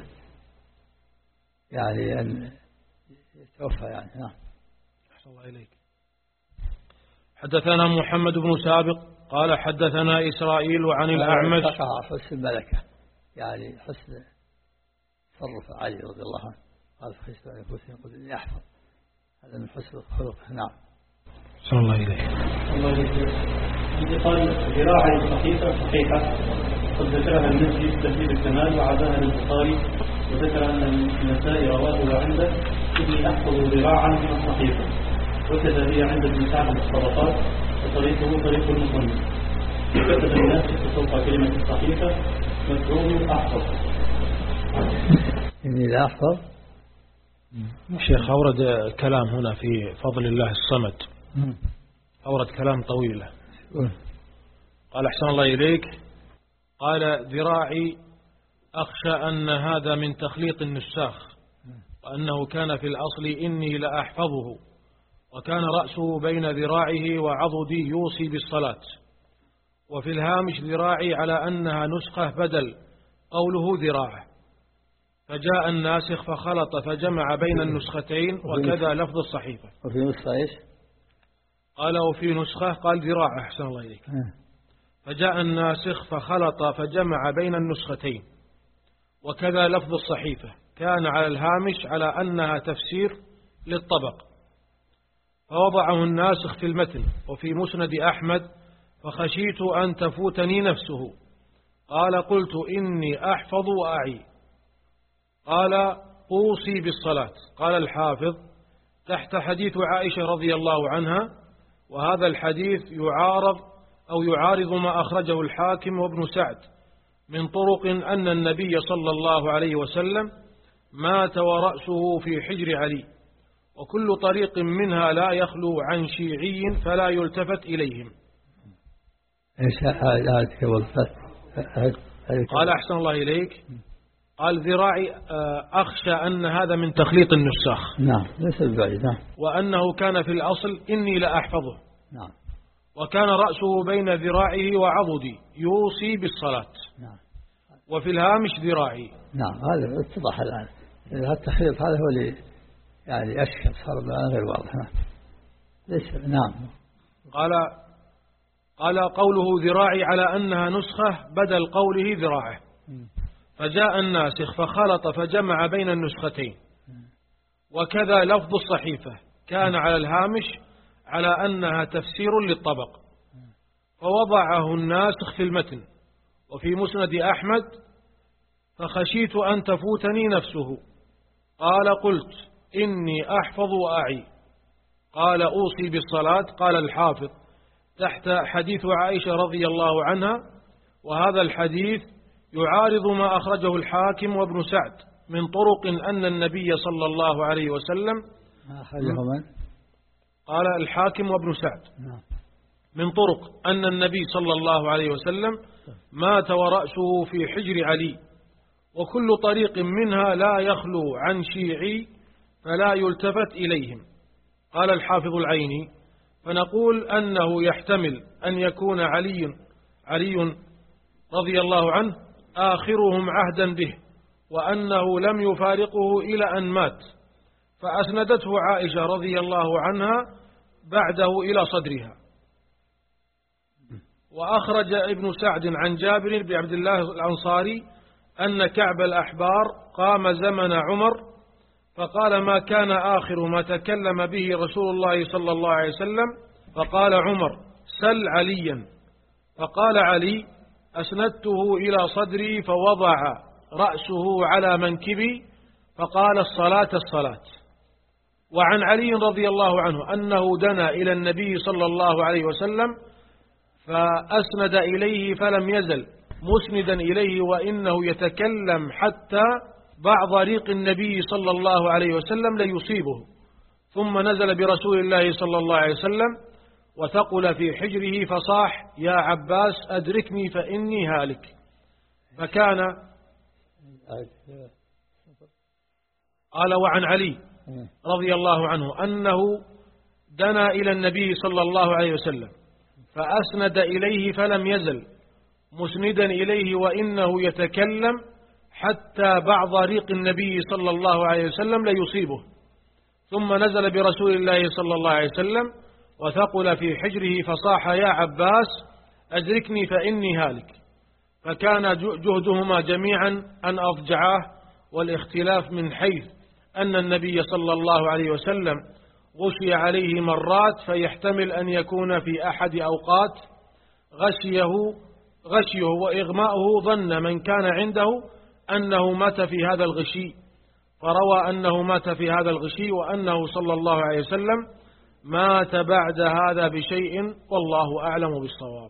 يعني أن يتوفى يعني. نعم. أحسن الله إليك. حدثنا محمد بن سابق قال حدثنا إسرائيل عن الأعمش. حسن الملكة يعني حسن تصرف علي رضي الله عنه. قال خشيت أن يفوتني قلت إني أحفظ. هذا من حسن الخلق. نعم. أحسن الله إليك. الله إليك. انتقال ذراع الصحيفة صحيحة قد ذكرها المسجد في تهذيب الكمال وعزاها للبخاري وذكر أن النسائي رواه عنده إني أحفظ ذراعا من الصحيفة وكذا هي عند ابن سعد الطبقات وطريقه طريق المصنف وكتب الناس فوق كلمة الصحيفة مكروه أحفظ. إني لا أحفظ. الشيخ أورد كلام هنا في فضل الله الصمد. أورد كلام طويل. قال أحسن الله إليك قال ذراعي أخشى أن هذا من تخليط النساخ وأنه كان في الأصل إني لأحفظه وكان رأسه بين ذراعه وعضدي يوصي بالصلاة وفي الهامش ذراعي على أنها نسخة بدل قوله ذراعه فجاء الناسخ فخلط فجمع بين النسختين وكذا لفظ الصحيفة. وفي نسخة إيش؟ قال وفي نسخة قال ذراع. أحسن الله إليك. فجاء الناسخ فخلط فجمع بين النسختين وكذا لفظ الصحيفة كان على الهامش على أنها تفسير للطبق فوضعه الناسخ في المتن. وفي مسند أحمد فخشيت أن تفوتني نفسه قال قلت إني أحفظ وأعي. قال أوصي بالصلاة. قال الحافظ تحت حديث عائشة رضي الله عنها وهذا الحديث يعارض أو يعارض ما أخرجه الحاكم وابن سعد من طرق أن النبي صلى الله عليه وسلم مات ورأسه في حجر علي وكل طريق منها لا يخلو عن شيعي فلا يلتفت إليهم. قال أحسن الله إليك قال ذراعي أخشى أن هذا من تخليط النساخ. نعم ليس بعيد. نعم. وأنه كان في الأصل إني لأحفظه. نعم. وكان رأسه بين ذراعه وعضدي يوصي بالصلاة. نعم. وفي الهامش ذراعي. نعم هذا اتضح الآن. هذا التخليط هذا هو اللي يعني أشكل صار الآن غير واضح. ليس. نعم. قال قال قوله ذراعي على أنها نسخة بدل قوله ذراعه فجاء الناسخ فخلط فجمع بين النسختين وكذا لفظ الصحيفة كان على الهامش على أنها تفسير للطبق فوضعه الناسخ في المتن. وفي مسند أحمد فخشيت أن تفوتني نفسه قال قلت إني أحفظ وأعي. قال أوصي بالصلاة. قال الحافظ تحت حديث عائشة رضي الله عنها وهذا الحديث يعارض ما أخرجه الحاكم وابن سعد من طرق أن النبي صلى الله عليه وسلم قال الحاكم وابن سعد من طرق أن النبي صلى الله عليه وسلم مات ورأسه في حجر علي وكل طريق منها لا يخلو عن شيعي فلا يلتفت إليهم. قال الحافظ العيني فنقول أنه يحتمل أن يكون علي علي رضي الله عنه آخرهم عهدا به، وأنه لم يفارقه إلى أن مات، فأسندته عائشة رضي الله عنها بعده إلى صدرها. وأخرج ابن سعد عن جابر بن عبد الله الأنصاري أن كعب الأحبار قام زمن عمر فقال: ما كان آخر ما تكلم به رسول الله صلى الله عليه وسلم؟ فقال عمر: سل عليا. فقال علي: أسندته إلى صدري فوضع رأسه على منكبي فقال: الصلاة الصلاة. وعن علي رضي الله عنه أنه دنا إلى النبي صلى الله عليه وسلم فأسند إليه فلم يزل مسندا إليه، وإنه يتكلم حتى بعض ريق النبي صلى الله عليه وسلم ليصيبه، ثم نزل برسول الله صلى الله عليه وسلم وثقل في حجره فصاح: يا عباس أدركني فإني هالك. فكان قال: وعن علي رضي الله عنه أنه دنا إلى النبي صلى الله عليه وسلم فأسند إليه فلم يزل مسندا إليه، وإنه يتكلم حتى بعض ريق النبي صلى الله عليه وسلم ليصيبه، ثم نزل برسول الله صلى الله عليه وسلم وثقل في حجره فصاح: يا عباس أدركني فإني هالك. فكان جهدهما جميعا أن أضجعاه، والاختلاف من حيث أن النبي صلى الله عليه وسلم غشي عليه مرات، فيحتمل أن يكون في أحد أوقات غشيه غشيه وإغماؤه ظن من كان عنده أنه مات في هذا الغشي، فروى أنه مات في هذا الغشي، وأنه صلى الله عليه وسلم مات بعد هذا بشيء، والله أعلم بالصواب.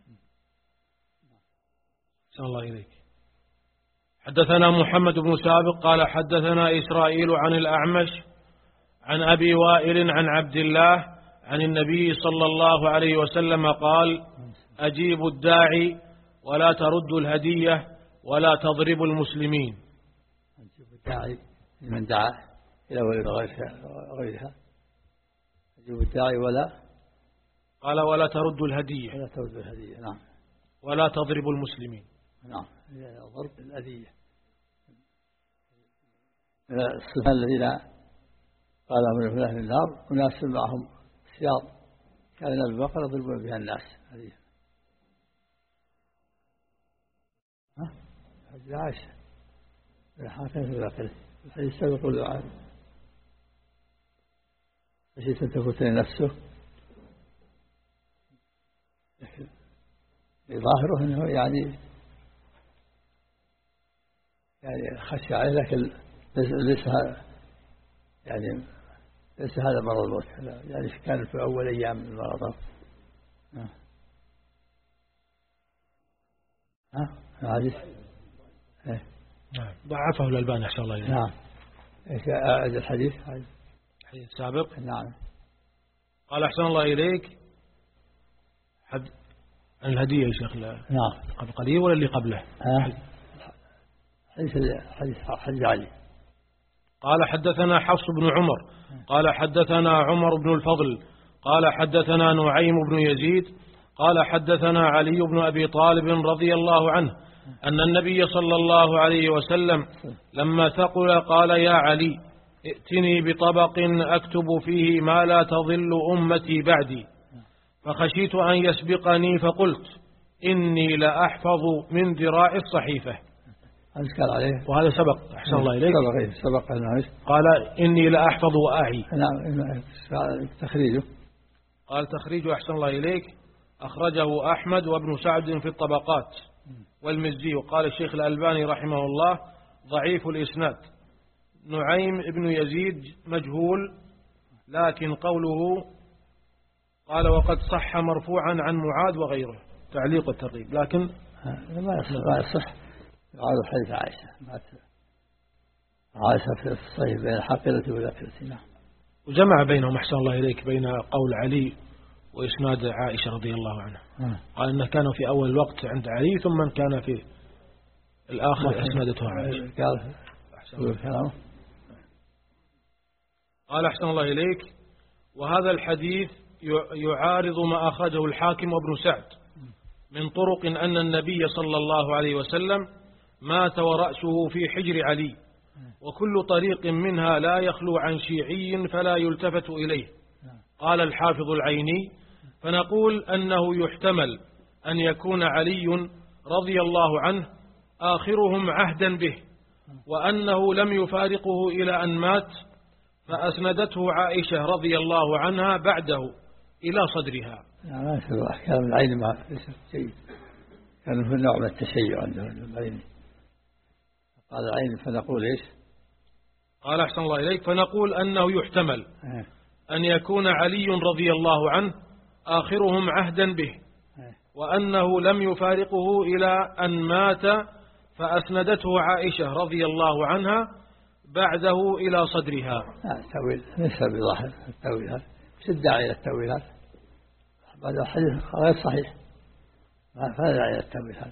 صلى الله إليك. حدثنا محمد بن سابق قال حدثنا إسرائيل عن الأعمش عن أبي وائل عن عبد الله عن النبي صلى الله عليه وسلم قال: أجيبوا الداعي ولا تردوا الهدية ولا تضربوا المسلمين. أجيبوا الداعي لمن دعا إلى غيرها. أجيبوا الداعي ولا قال ولا تردوا الهدية ولا تردوا الهدية. نعم. ولا تضربوا المسلمين. نعم. ضرب الأذية. الصفة الذين قال من أهل النار أناس معهم سياط كان أبي بكر يضربون بها الناس. هذه ها حديث عائشة الحاكم في ذاكره الحديث السابق والدعاء خشيت أن تفوتني نفسه. ظاهره أنه يعني يعني خشي عليه، لكن ليس يعني ليس هذا مرض الموت، يعني كان في أول أيام من المرض. ها حديث نعم ضعفه الألباني أحسن الله إليك. نعم. ايش أعد الحديث؟ حديث سابق. نعم. قال أحسن الله إليك حد عن الهدية يا شيخ. نعم. قبل قليل ولا اللي قبله؟ حديث حديث حديث علي. قال حدثنا حفص بن عمر قال حدثنا عمر بن الفضل قال حدثنا نعيم بن يزيد قال حدثنا علي بن أبي طالب رضي الله عنه أن النبي صلى الله عليه وسلم لما ثقل قال: يا علي ائتني بطبق أكتب فيه ما لا تضل أمتي بعدي، فخشيت أن يسبقني فقلت: إني لأحفظ من ذراع الصحيفة. أذكر عليه. وهذا سبق أحسن الله إليك. سبق سبق الناس. قال: إني لأحفظ وأعي. نعم. تخريجه. قال: تخريجه أحسن الله إليك أخرجه أحمد وابن سعد في الطبقات والمزي. وقال الشيخ الألباني رحمه الله: ضعيف الإسناد. نعيم ابن يزيد مجهول، لكن قوله قال: وقد صح مرفوعا عن معاذ وغيره، تعليق الترغيب، لكن ما يصح. يعاد حديث عائشة عائشة في الصحيح بين الحقيرة والذاكرة. نعم. وجمع بينهم أحسن الله إليك بين قول علي وإسناد عائشة رضي الله عنها. قال إنه كان في أول الوقت عند علي، ثم كان في الآخر أسندته عائشة. قال أحسن الله إليك: وهذا الحديث يعارض ما أخرجه الحاكم وابن سعد من طرق أن النبي صلى الله عليه وسلم مات ورأسه في حجر علي، وكل طريق منها لا يخلو عن شيعي فلا يلتفت إليه. قال الحافظ العيني: فنقول أنه يحتمل أن يكون علي رضي الله عنه آخرهم عهدا به، وأنه لم يفارقه إلى أن مات، فأسندته عائشة رضي الله عنها بعده إلى صدرها. ما يصير أحكام العين ما ليس جيد، كان في نوع من التشيع عنده العين. قال العين فنقول إيش؟ قال أحسن الله إليك: فنقول أنه يحتمل أن يكون علي رضي الله عنه آخرهم عهدا به، وأنه لم يفارقه إلى أن مات، فأسندته عائشة رضي الله عنها بعده إلى صدرها. لا تأويل ليس بظاهر التأويل هذا، وش الداعي إلى التأويل هذا؟ هذا الحديث غير صحيح، فلا داعي إلى التأويل هذا،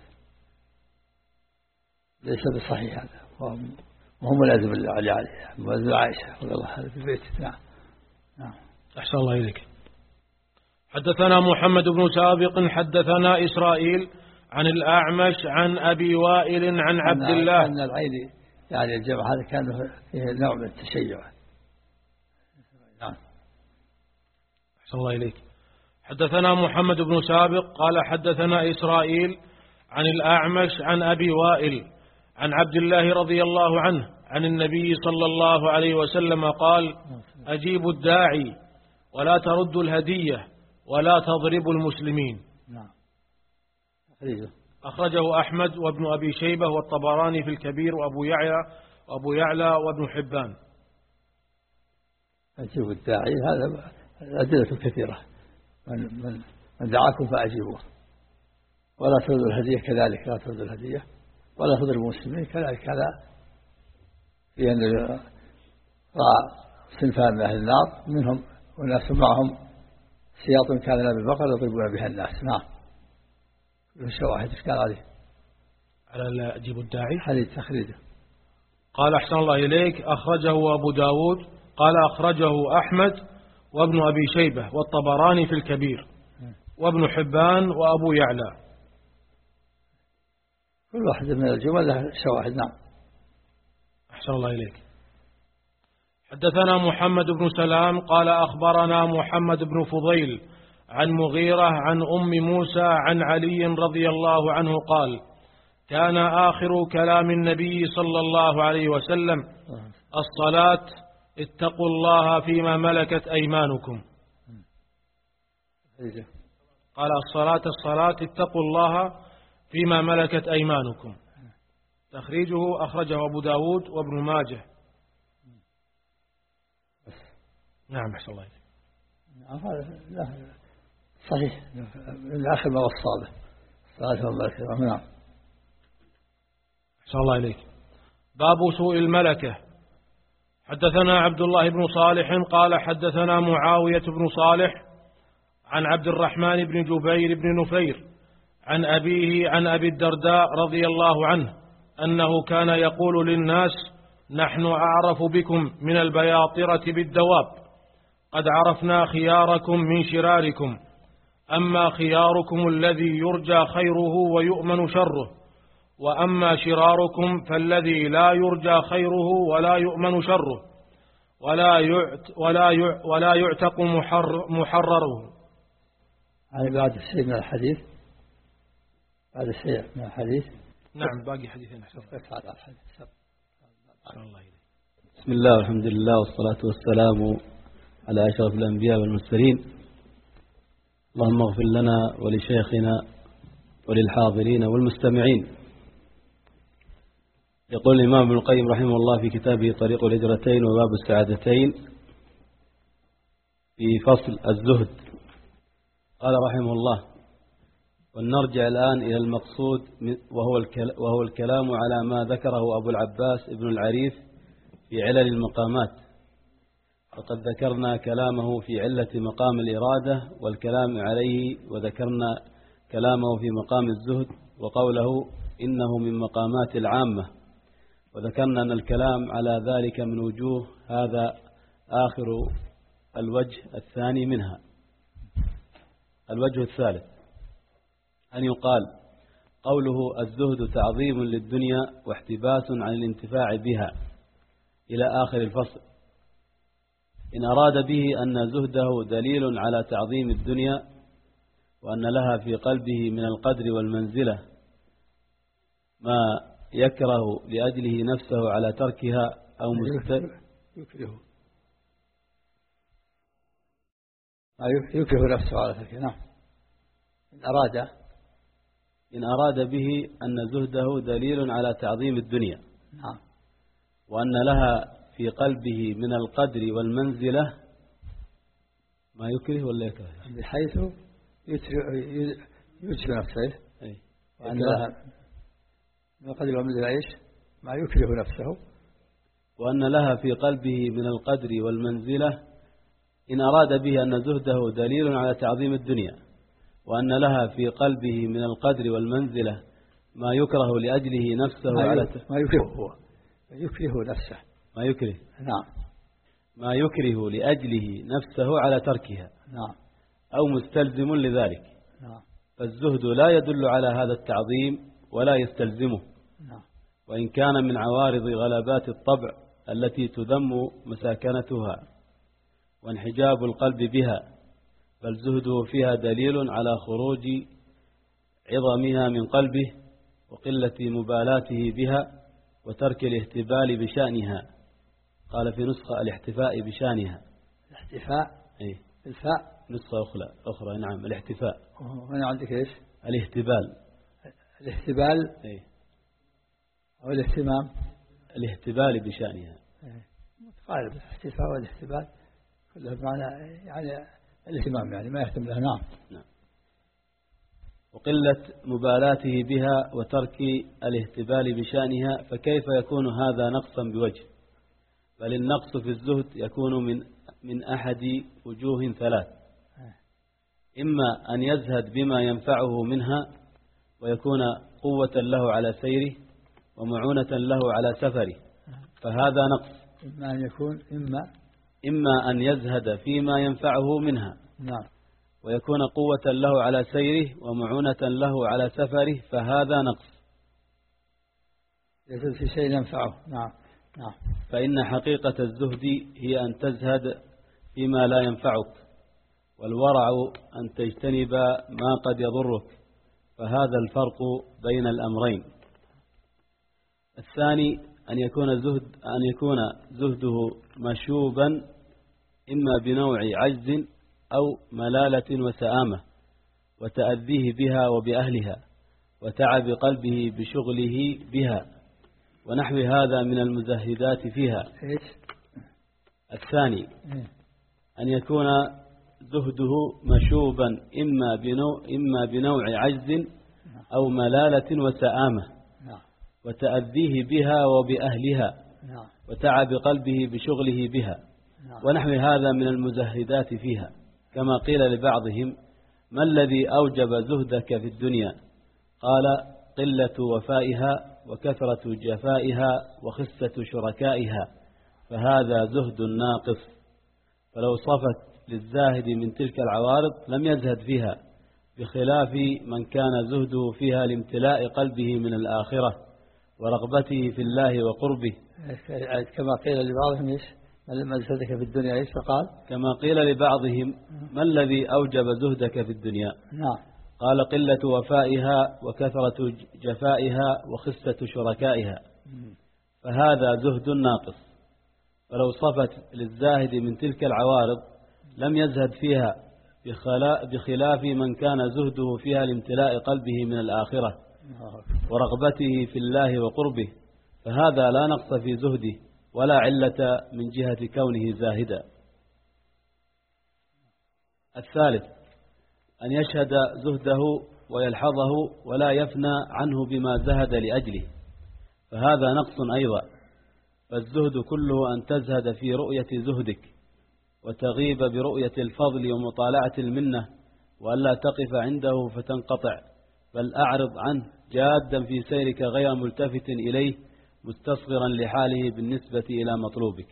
ليس بصحيح هذا، وهو ملازم لعلي عليه، ملازم عائشة رضي الله عنها في بيته. نعم نعم. أحسن الله إليك. حدثنا محمد بن سابق حدثنا إسرائيل عن الأعمش عن أبي وائل عن عبد الله. أن العين يعني الجمع هذا كان فيه نوع من التشيع. نعم. أحسن الله إليك. حدثنا محمد بن سابق قال حدثنا إسرائيل عن الأعمش عن أبي وائل عن عبد الله رضي الله عنه عن النبي صلى الله عليه وسلم قال: أجيبوا الداعي ولا تردوا الهدية ولا تضربوا المسلمين. نعم. أخرجه أحمد وابن أبي شيبة والطبراني في الكبير وأبو يعلى وأبو يعلى وابن حبان. أجيبوا الداعي هذا الأدلة كثيرة، من, من, من دعاكم فأجيبوه، ولا تردوا الهدية كذلك، لا تردوا الهدية ولا تضربوا المسلمين كذلك. هذا في أن رأى صنفان من أهل النار منهم وناس معهم سياط كان لا بالبقر يضربون بها الناس. نعم. الشواهد ايش قال عليه؟ على لا أجيب الداعي حديث تخريجه. قال أحسن الله إليك: أخرجه أبو داود قال أخرجه أحمد وابن أبي شيبة والطبراني في الكبير وابن حبان وأبو يعلى. كل واحد من الجمل له شواهد. نعم. أحسن الله إليك. حدثنا محمد بن سلام قال أخبرنا محمد بن فضيل عن مغيرة عن أم موسى عن علي رضي الله عنه قال: كان آخر كلام النبي صلى الله عليه وسلم الصلاة اتقوا الله فيما ملكت أيمانكم. قال الصلاة الصلاة اتقوا الله فيما ملكت أيمانكم. تخريجه أخرجه أبو داود وابن ماجه. نعم. أحسن الله إليك. صحيح من آخر ما وصى به صلاة الملكة. نعم. أحسن الله إليك. باب سوء الملكة. حدثنا عبد الله بن صالح قال حدثنا معاوية بن صالح عن عبد الرحمن بن جبير بن نفير عن أبيه عن أبي الدرداء رضي الله عنه أنه كان يقول للناس: نحن أعرف بكم من البياطرة بالدواب، قد عرفنا خياركم من شراركم، أما خياركم الذي يرجى خيره ويؤمن شره، وأما شراركم فالذي لا يرجى خيره ولا يؤمن شره، ولا يعت ولا يع ولا يعتق محر محرره. هذا بعد الشيء من الحديث. بعد الشيء من الحديث. نعم. باقي حديثين. بسم الله والحمد لله والصلاة والسلام على أشرف الأنبياء والمرسلين. اللهم اغفر لنا ولشيخنا وللحاضرين والمستمعين. يقول الإمام ابن القيم رحمه الله في كتابه طريق الهجرتين وباب السعادتين في فصل الزهد، قال رحمه الله: ولنرجع الآن إلى المقصود وهو الكلام على ما ذكره أبو العباس ابن العريف في علل المقامات. وقد ذكرنا كلامه في علة مقام الإرادة والكلام عليه، وذكرنا كلامه في مقام الزهد وقوله إنه من مقامات العامة، وذكرنا أن الكلام على ذلك من وجوه، هذا آخر الوجه الثاني منها. الوجه الثالث: أن يقال قوله الزهد تعظيم للدنيا واحتباس عن الانتفاع بها إلى آخر الفصل، إن أراد به أن زهده دليل على تعظيم الدنيا وأن لها في قلبه من القدر والمنزلة ما يكره لأجله نفسه على تركها أو مستكره يكره يكره نفسه على تركها. نعم. إن أراد إن أراد به أن زهده دليل على تعظيم الدنيا نعم وأن لها في قلبه من القدر والمنزلة ما يكره ولا يكره بحيث يترك نفسه أي. وأن لها من القدر والمنزلة إيش ما يكره نفسه وأن لها في قلبه من القدر والمنزلة. إن أراد به أن زهده دليل على تعظيم الدنيا وأن لها في قلبه من القدر والمنزلة ما يكره لأجله نفسه ما على ما يكره هو يكره نفسه ما يكره نعم ما يكره لأجله نفسه على تركها نعم أو مستلزم لذلك. نعم. فالزهد لا يدل على هذا التعظيم ولا يستلزمه نعم. وإن كان من عوارض غلبات الطبع التي تذم مساكنتها وانحجاب القلب بها، بل زهده فيها دليل على خروج عظمها من قلبه وقلة مبالاته بها وترك الاهتبال بشأنها. قال في نسخة الاحتفاء بشأنها. الاحتفاء اي الفاء نسخة أخرى أخرى نعم الاحتفاء. هنا عندك ايش؟ الاهتبال. الاهتبال اي أو الاهتمام. الاهتبال بشأنها. متقارب الاحتفاء والاهتبال كلها بمعنى يعني الاهتمام يعني ما يهتم لها. نعم. نعم. وقلة مبالاته بها وترك الاهتبال بشأنها، فكيف يكون هذا نقصا بوجه؟ بل النقص في الزهد يكون من من أحد وجوه ثلاث: إما أن يزهد بما ينفعه منها ويكون قوة له على سيره ومعونة له على سفره، فهذا نقص. إما أن يكون إما إما أن يزهد فيما ينفعه منها نعم ويكون قوة له على سيره ومعونة له على سفره، فهذا نقص. يزهد في شيء ينفعه. نعم نعم. فإن حقيقة الزهد هي أن تزهد فيما لا ينفعك، والورع أن تجتنب ما قد يضرك، فهذا الفرق بين الأمرين. الثاني أن يكون زهد أن يكون زهده مشوبا إما بنوع عجز أو ملالة وسآمة وتأذيه بها وبأهلها وتعب قلبه بشغله بها ونحو هذا من المزهدات فيها. الثاني أن يكون زهده مشوبا إما بنوع, إما بنوع عجز أو ملالة وسآمة وتأذيه بها وبأهلها وتعب قلبه بشغله بها ونحو هذا من المزهدات فيها. كما قيل لبعضهم: ما الذي أوجب زهدك في الدنيا؟ قال: قلة وفائها وكثرة جفائها وخسة شركائها، فهذا زهد ناقص. فلو صفت للزاهد من تلك العوارض لم يزهد فيها، بخلاف من كان زهده فيها لامتلاء قلبه من الآخرة ورغبته في الله وقربه. كما قيل لبعضهم: إيش ما زهدك في الدنيا؟ إيش فقال؟ كما قيل لبعضهم: ما الذي أوجب زهدك في الدنيا؟ نعم. قال: قلة وفائها وكثرة جفائها وخسة شركائها، فهذا زهد ناقص. فلو صفت للزاهد من تلك العوارض لم يزهد فيها، بخلاف من كان زهده فيها لامتلاء قلبه من الآخرة ورغبته في الله وقربه، فهذا لا نقص في زهده ولا علة من جهة كونه زاهدا. الثالث أن يشهد زهده ويلحظه ولا يفنى عنه بما زهد لأجله، فهذا نقص أيضا. فالزهد كله أن تزهد في رؤية زهدك وتغيب برؤية الفضل ومطالعة المنة، وألا تقف عنده فتنقطع، بل أعرض عنه جادا في سيرك غير ملتفت إليه مستصغرا لحاله بالنسبة إلى مطلوبك.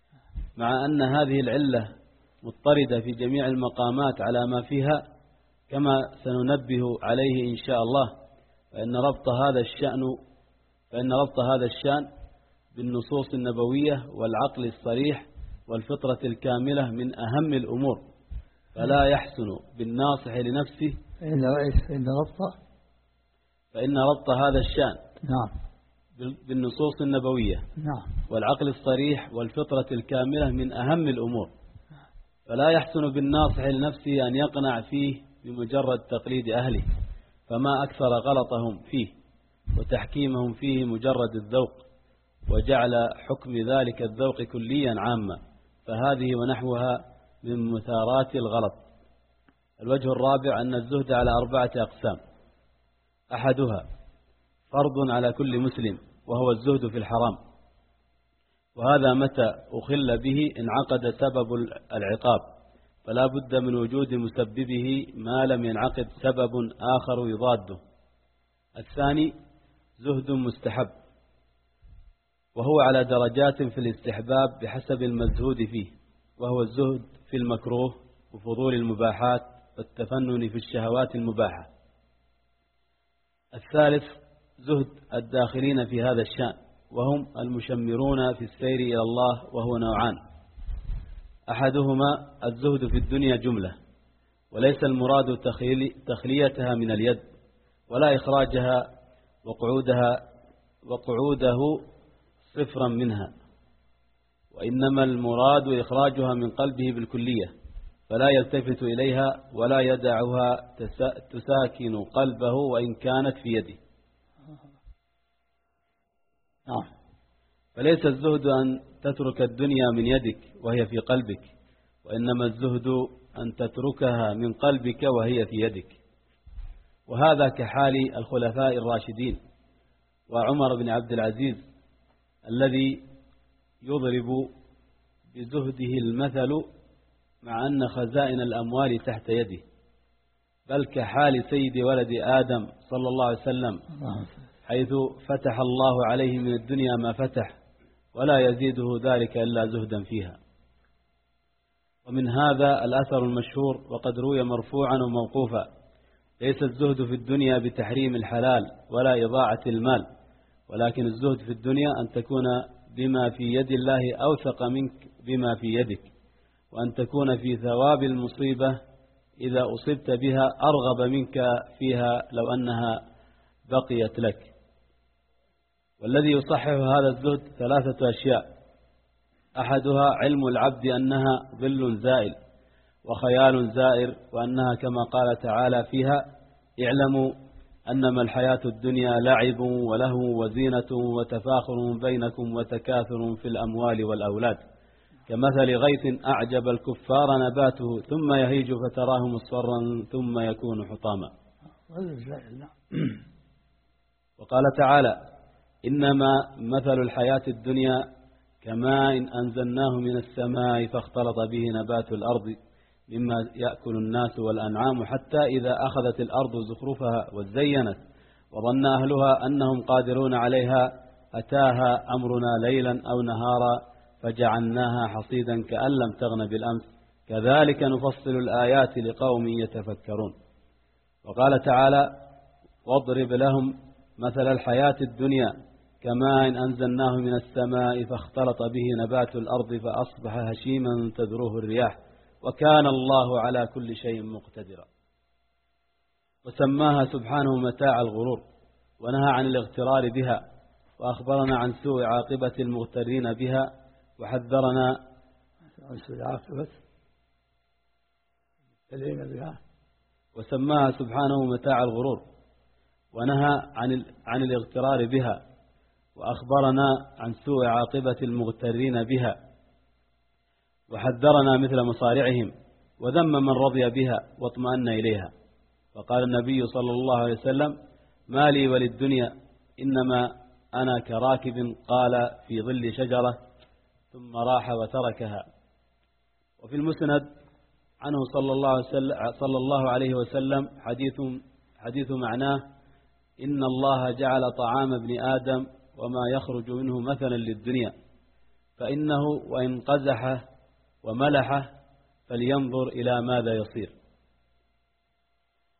مع أن هذه العلة مضطردة في جميع المقامات على ما فيها، كما سننبه عليه إن شاء الله، فإن ربط هذا الشأن فإن ربط هذا الشأن بالنصوص النبوية والعقل الصريح والفطرة الكاملة من أهم الأمور، فلا يحسن بالناصح لنفسه فإن فإن ربط فإن ربط هذا الشأن نعم بالنصوص النبوية نعم والعقل الصريح والفطرة الكاملة من أهم الأمور، فلا يحسن بالناصح لنفسه أن يقنع فيه بمجرد تقليد أهله، فما أكثر غلطهم فيه وتحكيمهم فيه مجرد الذوق، وجعل حكم ذلك الذوق كليا عاما، فهذه ونحوها من مثارات الغلط. الوجه الرابع أن الزهد على أربعة أقسام: أحدها فرض على كل مسلم وهو الزهد في الحرام، وهذا متى أخل به انعقد سبب العقاب، فلا بد من وجود مسببه ما لم ينعقد سبب آخر يضاده. الثاني زهد مستحب، وهو على درجات في الاستحباب بحسب المزهود فيه، وهو الزهد في المكروه وفضول المباحات والتفنن في الشهوات المباحة. الثالث زهد الداخلين في هذا الشأن، وهم المشمرون في السير إلى الله، وهو نوعان: أحدهما الزهد في الدنيا جملة، وليس المراد تخليتها من اليد ولا إخراجها وقعودها وقعوده صفرا منها، وإنما المراد إخراجها من قلبه بالكلية، فلا يلتفت إليها ولا يدعها تساكن قلبه وإن كانت في يده. نعم. فليس الزهد أن تترك الدنيا من يدك وهي في قلبك، وإنما الزهد أن تتركها من قلبك وهي في يدك، وهذا كحال الخلفاء الراشدين وعمر بن عبد العزيز الذي يضرب بزهده المثل مع أن خزائن الأموال تحت يده، بل كحال سيد ولد آدم صلى الله عليه وسلم، حيث فتح الله عليه من الدنيا ما فتح ولا يزيده ذلك إلا زهدا فيها. ومن هذا الأثر المشهور وقد روي مرفوعا وموقوفا: ليس الزهد في الدنيا بتحريم الحلال ولا إضاعة المال، ولكن الزهد في الدنيا أن تكون بما في يد الله أوثق منك بما في يدك، وأن تكون في ثواب المصيبة إذا أصبت بها أرغب منك فيها لو أنها بقيت لك. والذي يصحح هذا الزهد ثلاثة أشياء: أحدها علم العبد أنها ظل زائل وخيال زائر، وأنها كما قال تعالى فيها: اعلموا أنما الحياة الدنيا لعب ولهو وزينة وتفاخر بينكم وتكاثر في الأموال والأولاد، كمثل غيث أعجب الكفار نباته ثم يهيج فتراه مصفرا ثم يكون حطاما. وقال تعالى: إنما مثل الحياة الدنيا كماء أنزلناه من السماء فاختلط به نبات الأرض مما يأكل الناس والأنعام حتى إذا أخذت الأرض زخرفها وزينت وظن أهلها أنهم قادرون عليها أتاها أمرنا ليلا أو نهارا فجعلناها حصيدا كأن لم تغن بالأمس كذلك نفصل الآيات لقوم يتفكرون. وقال تعالى: واضرب لهم مثل الحياة الدنيا كماء أنزلناه من السماء فاختلط به نبات الأرض فأصبح هشيما تذروه الرياح وكان الله على كل شيء مقتدرا. وسماها سبحانه متاع الغرور، ونهى عن الاغترار بها، وأخبرنا عن سوء عاقبة المغترين بها، وحذرنا عن سوء عاقبة المغترين بها. وسماها سبحانه متاع الغرور، ونهى عن عن الاغترار بها، وأخبرنا عن سوء عاقبة المغترين بها، وحذرنا مثل مصارعهم، وذم من رضي بها واطمأن إليها. فقال النبي صلى الله عليه وسلم: ما لي وللدنيا إنما أنا كراكب قال في ظل شجرة ثم راح وتركها. وفي المسند عنه صلى الله عليه وسلم, صلى الله عليه وسلم حديث, حديث معناه: إن الله جعل طعام ابن آدم وما يخرج منه مثلا للدنيا، فإنه وإن قزحه وملحه فلينظر إلى ماذا يصير.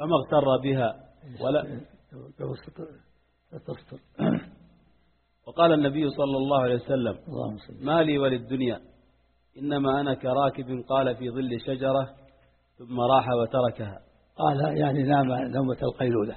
فما اغتر بها ولا تستر. وقال النبي صلى الله عليه وسلم ما لي وللدنيا إنما أنا كراكب قال في ظل شجرة ثم راح وتركها. قال يعني نام نومة القيلولة،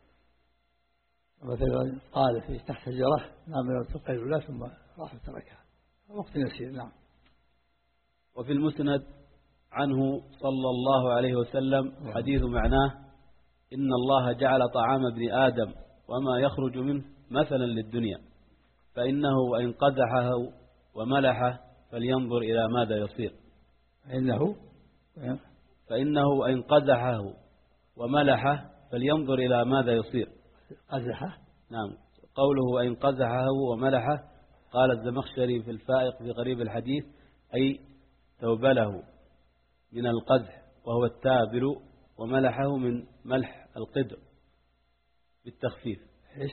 مثلا قال في تحت الشجرة نام نومة القيلولة ثم راح وتركها وقت يسير. نعم. وفي المسند عنه صلى الله عليه وسلم حديث معناه إن الله جعل طعام ابن آدم وما يخرج منه مثلا للدنيا فإنه وإن قدحه وملحه فلينظر إلى ماذا يصير. فإنه فإنه وإن قدحه وملحه فلينظر إلى ماذا يصير. قدحه. نعم. قوله وإن قدحه وملحه قال الزمخشري في الفائق في غريب الحديث أي توبله من القدح وهو التابل وملحه من ملح القدر بالتخفيف. إيش؟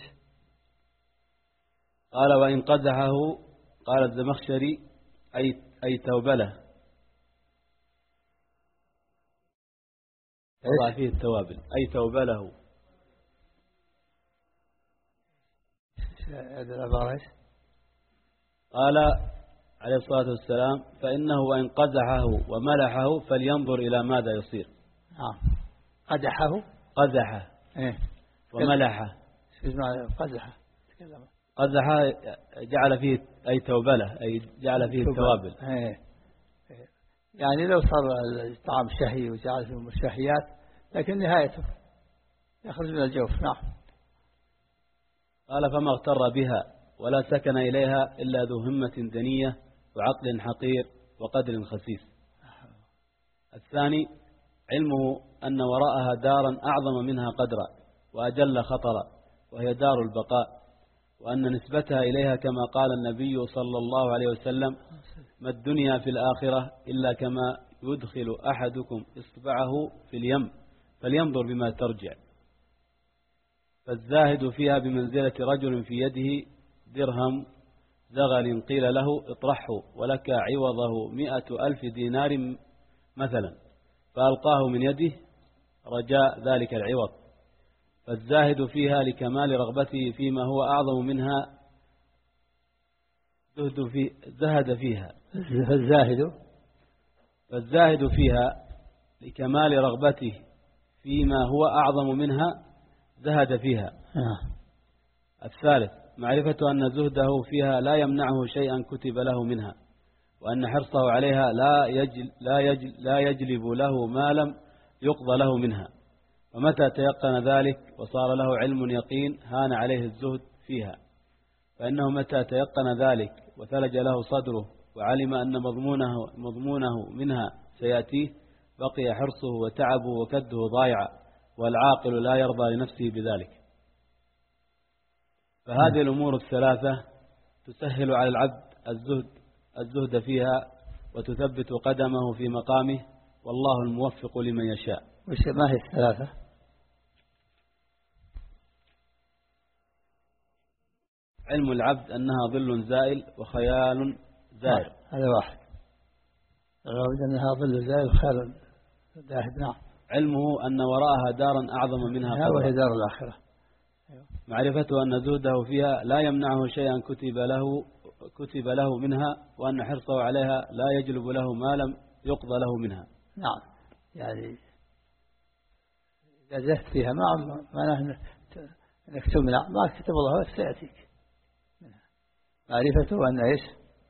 قال وإن قدحه قال الزمخشري أي أي توبله وضع فيه التوابل أي توبله. هذا العبارة. قال عليه الصلاة والسلام فإنه وإن قدحه وملحه فلينظر إلى ماذا يصير. آه. قدحه قدحه إيه؟ وملحه. قدحه قدحه جعل فيه أي توبله أي جعل فيه التوابل. إيه؟ يعني لو صار الطعام شهي وجعل فيه مشتهيات لكن نهايته يخرج من الجوف. نعم. قال فما اغتر بها ولا سكن إليها إلا ذو همة دنية وعقل حقير وقدر خسيس. الثاني علمه أن وراءها دارا أعظم منها قدرا وأجل خطرا وهي دار البقاء وأن نسبتها إليها كما قال النبي صلى الله عليه وسلم ما الدنيا في الآخرة إلا كما يدخل أحدكم إصبعه في اليم فلينظر بما ترجع. فالزاهد فيها بمنزلة رجل في يده درهم زغل قيل له اطرحه ولك عوضه مئة ألف دينار مثلا فألقاه من يده رجاء ذلك العوض. فالزاهد فيها لكمال رغبته فيما هو أعظم منها زهد في زهد فيها. فالزاهد فالزاهد فيها لكمال رغبته فيما هو أعظم منها زهد فيها. آه. الثالث معرفة أن زهده فيها لا يمنعه شيئا كتب له منها وأن حرصه عليها لا يجل لا يجل لا يجلب له ما لم يقضى له منها. ومتى تيقن ذلك وصار له علم يقين هان عليه الزهد فيها فإنه متى تيقن ذلك وثلج له صدره وعلم أن مضمونه مضمونه منها سيأتيه بقي حرصه وتعبه وكده ضايعا والعاقل لا يرضى لنفسه بذلك. فهذه الأمور الثلاثة تسهل على العبد الزهد الزهد فيها وتثبت قدمه في مقامه والله الموفق لمن يشاء. وش ما هي الثلاثة؟ علم العبد أنها ظل زائل وخيال زائر. هذا واحد. العبد أنها ظل زائل وخيال ذاهب. نعم. علمه أن وراءها دارا أعظم منها قدرا وهي دار الآخرة. معرفته أن زهده فيها لا يمنعه شيئا كتب له كتب له منها وأن حرصه عليها لا يجلب له ما لم يقضى له منها. نعم. يعني إذا زهدت فيها ما معناه أنك تمنع ما كتب الله لك سيأتيك. معرفته أن إيش؟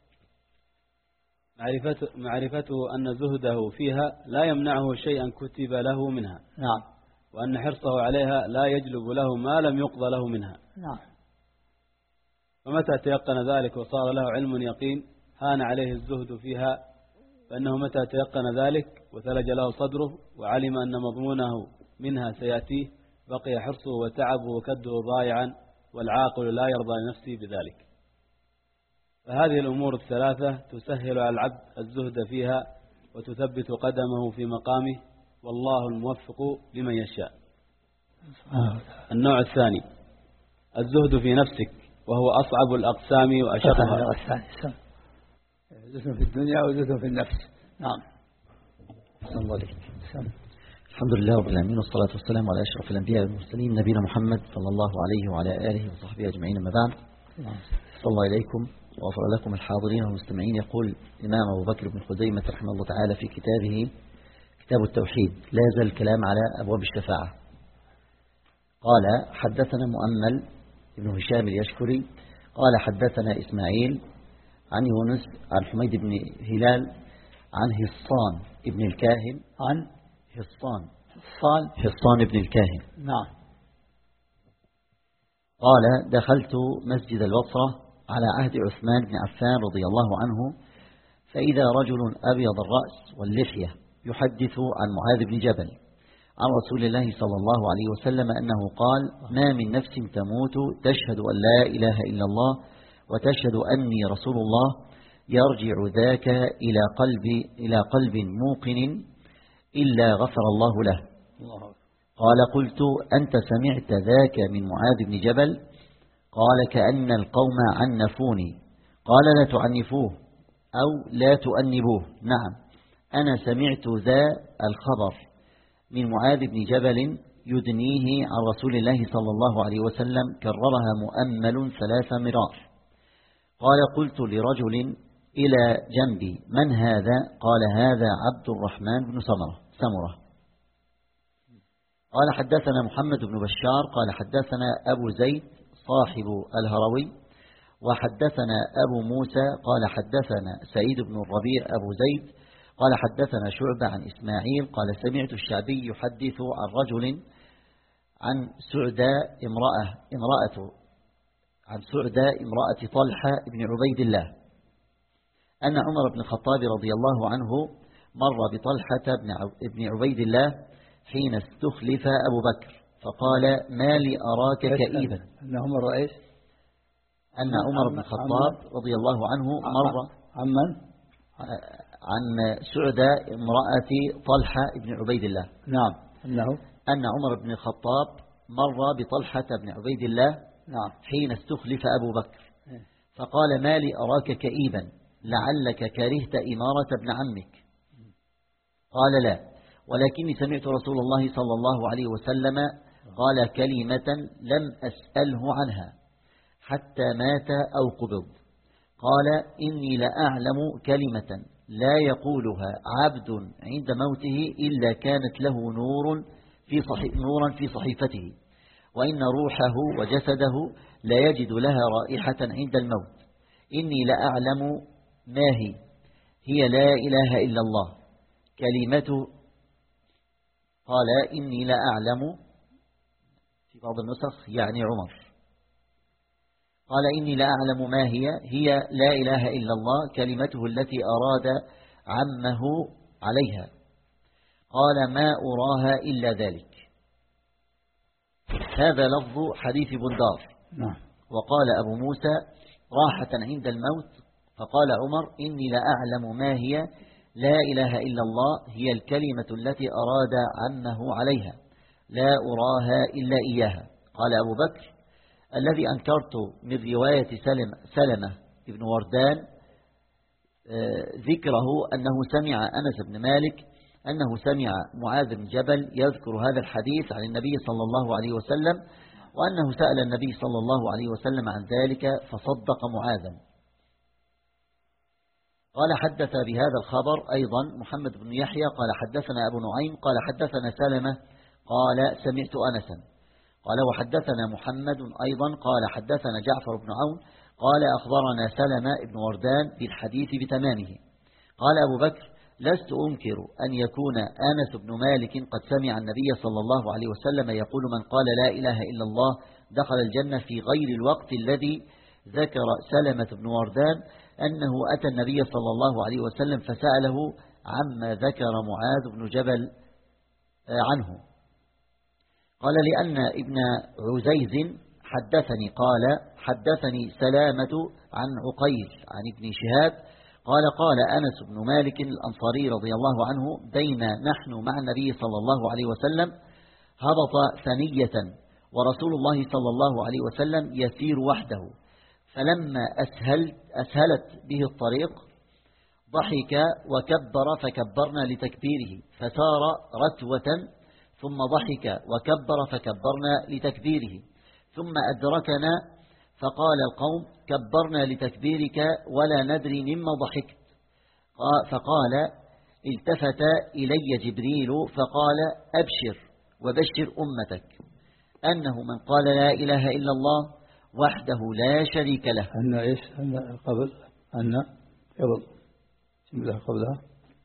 معرفته معرفته أن زهده فيها لا يمنعه شيئا كتب له منها. نعم. وأن حرصه عليها لا يجلب له ما لم يقضى له منها. نعم. ومتى تيقن ذلك وصار له علم يقين هان عليه الزهد فيها فإنه متى تيقن ذلك وثلج له صدره وعلم أن مضمونه منها سيأتيه بقي حرصه وتعبه وكده ضايعا والعاقل لا يرضى لنفسه بذلك. فهذه الأمور الثلاثة تسهل على العبد الزهد فيها وتثبت قدمه في مقامه والله الموفق لمن يشاء. النوع الثاني الزهد في نفسك وهو أصعب الأقسام وأشقها. زهد في الدنيا وزهد في النفس. نعم. الحمد لله رب العالمين، والصلاة والسلام على أشرف الأنبياء والمرسلين نبينا محمد صلى الله عليه وعلى آله وصحبه أجمعين. أما بعد، صلى الله إليكم وغفر لكم الحاضرين والمستمعين. يقول الإمام أبو بكر بن خزيمة رحمه الله تعالى في كتابه كتاب التوحيد: لا يزال الكلام على أبواب الشفاعة. قال: حدثنا مؤمل بن هشام اليشكري قال: حدثنا إسماعيل عن يونس عن حميد بن هلال عن هصان بن الكاهن عن هصان حصان حصان بن الكاهن نعم قال: دخلت مسجد البصرة على عهد عثمان بن عفان رضي الله عنه، فإذا رجل أبيض الرأس واللحية يحدث عن معاذ بن جبل عن رسول الله صلى الله عليه وسلم أنه قال: ما من نفس تموت تشهد أن لا إله إلا الله وتشهد أني رسول الله يرجع ذاك إلى قلب إلى قلب موقن إلا غفر الله له. قال: قلت: أنت سمعت ذاك من معاذ بن جبل؟ قال: كأن القوم عنفوني. قال: لا تعنفوه أو لا تؤنبوه. نعم، أنا سمعت ذا الخبر من معاذ بن جبل يدنيه عن رسول الله صلى الله عليه وسلم، كررها مؤمل ثلاث مرار. قال: قلت لرجل إلى جنبي: من هذا؟ قال: هذا عبد الرحمن بن سمرة سمرة. قال: حدثنا محمد بن بشار قال: حدثنا أبو زيد صاحب الهروي، وحدثنا أبو موسى قال: حدثنا سعيد بن الربيع أبو زيد قال: حدثنا شعبة عن إسماعيل قال: سمعت الشعبي يحدث عن رجل عن سعداء امرأة امرأة عن سعداء امرأة طلحة بن عبيد الله أن عمر بن الخطاب رضي الله عنه مر بطلحة بن عبيد الله حين استخلف أبو بكر، فقال: ما لي أراك كئيبا. أن عمر رئيس أن عمر بن الخطاب رضي الله عنه مر عمن عن سعداء امرأة طلحة بن عبيد الله. نعم، أنه أن عمر بن الخطاب مر بطلحة بن عبيد الله نعم حين استخلف أبو بكر، فقال: ما لي أراك كئيبا، لعلك كرهت إمارة ابن عمك. قال: لا، ولكني سمعت رسول الله صلى الله عليه وسلم قال كلمة لم أسأله عنها حتى مات أو قبض. قال: إني لأعلم كلمة لا يقولها عبد عند موته إلا كانت له نور في صحيح نورا في صحيفته، وإن روحه وجسده لا يجد لها رائحة عند الموت. إني لأعلم ما هي هي لا إله إلا الله كلمته. قال: إني لأعلم، في بعض النسخ يعني عمر، قال: إني لأعلم ما هي هي لا إله إلا الله كلمته التي أراد عمه عليها. قال: ما أراها إلا ذلك. هذا لفظ حديث بندار. نعم. وقال أبو موسى: راحة عند الموت. فقال عمر: إني لأعلم ما هي لا إله إلا الله هي الكلمة التي أراد عمه عليها، لا أراها إلا إياها. قال أبو بكر: الذي أنكرت من رواية سلم سلمة بن وردان ذكره أنه سمع أنس بن مالك أنه سمع معاذ بن جبل يذكر هذا الحديث عن النبي صلى الله عليه وسلم، وأنه سأل النبي صلى الله عليه وسلم عن ذلك فصدق معاذا. قال: حدث بهذا الخبر أيضا محمد بن يحيى قال: حدثنا أبو نعيم قال: حدثنا سلمة قال: سمعت أنسا. قال: وحدثنا محمد أيضا قال: حدثنا جعفر بن عون قال: أخبرنا سلمة بن وردان بالحديث بتمامه. قال أبو بكر: لست أنكر أن يكون أنس بن مالك قد سمع النبي صلى الله عليه وسلم يقول: من قال لا إله إلا الله دخل الجنة، في غير الوقت الذي ذكر سلمة بن وردان أنه أتى النبي صلى الله عليه وسلم فسأله عما ذكر معاذ بن جبل عنه. قال: لأن ابن عزيز حدثني قال: حدثني سلامة عن عقيل عن ابن شهاب قال: قال أنس بن مالك الأنصاري رضي الله عنه: بين نحن مع النبي صلى الله عليه وسلم هبط ثنية ورسول الله صلى الله عليه وسلم يسير وحده، فلما أسهل أسهلت به الطريق ضحك وكبر فكبرنا لتكبيره، فسار رتوة ثم ضحك وكبر فكبرنا لتكبيره، ثم أدركنا فقال القوم كبرنا لتكبيرك ولا ندري مما ضحكت. فقال التفت إلي جبريل فقال أبشر وبشر أمتك أنه من قال لا إله إلا الله وحده لا شريك له. أن إيش أن قبل أن قبل جملة قبلها.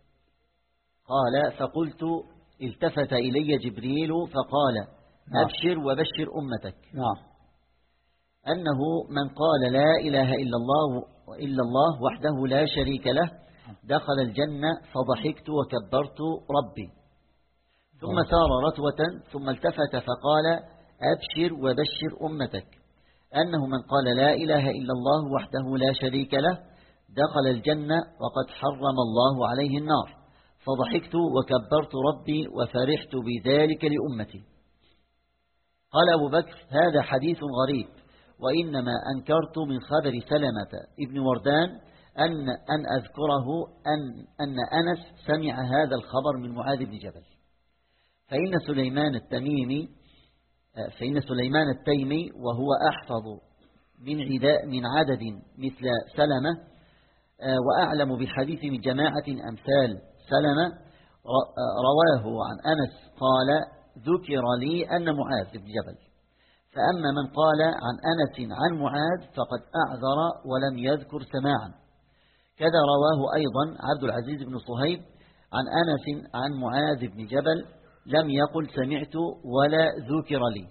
قال فقلت التفت إلي جبريل فقال نعم. أبشر وبشر أمتك نعم. أنه من قال لا إله إلا الله إلا الله وحده لا شريك له دخل الجنة، فضحكت وكبرت ربي. ثم سار رتوة ثم التفت فقال أبشر وبشر أمتك أنه من قال لا إله إلا الله وحده لا شريك له دخل الجنة وقد حرم الله عليه النار، فضحكت وكبرت ربي وفرحت بذلك لأمتي. قال أبو بكر هذا حديث غريب، وإنما أنكرت من خبر سلمة ابن وردان أن, أن أذكره أن, أن أنس سمع هذا الخبر من معاذ بن جبل. فإن سليمان التميمي فإن سليمان التيمي وهو أحفظ من عداء من عدد مثل سلمة وأعلم بالحديث من جماعة أمثال سلمة رواه عن أنس قال ذكر لي أن معاذ بن جبل. فأما من قال عن أنس عن معاذ فقد أعذر ولم يذكر سماعا. كذا رواه أيضا عبد العزيز بن صهيب عن أنس عن معاذ بن جبل لم يقل سمعت ولا ذكر لي.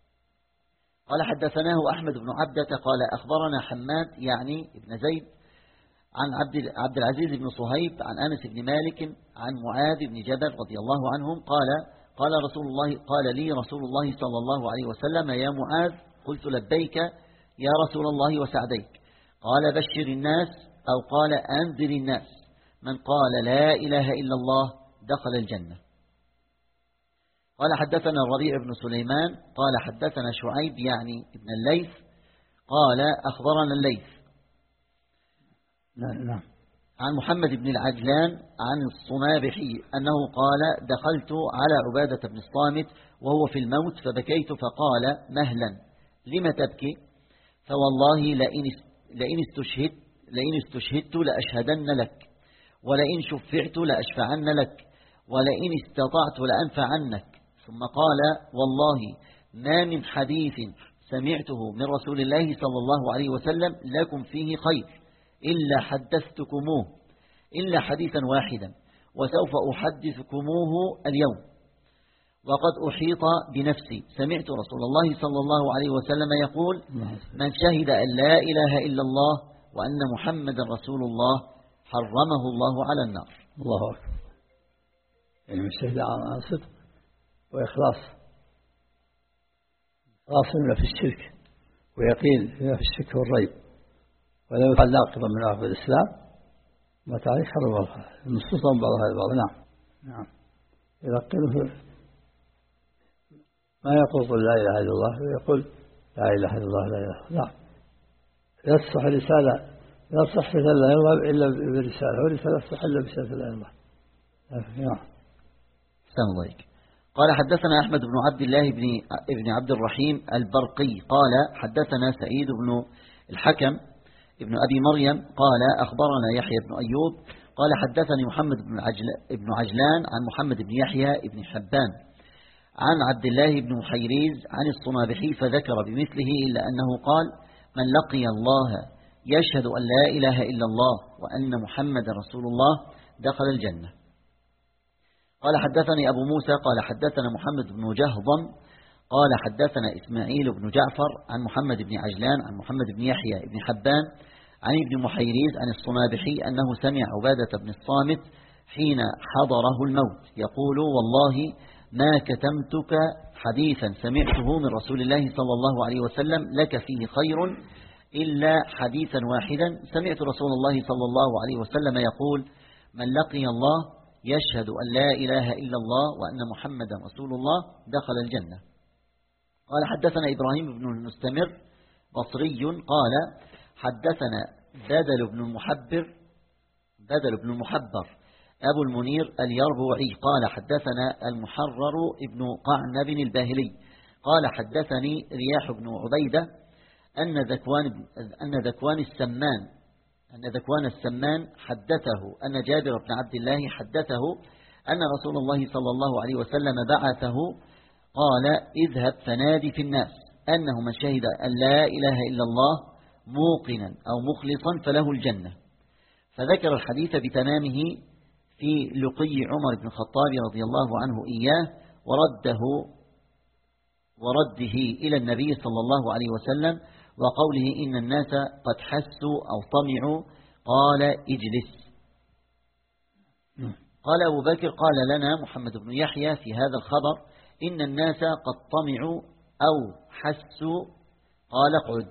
قال حدثناه أحمد بن عبدة قال أخبرنا حماد يعني ابن زيد عن عبد عبد العزيز بن صهيب عن أنس بن مالك عن معاذ بن جبل رضي الله عنهم قال قال رسول الله قال لي رسول الله صلى الله عليه وسلم يا معاذ، قلت لبيك يا رسول الله وسعديك. قال بشر الناس أو قال أنذر الناس، من قال لا إله إلا الله دخل الجنة. قال حدثنا الربيع بن سليمان قال حدثنا شعيب يعني ابن الليث قال أخبرنا الليث نعم عن محمد بن العجلان عن الصنابحي أنه قال دخلت على عبادة بن الصامت وهو في الموت فبكيت فقال مهلا لم تبكي؟ فوالله لئن لئن استشهدت لئن استشهدت لأشهدن لك، ولئن شفعت لأشفعن لك، ولئن استطعت لأنفعنك. ثم قال والله ما من حديث سمعته من رسول الله صلى الله عليه وسلم لكم فيه خير إلا حدثتكموه إلا حديثا واحدا وسوف أحدثكموه اليوم. وقد أحيط بنفسي سمعت رسول الله صلى الله عليه وسلم يقول من شهد أن لا إله إلا الله وأن محمدا رسول الله حرمه الله على النار. الله أكبر. يعني من شهد عن صدق وإخلاص، إخلاص منه في الشرك ويقين منه في الشك والريب، ولم يفعل ناقضا من نواقض الإسلام ما تعرف حرم الله النصوص من بعضها البعض. نعم نعم يلقنه ما يقول لا إله إلا الله ويقول لا إله إلا الله لا إله. نعم يصح الرسالة يصح رسالة الله إلا بالرسالة، والرسالة تصح إلا برسالة الله. نعم سلام عليك. قال حدثنا أحمد بن عبد الله بن ابن عبد الرحيم البرقي قال حدثنا سعيد بن الحكم ابن أبي مريم قال أخبرنا يحيى بن أيوب قال حدثني محمد بن عجلان, بن عجلان عن محمد بن يحيى بن حبان عن عبد الله بن محيريز عن الصنابحي فذكر بمثله إلا أنه قال من لقي الله يشهد أن لا إله إلا الله وأن محمد رسول الله دخل الجنة. قال حدثني أبو موسى قال حدثنا محمد بن جهضم قال حدثنا إسماعيل بن جعفر عن محمد بن عجلان عن محمد بن يحيى بن حبان عن ابن محيريز عن الصنابحي أنه سمع عبادة بن الصامت حين حضره الموت يقول والله ما كتمتك حديثا سمعته من رسول الله صلى الله عليه وسلم لك فيه خير إلا حديثا واحدا سمعت رسول الله صلى الله عليه وسلم يقول من لقي الله يشهد أن لا إله إلا الله وأن محمدا رسول الله دخل الجنة. قال حدثنا إبراهيم بن المستمر بصري قال حدثنا بدل بن المحبر بدل بن المحبر أبو المنير اليربوعي قال حدثنا المحرر ابن قعنب الباهلي قال حدثني رياح بن عبيدة أن ذكوان, أن ذكوان السمان أن ذكوان السمان حدثه أن جابر بن عبد الله حدثه أن رسول الله صلى الله عليه وسلم بعثه قال اذهب فنادي في الناس أنه من شهد أن لا إله إلا الله موقنا أو مخلصا فله الجنة. فذكر الحديث بتمامه في لقي عمر بن الخطاب رضي الله عنه إياه ورده ورده إلى النبي صلى الله عليه وسلم وقوله إن الناس قد حسوا أو طمعوا قال اجلس. قال أبو بكر قال لنا محمد بن يحيى في هذا الخبر إن الناس قد طمعوا أو حسوا قال اقعد.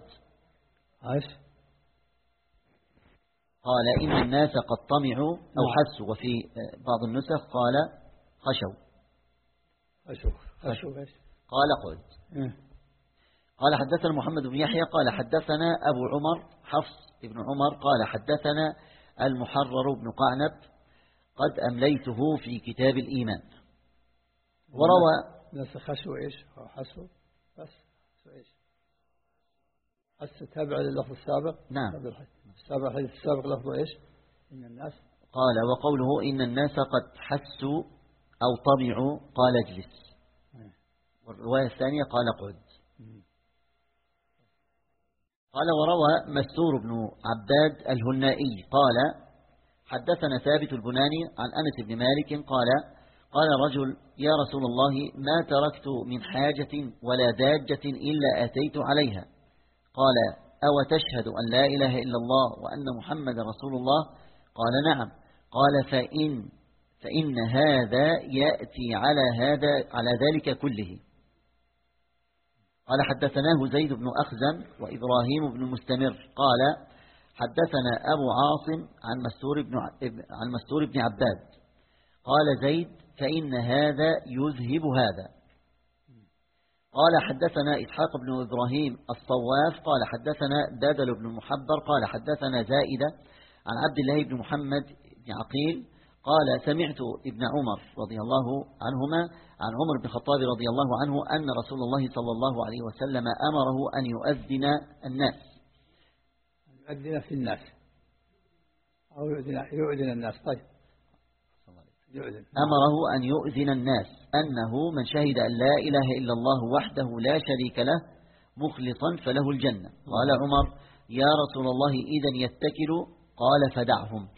قال إن الناس قد طمعوا أو حسوا وفي بعض النسخ قال خشوا خشوا خشوا قال اقعد. قال حدثنا محمد بن يحيى قال حدثنا أبو عمر حفص بن عمر قال حدثنا المحرر بن قعنب قد أمليته في كتاب الإيمان. وروى ناس خشوا إيش حسوا بس إيش حس تابع لللفظ السابق. نعم السابق الحديث السابق لفظه إيش إن الناس قال وقوله إن الناس قد حسوا أو طمعوا قال اجلس. والرواية الثانية قال اقعد. قال وروى مستور بن عباد الهنائي قال حدثنا ثابت البناني عن أنس بن مالك قال قال رجل يا رسول الله ما تركت من حاجة ولا داجة إلا أتيت عليها. قال أو تشهد أن لا إله إلا الله وأن محمد رسول الله قال نعم. قال فإن, فإن هذا يأتي على, هذا على ذلك كله. قال حدثناه زيد بن أخزم وإبراهيم بن مستمر قال حدثنا أبو عاصم عن مستور بن, عن مستور بن عباد قال زيد فإن هذا يذهب هذا. قال حدثنا إسحاق بن إبراهيم الصواف قال حدثنا بادل بن محبر قال حدثنا زائدة عن عبد الله بن محمد بن عقيل قال سمعت ابن عمر رضي الله عنهما عن عمر بن الخطاب رضي الله عنه أن رسول الله صلى الله عليه وسلم أمره أن يؤذن الناس يؤذن في الناس أو يؤذن, يؤذن الناس. طيب يؤذن. أمره أن يؤذن الناس أنه من شهد أن لا إله إلا الله وحده لا شريك له مخلصا فله الجنة. قال عمر يا رسول الله إذن يتكل قال فدعهم.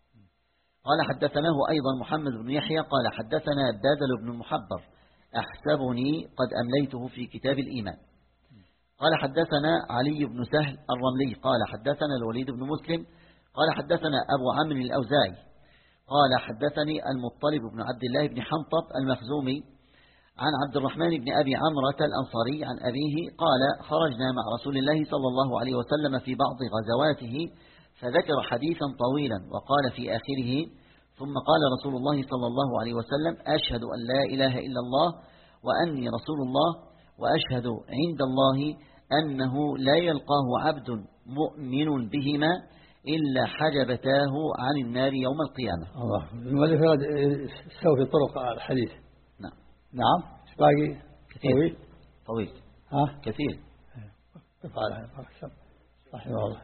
قال حدثناه أيضا محمد بن يحيى قال حدثنا بادل بن محبر أحسبني قد أمليته في كتاب الإيمان. قال حدثنا علي بن سهل الرملي قال حدثنا الوليد بن مسلم قال حدثنا أبو عمرو الأوزاعي قال حدثني المطلب بن عبد الله بن حنطب المخزومي عن عبد الرحمن بن أبي عمرة الأنصاري عن أبيه قال خرجنا مع رسول الله صلى الله عليه وسلم في بعض غزواته فذكر حديثا طويلا وقال في آخره ثم قال رسول الله صلى الله عليه وسلم أشهد أن لا إله إلا الله وأني رسول الله وأشهد عند الله أنه لا يلقاه عبد مؤمن بهما إلا حجبتاه عن النار يوم القيامة. الله المؤلف يستوفي طرق الحديث. نعم نعم باقي كثير طويل طويل ها كثير افعل صحيح والله.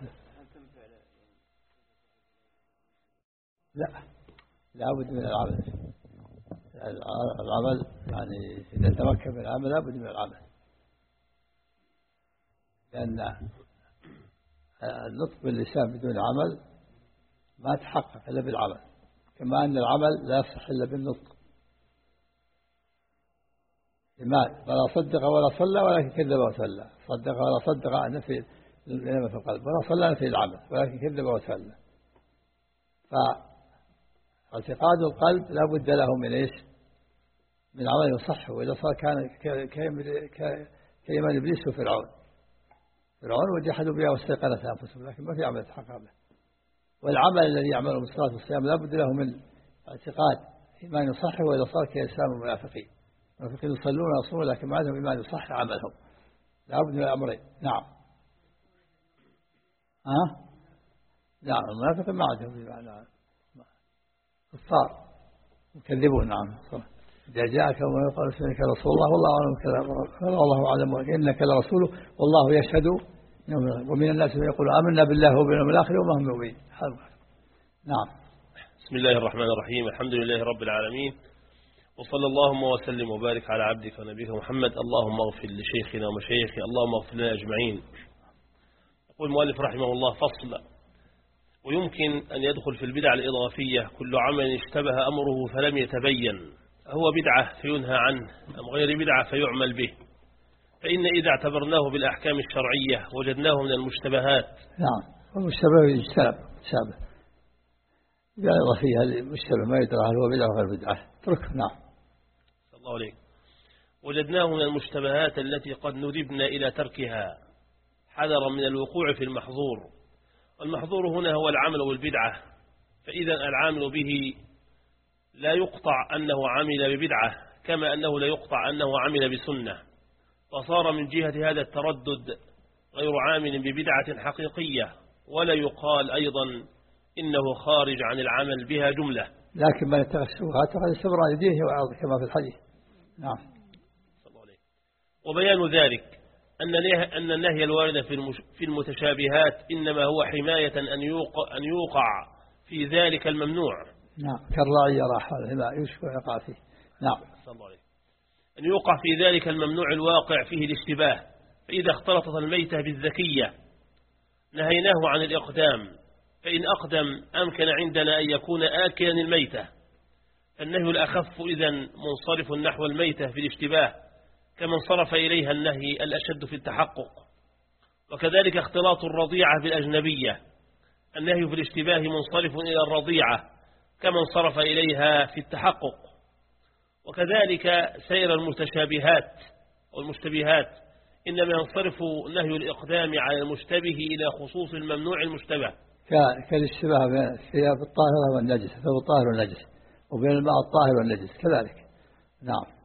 لا لابد من العمل. العمل يعني إذا تمكن من العمل لابد من العمل لأن النطق باللسان بدون عمل ما تحقق إلا بالعمل كما أن العمل لا يصح إلا بالنطق. لماذا؟ ولا صدق ولا صلى ولكن كذب وتولى. صدق ولا صدق نفي العلم في القلب ولا صلى نفي العمل ولكن كذب وتولى. فاعتقاد القلب لا بد له من إيش؟ من عمل يصح. وإذا صار كان كإيمان إبليس وفرعون. فرعون وجحدوا بها واستيقنت أنفسهم لكن ما في عمل يتحقق به. والعمل الذي يعمله من الصلاة والصيام لا بد له من اعتقاد إيمان يصح. وإذا صار كإسلام المنافقين المنافقين يصلون ويصومون لكن ما عندهم إيمان يصح عملهم. لا بد من الأمرين. نعم ها نعم المنافقين ما عندهم إيمان. كفار يكذبون. نعم. إذا جاءك وما يقال إنك رسول الله والله أعلم كذا والله أعلم إنك لرسوله والله يشهد. ومن الناس من يقول آمنا بالله وباليوم الآخر وما هم مؤمنين. نعم. بسم الله الرحمن الرحيم. الحمد لله رب العالمين، وصلى اللهم وسلم وبارك على عبدك ونبيك محمد. اللهم اغفر لشيخنا ومشايخي، اللهم اغفر لنا أجمعين. يقول المؤلف رحمه الله: فصل. ويمكن أن يدخل في البدع الإضافية كل عمل اشتبه أمره فلم يتبين هو بدعة فينهى عنه أم غير بدعة فيعمل به، فإن إذا اعتبرناه بالأحكام الشرعية وجدناه من المشتبهات. نعم. والمشتبه يجتنب شابه إذا إضافية المشتبه ما يدرى هل هو بدعة غير بدعة اتركه. نعم. صلى الله عليه. وجدناه من المشتبهات التي قد ندبنا إلى تركها حذرا من الوقوع في المحظور، والمحظور هنا هو العمل بالبدعة، فإذا العامل به لا يقطع أنه عمل ببدعة كما أنه لا يقطع أنه عمل بسنة، فصار من جهة هذا التردد غير عامل ببدعة حقيقية، ولا يقال أيضا إنه خارج عن العمل بها جملة. لكن من اتقى الشبهات فقد استبرأ لدينه وعرضه كما في الحديث. نعم. صلى الله عليه. وبيان ذلك أن النهي الوارد في المتشابهات إنما هو حماية أن يوقع, أن يوقع في ذلك الممنوع. نعم. كالراعي راح الحماء يشفع يقع فيه. نعم. صلى الله عليه. أن يوقع في ذلك الممنوع الواقع فيه الاشتباه، فإذا اختلطت الميتة بالذكية نهيناه عن الإقدام، فإن أقدم أمكن عندنا أن يكون آكلا الميتة، فالنهي الأخف إذن منصرف نحو الميتة في الاشتباه كما انصرف إليها النهي الأشد في التحقق. وكذلك اختلاط الرضيعة بالأجنبية، النهي في الاشتباه منصرف إلى الرضيعة كما انصرف إليها في التحقق. وكذلك سير المتشابهات والمشتبهات إنما ينصرف نهي الإقدام على المشتبه إلى خصوص الممنوع المشتبه، كالاشتباه بين الثياب الطاهرة والنجس، الثوب الطاهر والنجس، وبين الماء الطاهر والنجس كذلك. نعم.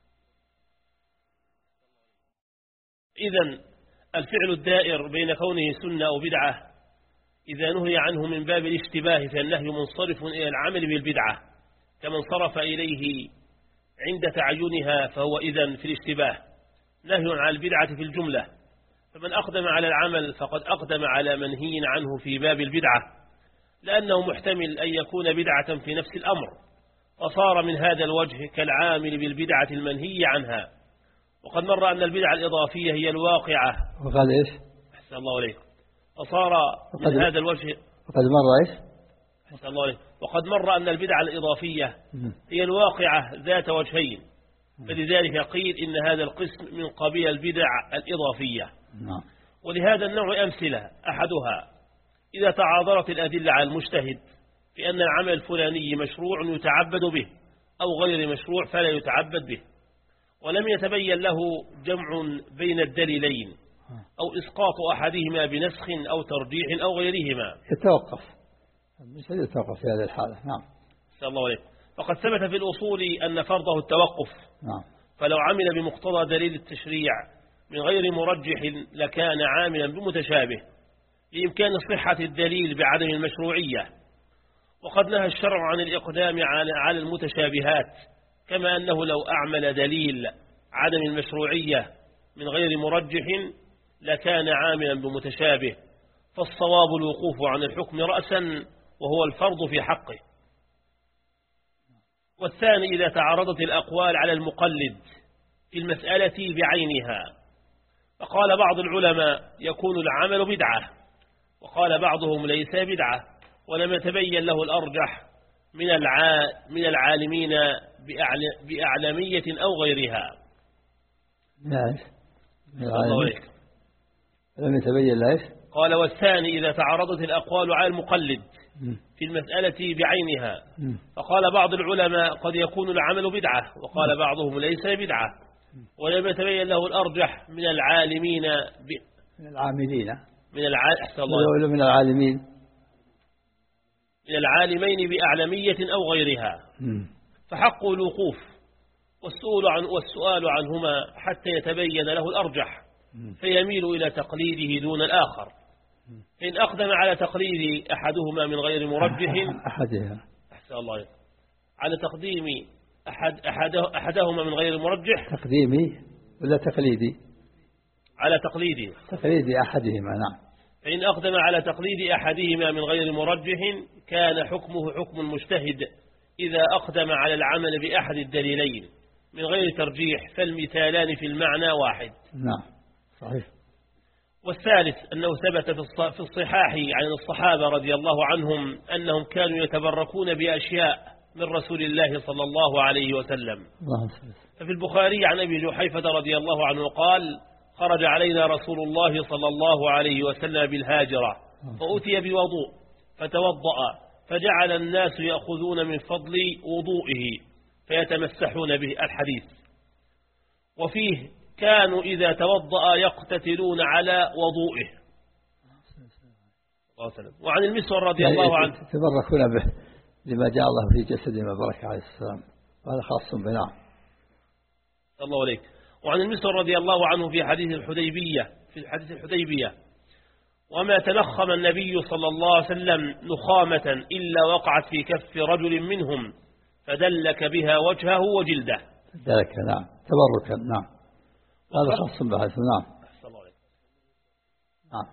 إذن الفعل الدائر بين كونه سنة أو بدعة إذا نهي عنه من باب الاشتباه فالنهي منصرف إلى العمل بالبدعة كما انصرف إليه عند تعينها، فهو إذن في الاشتباه نهي عن البدعة في الجملة، فمن أقدم على العمل فقد أقدم على منهي عنه في باب البدعة، لأنه محتمل أن يكون بدعة في نفس الأمر، وصار من هذا الوجه كالعامل بالبدعة المنهي عنها. وقد مر أن البدعة الإضافية هي الواقعة. وقال إيش؟ أحسن الله عليك. وصار من هذا الوجه وقد مر إيش؟ أحسن الله عليك. وقد مر أن البدعة الإضافية هي الواقعة ذات وجهين، فلذلك قيل إن هذا القسم من قبيل البدع الإضافية. ولهذا النوع أمثلة: أحدها إذا تعاضرت الأدلة على المجتهد في أن العمل الفلاني مشروع يتعبد به أو غير مشروع فلا يتعبد به، ولم يتبين له جمع بين الدليلين أو إسقاط أحدهما بنسخ أو ترجيح أو غيرهما، يتوقف مش يتوقف في هذه الحالة. نعم. صلى الله عليه. فقد ثبت في الأصول أن فرضه التوقف. نعم. فلو عمل بمقتضى دليل التشريع من غير مرجح لكان عاملا بمتشابه لإمكان صحة الدليل بعدم المشروعية. وقد نهى الشرع عن الإقدام على المتشابهات، كما أنه لو أعمل دليل عدم المشروعية من غير مرجح لكان عاملا بمتشابه، فالصواب الوقوف عن الحكم رأسا وهو الفرض في حقه. والثاني إذا تعارضت الأقوال على المقلد في المسألة بعينها، فقال بعض العلماء يكون العمل بدعة، وقال بعضهم ليس بدعة، ولم يتبين له الأرجح من الع... من العالمين بأعل... بأعلمية أو غيرها. نعم. الله عليك. لم يتبين له. قال والثاني إذا تعارضت الأقوال على المقلد في المسألة بعينها، فقال بعض العلماء قد يكون العمل بدعة، وقال بعضهم ليس بدعة، ولم يتبين له الأرجح من العالمين ب... من العاملين من الع... من العالمين من العالمين بأعلمية أو غيرها، فحق الوقوف والسؤال عن والسؤال عنهما حتى يتبين له الأرجح، فيميل إلى تقليده دون الآخر. إن أقدم على تقليد أحدهما من غير مرجح أحدها أحسن الله عليك. على تقديم أحد أحده أحدهما من غير مرجح؟ تقديمي ولا تقليدي؟ على تقليدي. تقليدي أحدهما نعم. فإن أقدم على تقليد أحدهما من غير مرجح كان حكمه حكم المجتهد إذا أقدم على العمل بأحد الدليلين من غير ترجيح، فالمثالان في المعنى واحد. نعم صحيح. والثالث أنه ثبت في الصحاح عن الصحابة رضي الله عنهم أنهم كانوا يتبركون بأشياء من رسول الله صلى الله عليه وسلم. ففي البخاري عن أبي جحيفة رضي الله عنه قال: خرج علينا رسول الله صلى الله عليه وسلم بالهاجرة فأتي بوضوء فتوضأ فجعل الناس يأخذون من فضل وضوئه فيتمسحون به. الحديث. وفيه: كانوا إذا توضأ يقتتلون على وضوئه. وعن المسور رضي الله عنه يتبركون به لما جاء الله في جسد ما برك عليه السلام، وهذا خاص بنا. الله عليك. وعن المسور رضي الله عنه في حديث الحديبية في حديث الحديبية: وما تنخم النبي صلى الله عليه وسلم نخامة إلا وقعت في كف رجل منهم فدلك بها وجهه وجلده. ذلك نعم تبركا. نعم هذا خاص بهذا. نعم نعم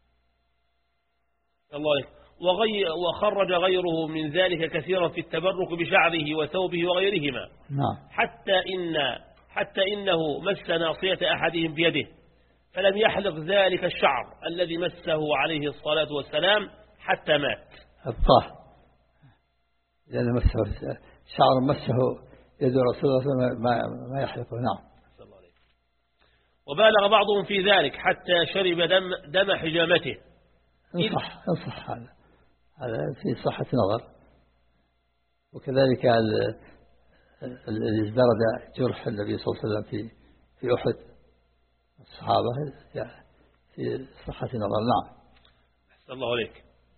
الله عليك. وغي وخرج غيره من ذلك كثيرا في التبرك بشعره وثوبه وغيرهما. نعم. حتى إن حتى إنه مس ناصية أحدهم بيده فلم يحلق ذلك الشعر الذي مسه عليه الصلاة والسلام حتى مات. أبقاه لأن مسه شعر مسه يد رسول الله ما ما يحلقه. نعم. وبالغ بعضهم في ذلك حتى شرب دم دم حجامته. انصح انصح هذا هذا في صحة نظر. وكذلك الذي ازدرد جرح النبي صلى الله عليه وسلم في في أحد الصحابة في صحة نظر. نعم. أحسن الله عليك.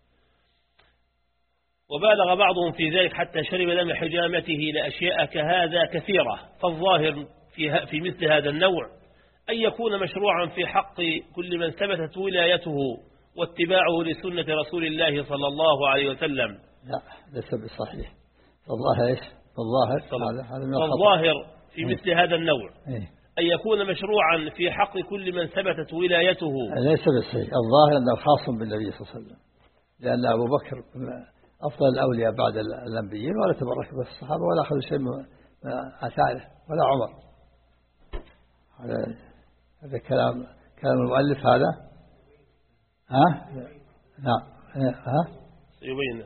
وبالغ بعضهم في ذلك حتى شرب دم حجامته لأشياء كهذا كثيرة، فالظاهر في في مثل هذا النوع أن يكون مشروعا في حق كل من ثبتت ولايته واتباعه لسنة رسول الله صلى الله عليه وسلم. لا ليس بصحيح. فالظاهر ايش؟ فالظاهر فالظاهر في مثل هذا النوع إيه؟ أن يكون مشروعا في حق كل من ثبتت ولايته. ليس بصحيح. الظاهر أنه خاص بالنبي صلى الله عليه وسلم، لأن أبو بكر أفضل الأولياء بعد الأنبيين ولا تبرك به الصحابة ولا أخذوا شيء من آثاره ولا عمر. هذا هذا كلام كلام المؤلف هذا. ها نعم ها يبين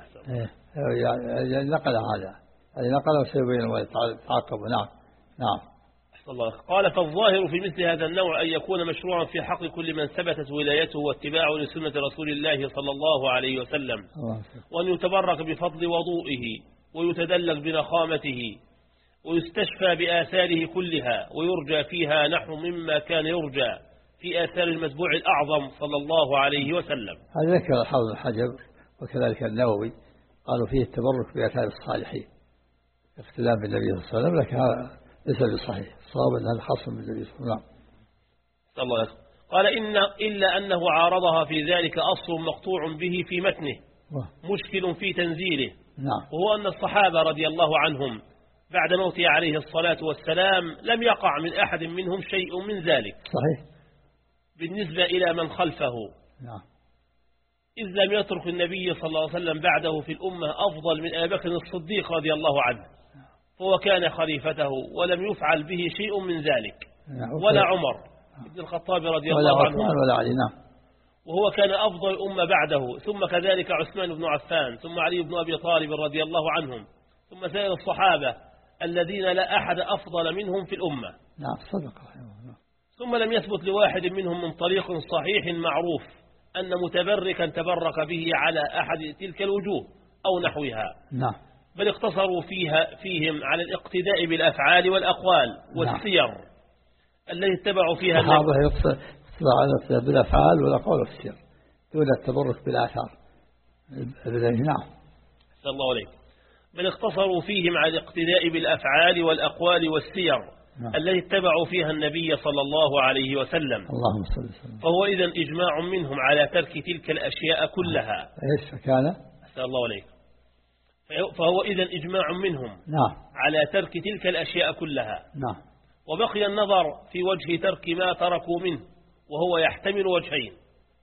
يعني نقل هذا هذه نقله سيبين ويتعاقب. نعم نعم الله. قال: فالظاهر في مثل هذا النوع أن يكون مشروعا في حق كل من ثبتت ولايته واتباعه لسنة رسول الله صلى الله عليه وسلم، وأن يتبرك بفضل وضوئه ويتدلك بنخامته ويستشفى بآثاره كلها ويرجى فيها نحو مما كان يرجى في آثار المتبوع الأعظم صلى الله عليه وسلم. هذا ذكر حافظ الحجر وكذلك النووي قالوا فيه التبرك بآثار الصالحين اقتداء بالنبي صلى الله عليه وسلم، لكن هذا ليس بصحيح. الصواب أن هذا خاص بالنبي صلى الله عليه وسلم. الله يخ. قال: إن إلا أنه عارضها في ذلك أصل مقطوع به في متنه مشكل في تنزيله. نعم. وهو أن الصحابة رضي الله عنهم بعد موته عليه الصلاة والسلام لم يقع من أحد منهم شيء من ذلك. صحيح. بالنسبة إلى من خلفه. نعم. إذ لم يترك النبي صلى الله عليه وسلم بعده في الأمة أفضل من أبي بكر الصديق رضي الله عنه، فهو كان خليفته ولم يفعل به شيء من ذلك. نعم. ولا عمر بن الخطاب رضي الله عنه ولا علي. نعم. وهو كان أفضل الأمة بعده، ثم كذلك عثمان بن عفان، ثم علي بن أبي طالب رضي الله عنهم، ثم سائر الصحابة الذين لا أحد أفضل منهم في الأمة. نعم صدق. ثم لم يثبت لواحد منهم من طريق صحيح معروف أن متبركا تبرك به على أحد تلك الوجوه أو نحوها. نعم. بل اقتصروا فيها فيهم على الاقتداء بالأفعال والأقوال والسير نعم. التي اتبعوا فيها الصحابة يقتصر على بالأفعال والأقوال والسير دون التبرك بالآثار. نعم. صلى الله عليه. بل اقتصروا فيهم على الاقتداء بالأفعال والأقوال والسير نعم. التي اتبعوا فيها النبي صلى الله عليه وسلم. اللهم صل وسلم. فهو إذن إجماع منهم على ترك تلك الأشياء كلها. إيش كان؟ صلى الله عليه. فهو إذن إجماع منهم نعم على ترك تلك الأشياء كلها. نعم. وبقي النظر في وجه ترك ما تركوا منه، وهو يحتمل وجهين: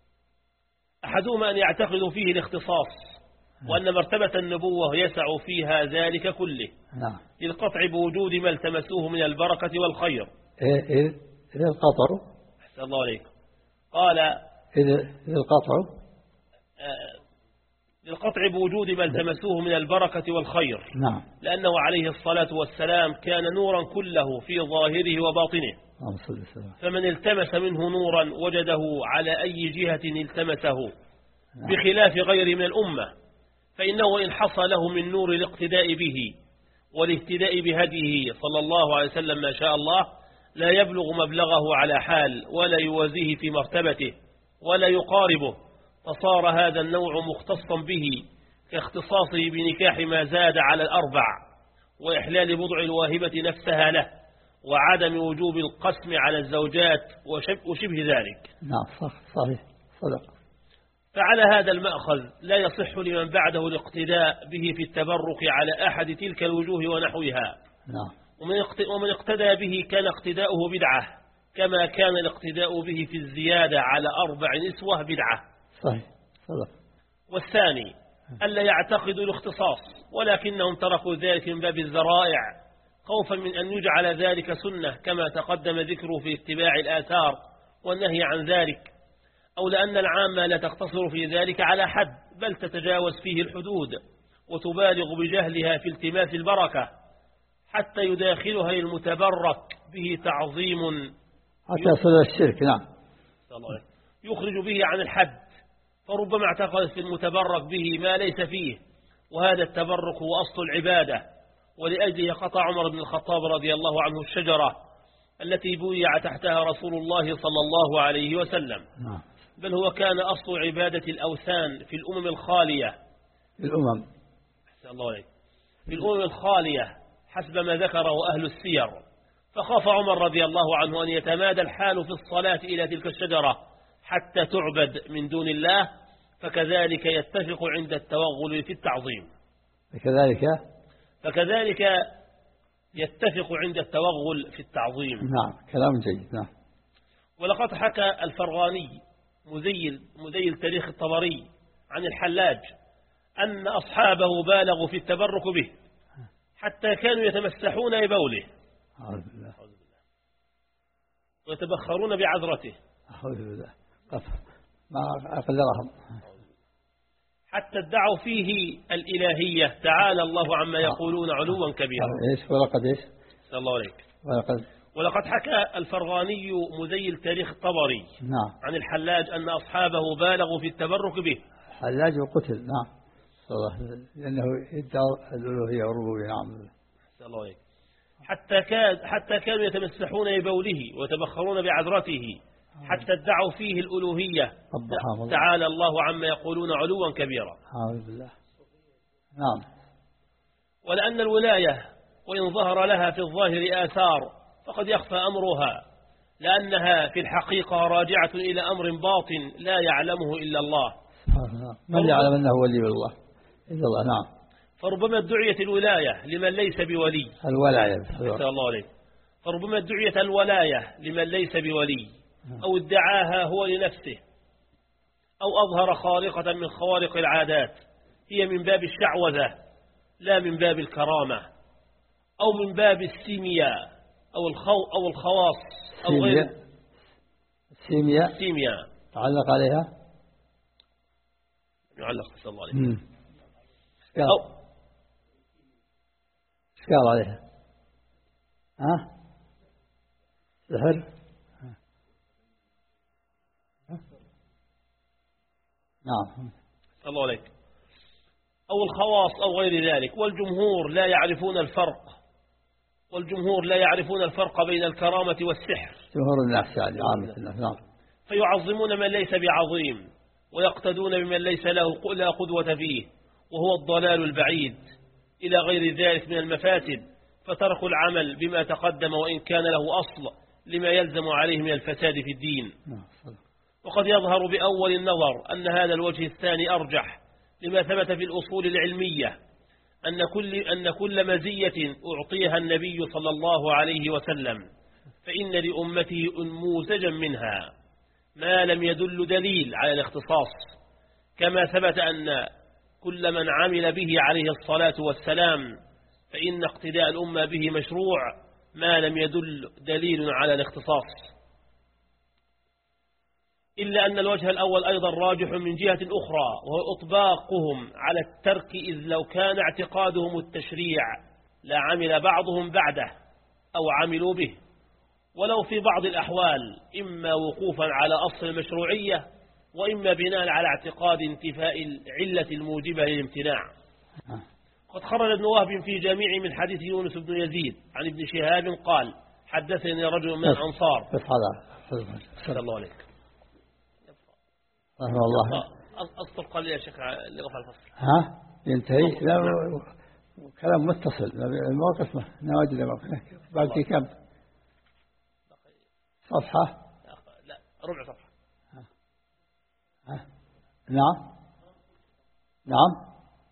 أحدهما أن يعتقدوا فيه الاختصاص، وأن مرتبة النبوة يسع فيها ذلك كله، نعم، للقطع بوجود ما التمسوه من البركة والخير. إيه إيه إذا القطر. أحسن الله عليك. قال إذا إذا القطر آه للقطع بوجود ما التمسوه من البركة والخير. نعم. لأنه عليه الصلاة والسلام كان نورا كله في ظاهره وباطنه، فمن التمس منه نورا وجده على أي جهة التمسه، بخلاف غير من الأمة، فإنه إن حصل له من نور الاقتداء به والاهتداء بهديه صلى الله عليه وسلم ما شاء الله، لا يبلغ مبلغه على حال، ولا يوازيه في مرتبته، ولا يقاربه، فصار هذا النوع مختصا به، كاختصاصه بنكاح ما زاد على الأربع، وإحلال بضع الواهبة نفسها له، وعدم وجوب القسم على الزوجات وشبه ذلك. نعم صح صحيح صدق. فعلى هذا المأخذ لا يصح لمن بعده الاقتداء به في التبرك على أحد تلك الوجوه ونحوها. نعم. ومن اقتدى به كان اقتداؤه بدعة، كما كان الاقتداء به في الزيادة على أربع نسوة بدعة. صحيح صدق. والثاني ألا يعتقدوا الاختصاص، ولكنهم تركوا ذلك من باب الذرائع، خوفا من أن يجعل ذلك سنة، كما تقدم ذكره في اتباع الآثار والنهي عن ذلك، أو لأن العامة لا تقتصر في ذلك على حد، بل تتجاوز فيه الحدود، وتبالغ بجهلها في التماس البركة، حتى يداخلها المتبرك به تعظيم، حتى يصل الشرك. نعم. يخرج به عن الحد، فربما اعتقد في المتبرك به ما ليس فيه، وهذا التبرك هو أصل العبادة، ولأجله قطع عمر بن الخطاب رضي الله عنه الشجرة التي بويع تحتها رسول الله صلى الله عليه وسلم. نعم. بل هو كان أصل عبادة الأوثان في الأمم الخالية، في الأمم الله عليك. في الأمم الخالية حسب ما ذكره أهل السير، فخاف عمر رضي الله عنه أن يتمادى الحال في الصلاة إلى تلك الشجرة حتى تعبد من دون الله، فكذلك يتفق عند التوغل في التعظيم. فكذلك فكذلك يتفق عند التوغل في التعظيم. نعم كلام جيد. نعم. ولقد حكى الفرغاني مذيل مذيل تاريخ الطبري عن الحلاج أن أصحابه بالغوا في التبرك به، حتى كانوا يتمسحون ببوله ويتبخرون بعذرته، ما أقدرهم، حتى ادعوا فيه الإلهية، تعالى الله عما يقولون علوا كبيرا. إيش ولقد إيش صلى الله عليك. ولقد ولقد حكى الفرغاني مذيل تاريخ الطبري نعم عن الحلاج أن أصحابه بالغوا في التبرك به. الحلاج وقتل. نعم لأنه يدعى الألوهية والربوبية. نعم صلى الله عليك. حتى كان حتى كانوا يتمسحون ببوله ويتبخرون بعذرته، حتى ادعوا فيه الألوهية، تعالى الله عما يقولون علوا كبيرا. أعوذ بالله. نعم. ولأن الولاية وإن ظهر لها في الظاهر آثار، فقد يخفى أمرها، لأنها في الحقيقة راجعة إلى أمر باطن لا يعلمه إلا الله. من يعلم أنه ولي الله إلا الله. نعم. فربما ادعيت الولاية لمن ليس بولي. الولاية الله عليه. فربما ادعيت الولاية لمن ليس بولي، أو ادعاها هو لنفسه، أو أظهر خارقة من خوارق العادات، هي من باب الشعوذة لا من باب الكرامة، أو من باب السيمياء أو الخو أو الخواص أو غير السيمياء. السيمياء تعلق عليها يعلق صلى الله عليه وسلم. أو سكال عليها. ها سحر. نعم صلى الله عليك. أو الخواص أو غير ذلك. والجمهور لا يعرفون الفرق والجمهور لا يعرفون الفرق بين الكرامة والسحر. جمهور الناس يعني عامة الناس. نعم. فيعظمون من ليس بعظيم، ويقتدون بمن ليس له لا قدوة فيه، وهو الضلال البعيد، إلى غير ذلك من المفاسد، فتركوا العمل بما تقدم وإن كان له أصل لما يلزم عليه من الفساد في الدين. وقد يظهر بأول النظر أن هذا الوجه الثاني أرجح، لما ثبت في الأصول العلمية أن كل, أن كل مزية أعطيها النبي صلى الله عليه وسلم فإن لأمته أنموذجا منها ما لم يدل دليل على الاختصاص، كما ثبت أن كل من عمل به عليه الصلاة والسلام فإن اقتداء الأمة به مشروع ما لم يدل دليل على الاختصاص، إلا أن الوجه الأول أيضا راجح من جهة أخرى، وهو إطباقهم على الترك، إذ لو كان اعتقادهم التشريع لعمل بعضهم بعده أو عملوا به، ولو في بعض الأحوال إما وقوفا على أصل المشروعية وإما بناء على اعتقاد انتفاء العلة الموجبة للامتناع. قد خرج ابن وهب في جامعه من حديث يونس بن يزيد عن ابن شهاب قال حدثني رجل من الأنصار. صلى الله عليك. رحمه الله. أسطر قليل يا شيخ لرفع الفصل. ها ينتهي؟ لا كلام متصل الموقف ما نواجد موقف باقي كم صفحة؟ لا ربع صفحة. ها. ها. نعم نعم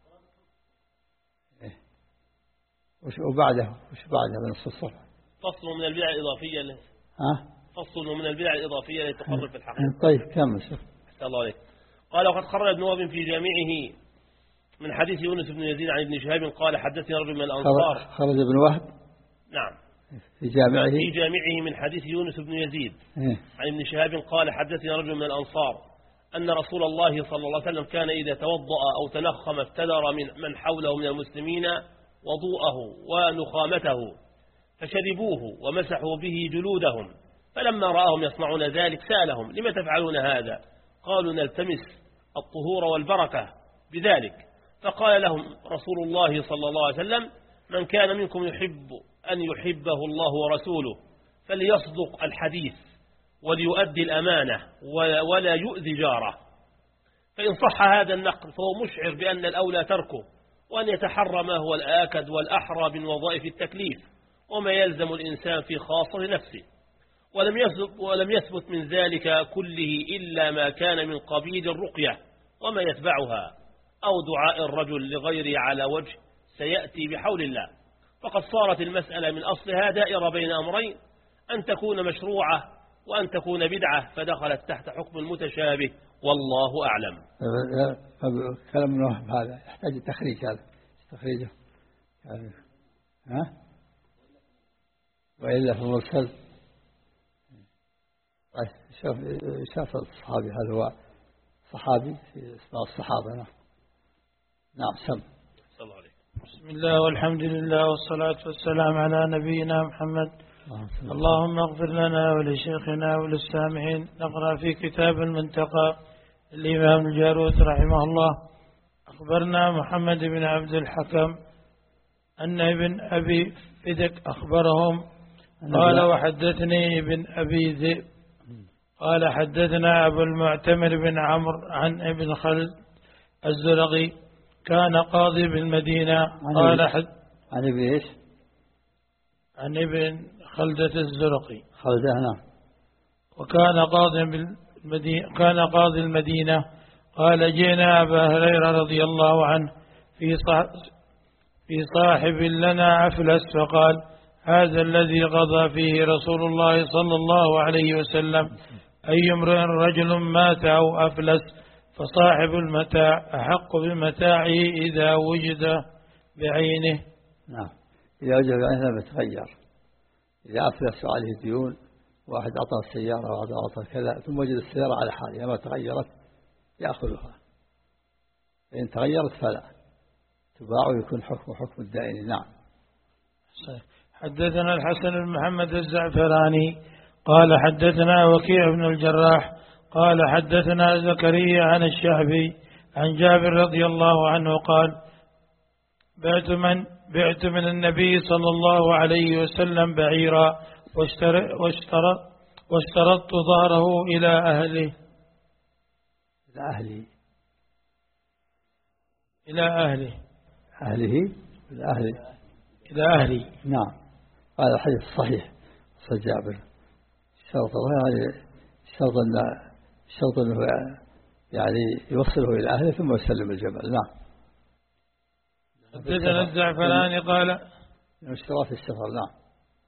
إيه. وش وبعده وش بعده من نص الصفحة؟ فصل من البدع الإضافية له. ها فصل من البدع الإضافية للتقرب في الحقيقة. طيب كمل شوف. الله عليك. قال وقد خرج ابن وهب في جامعه من حديث يونس بن يزيد عن ابن شهاب قال حدثني رجل من الأنصار. خرج ابن وهب نعم في جامعه في جامعه من حديث يونس بن يزيد إيه؟ عن ابن شهاب قال حدثني رجل من الأنصار أن رسول الله صلى الله عليه وسلم كان إذا توضأ أو تنخم ابتدر من من حوله من المسلمين وضوءه ونخامته فشربوه ومسحوا به جلودهم، فلما رآهم يصنعون ذلك سألهم لما تفعلون هذا؟ قالوا نلتمس الطهور والبركة بذلك، فقال لهم رسول الله صلى الله عليه وسلم من كان منكم يحب أن يحبه الله ورسوله فليصدق الحديث وليؤدي الأمانة ولا يؤذي جاره، فإن صح هذا النقل فهو مشعر بأن الأولى تركه وأن يتحرى ما هو الآكد والأحرى من وظائف التكليف وما يلزم الإنسان في خاصة نفسه، ولم يثبت, ولم يثبت من ذلك كله إلا ما كان من قبيل الرقية وما يتبعها أو دعاء الرجل لغيره على وجه سيأتي بحول الله، فقد صارت المسألة من أصلها دائرة بين أمرين، أن تكون مشروعة وأن تكون بدعة، فدخلت تحت حكم المتشابه والله أعلم. كلام ابن وهب هذا يحتاج تخريج، هذا تخريجه ها وإلا في المرسل. شوف شاف الصحابي هذا هو صحابي في اسماء الصحابة. نعم نعم سم. صلى الله عليه. بسم الله والحمد لله والصلاة والسلام على نبينا محمد. اللهم اغفر لنا ولشيخنا وللسامعين. نقرأ في كتاب المنتقى الإمام الجارود رحمه الله. أخبرنا محمد بن عبد الحكم أن ابن أبي فدك أخبرهم قال وحدثني ابن أبي ذئب قال حدثنا أبو المعتمر بن عمرو عن ابن خلد الزرقي كان قاضي بالمدينة. قال حد عن ابن ايش؟ عن ابن خلدة الزرقي خلدة. نعم. وكان قاضي بالمدينة كان قاضي المدينة. قال جئنا أبا هريرة رضي الله عنه في في صاحب لنا أفلس فقال هذا الذي قضى فيه رسول الله صلى الله عليه وسلم أي امرئ رجل مات أو أفلس فصاحب المتاع أحق بمتاعه إذا وجد بعينه. نعم إذا وجد بعينه بتغير. إذا أفلس عليه ديون واحد أعطى السيارة وواحد أعطى كذا ثم وجد السيارة على حالها ما تغيرت يأخذها، فإن تغيرت فلا تباع ويكون حكم حكم الدائن. نعم. حدثنا الحسن بن محمد الزعفراني قال حدثنا وكيع بن الجراح قال حدثنا زكريا عن الشعبي عن جابر رضي الله عنه قال بعت من بعت من النبي صلى الله عليه وسلم بعيرا واشترط واشترطت ظهره إلى أهله إلى أهله إلى أهله أهله إلى أهله إلى أهلي. نعم هذا الحديث صحيح صحيح جابر. شرط الله يعني شرط أن شرط أنه يعني يوصله إلى أهله ثم يسلم الجمل. نعم. حدثنا الزعفراني قال اشترى في السفر. نعم.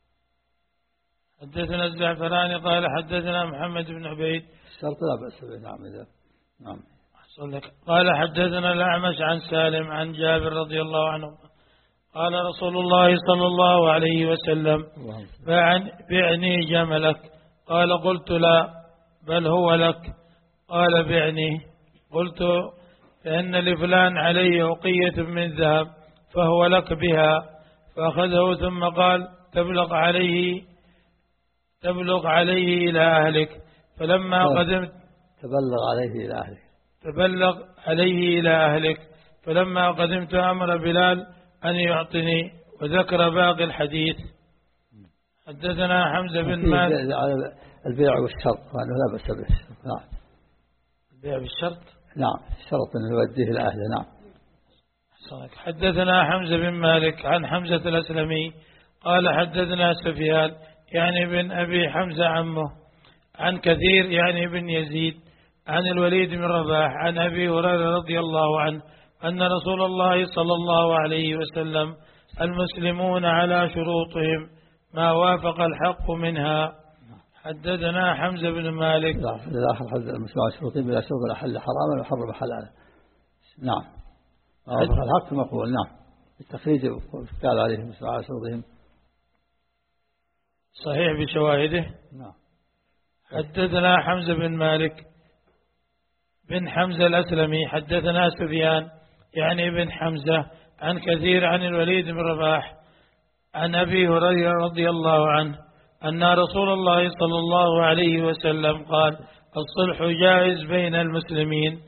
حدثنا الزعفراني قال حدثنا محمد بن عبيد الشرط لا بأس به. نعم إذا نعم. قال حدثنا الأعمش عن سالم عن جابر رضي الله عنه قال رسول الله صلى الله عليه وسلم بعني جملك. قال قلت لا بل هو لك. قال بعني. قلت فإن لفلان عليه أوقية من ذهب فهو لك بها. فأخذه ثم قال تبلغ عليه تبلغ عليه إلى أهلك. فلما قدمت تبلغ عليه إلى أهلك تبلغ عليه إلى أهلك. فلما قدمت أمر بلال أن يعطني. وذكر باقي الحديث. حدثنا حمزة بن مالك على البيع والشرط وأنه لا بأس به. نعم. البيع بالشرط. نعم الشرط أنه يوديه إلى أهله. نعم. حدثنا حمزة بن مالك عن حمزة الأسلمي قال حدثنا سفيان يعني بن أبي حمزة عمه عن كثير يعني بن يزيد عن الوليد بن رباح عن أبي هريرة رضي الله عنه أن رسول الله صلى الله عليه وسلم المسلمون على شروطهم ما وافق الحق منها. حدثنا حمزة بن مالك. الآخر حدث المسلمون على شروطهم بلا شرط أحل حراما وحرم حلالا. نعم. وافق الحق مقبول. نعم. التخريج قال عليه المسلمون على شروطهم صحيح بشواهده. نعم. حدثنا حمزة بن مالك بن حمزة الأسلمي حدثنا سفيان يعني بن حمزة عن كثير عن الوليد بن رباح عن أبي هريرة رضي الله عنه أن رسول الله صلى الله عليه وسلم قال الصلح جائز بين المسلمين.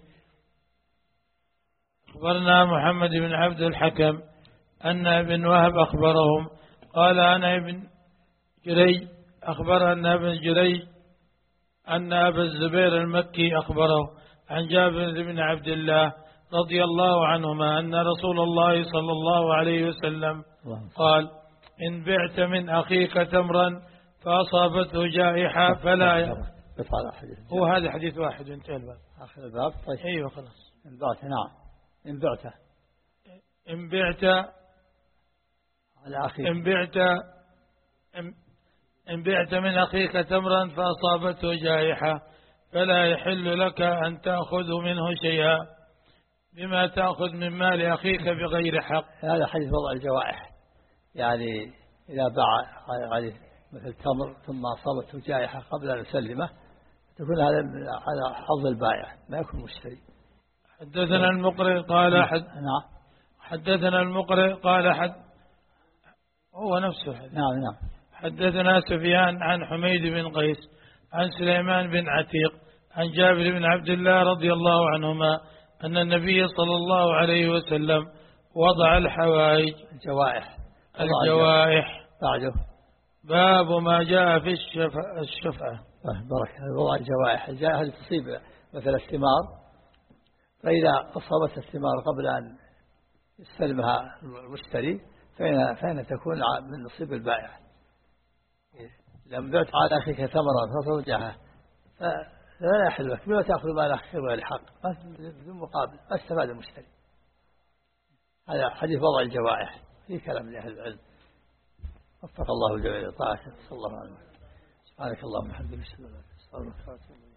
أخبرنا محمد بن عبد الحكم أن ابن وهب أخبرهم قال أنا ابن جريج أخبر أن ابن جريج أن أبا الزبير المكي أخبره عن جابر بن عبد الله رضي الله عنهما أن رسول الله صلى الله عليه وسلم قال إن بعت من أخيك تمرا فأصابته جائحة فلا يفعل حديث. هو هذا حديث واحد وانتهى الباب. آخر الباب. طيب. أيوة خلاص. إن بعت. نعم. إن بعت إن بعت على أخيك إن بعت إن بعت من أخيك تمرا فأصابته جائحة فلا يحل لك أن تأخذ منه شيئا بما تأخذ من مال أخيك بغير حق. هذا حديث وضع الجوائح. يعني إذا باع عليه مثل تمر ثم أصابته جائحة قبل أن يسلمه تكون هذا على حظ البائع ما يكون مشتري. حدثنا المقرئ قال حد نعم. حدثنا المقرئ قال حد هو نفسه حدث. نعم نعم. حدثنا سفيان عن حميد بن قيس عن سليمان بن عتيق عن جابر بن عبد الله رضي الله عنهما أن النبي صلى الله عليه وسلم وضع الحوائج الجوائح الجوائح بعده. باب ما جاء في الشفعة الشفعة. بارك. وضع الجوائح. الجائحة اللي تصيب مثل الثمار فإذا أصابت الثمار قبل أن يستلمها المشتري فإن فإن تكون من نصيب البائع. لم بعت على أخيك ثمرا فصوجها فلا يحل لك بما تأخذ مال أخيك بغير حق بدون مقابل ما استفاد المشتري. هذا حديث وضع الجوائح في كلام لأهل العلم. وفق الله الجميع لطاعته صلى الله عليه وسلم. سبحانك اللهم وبحمدك.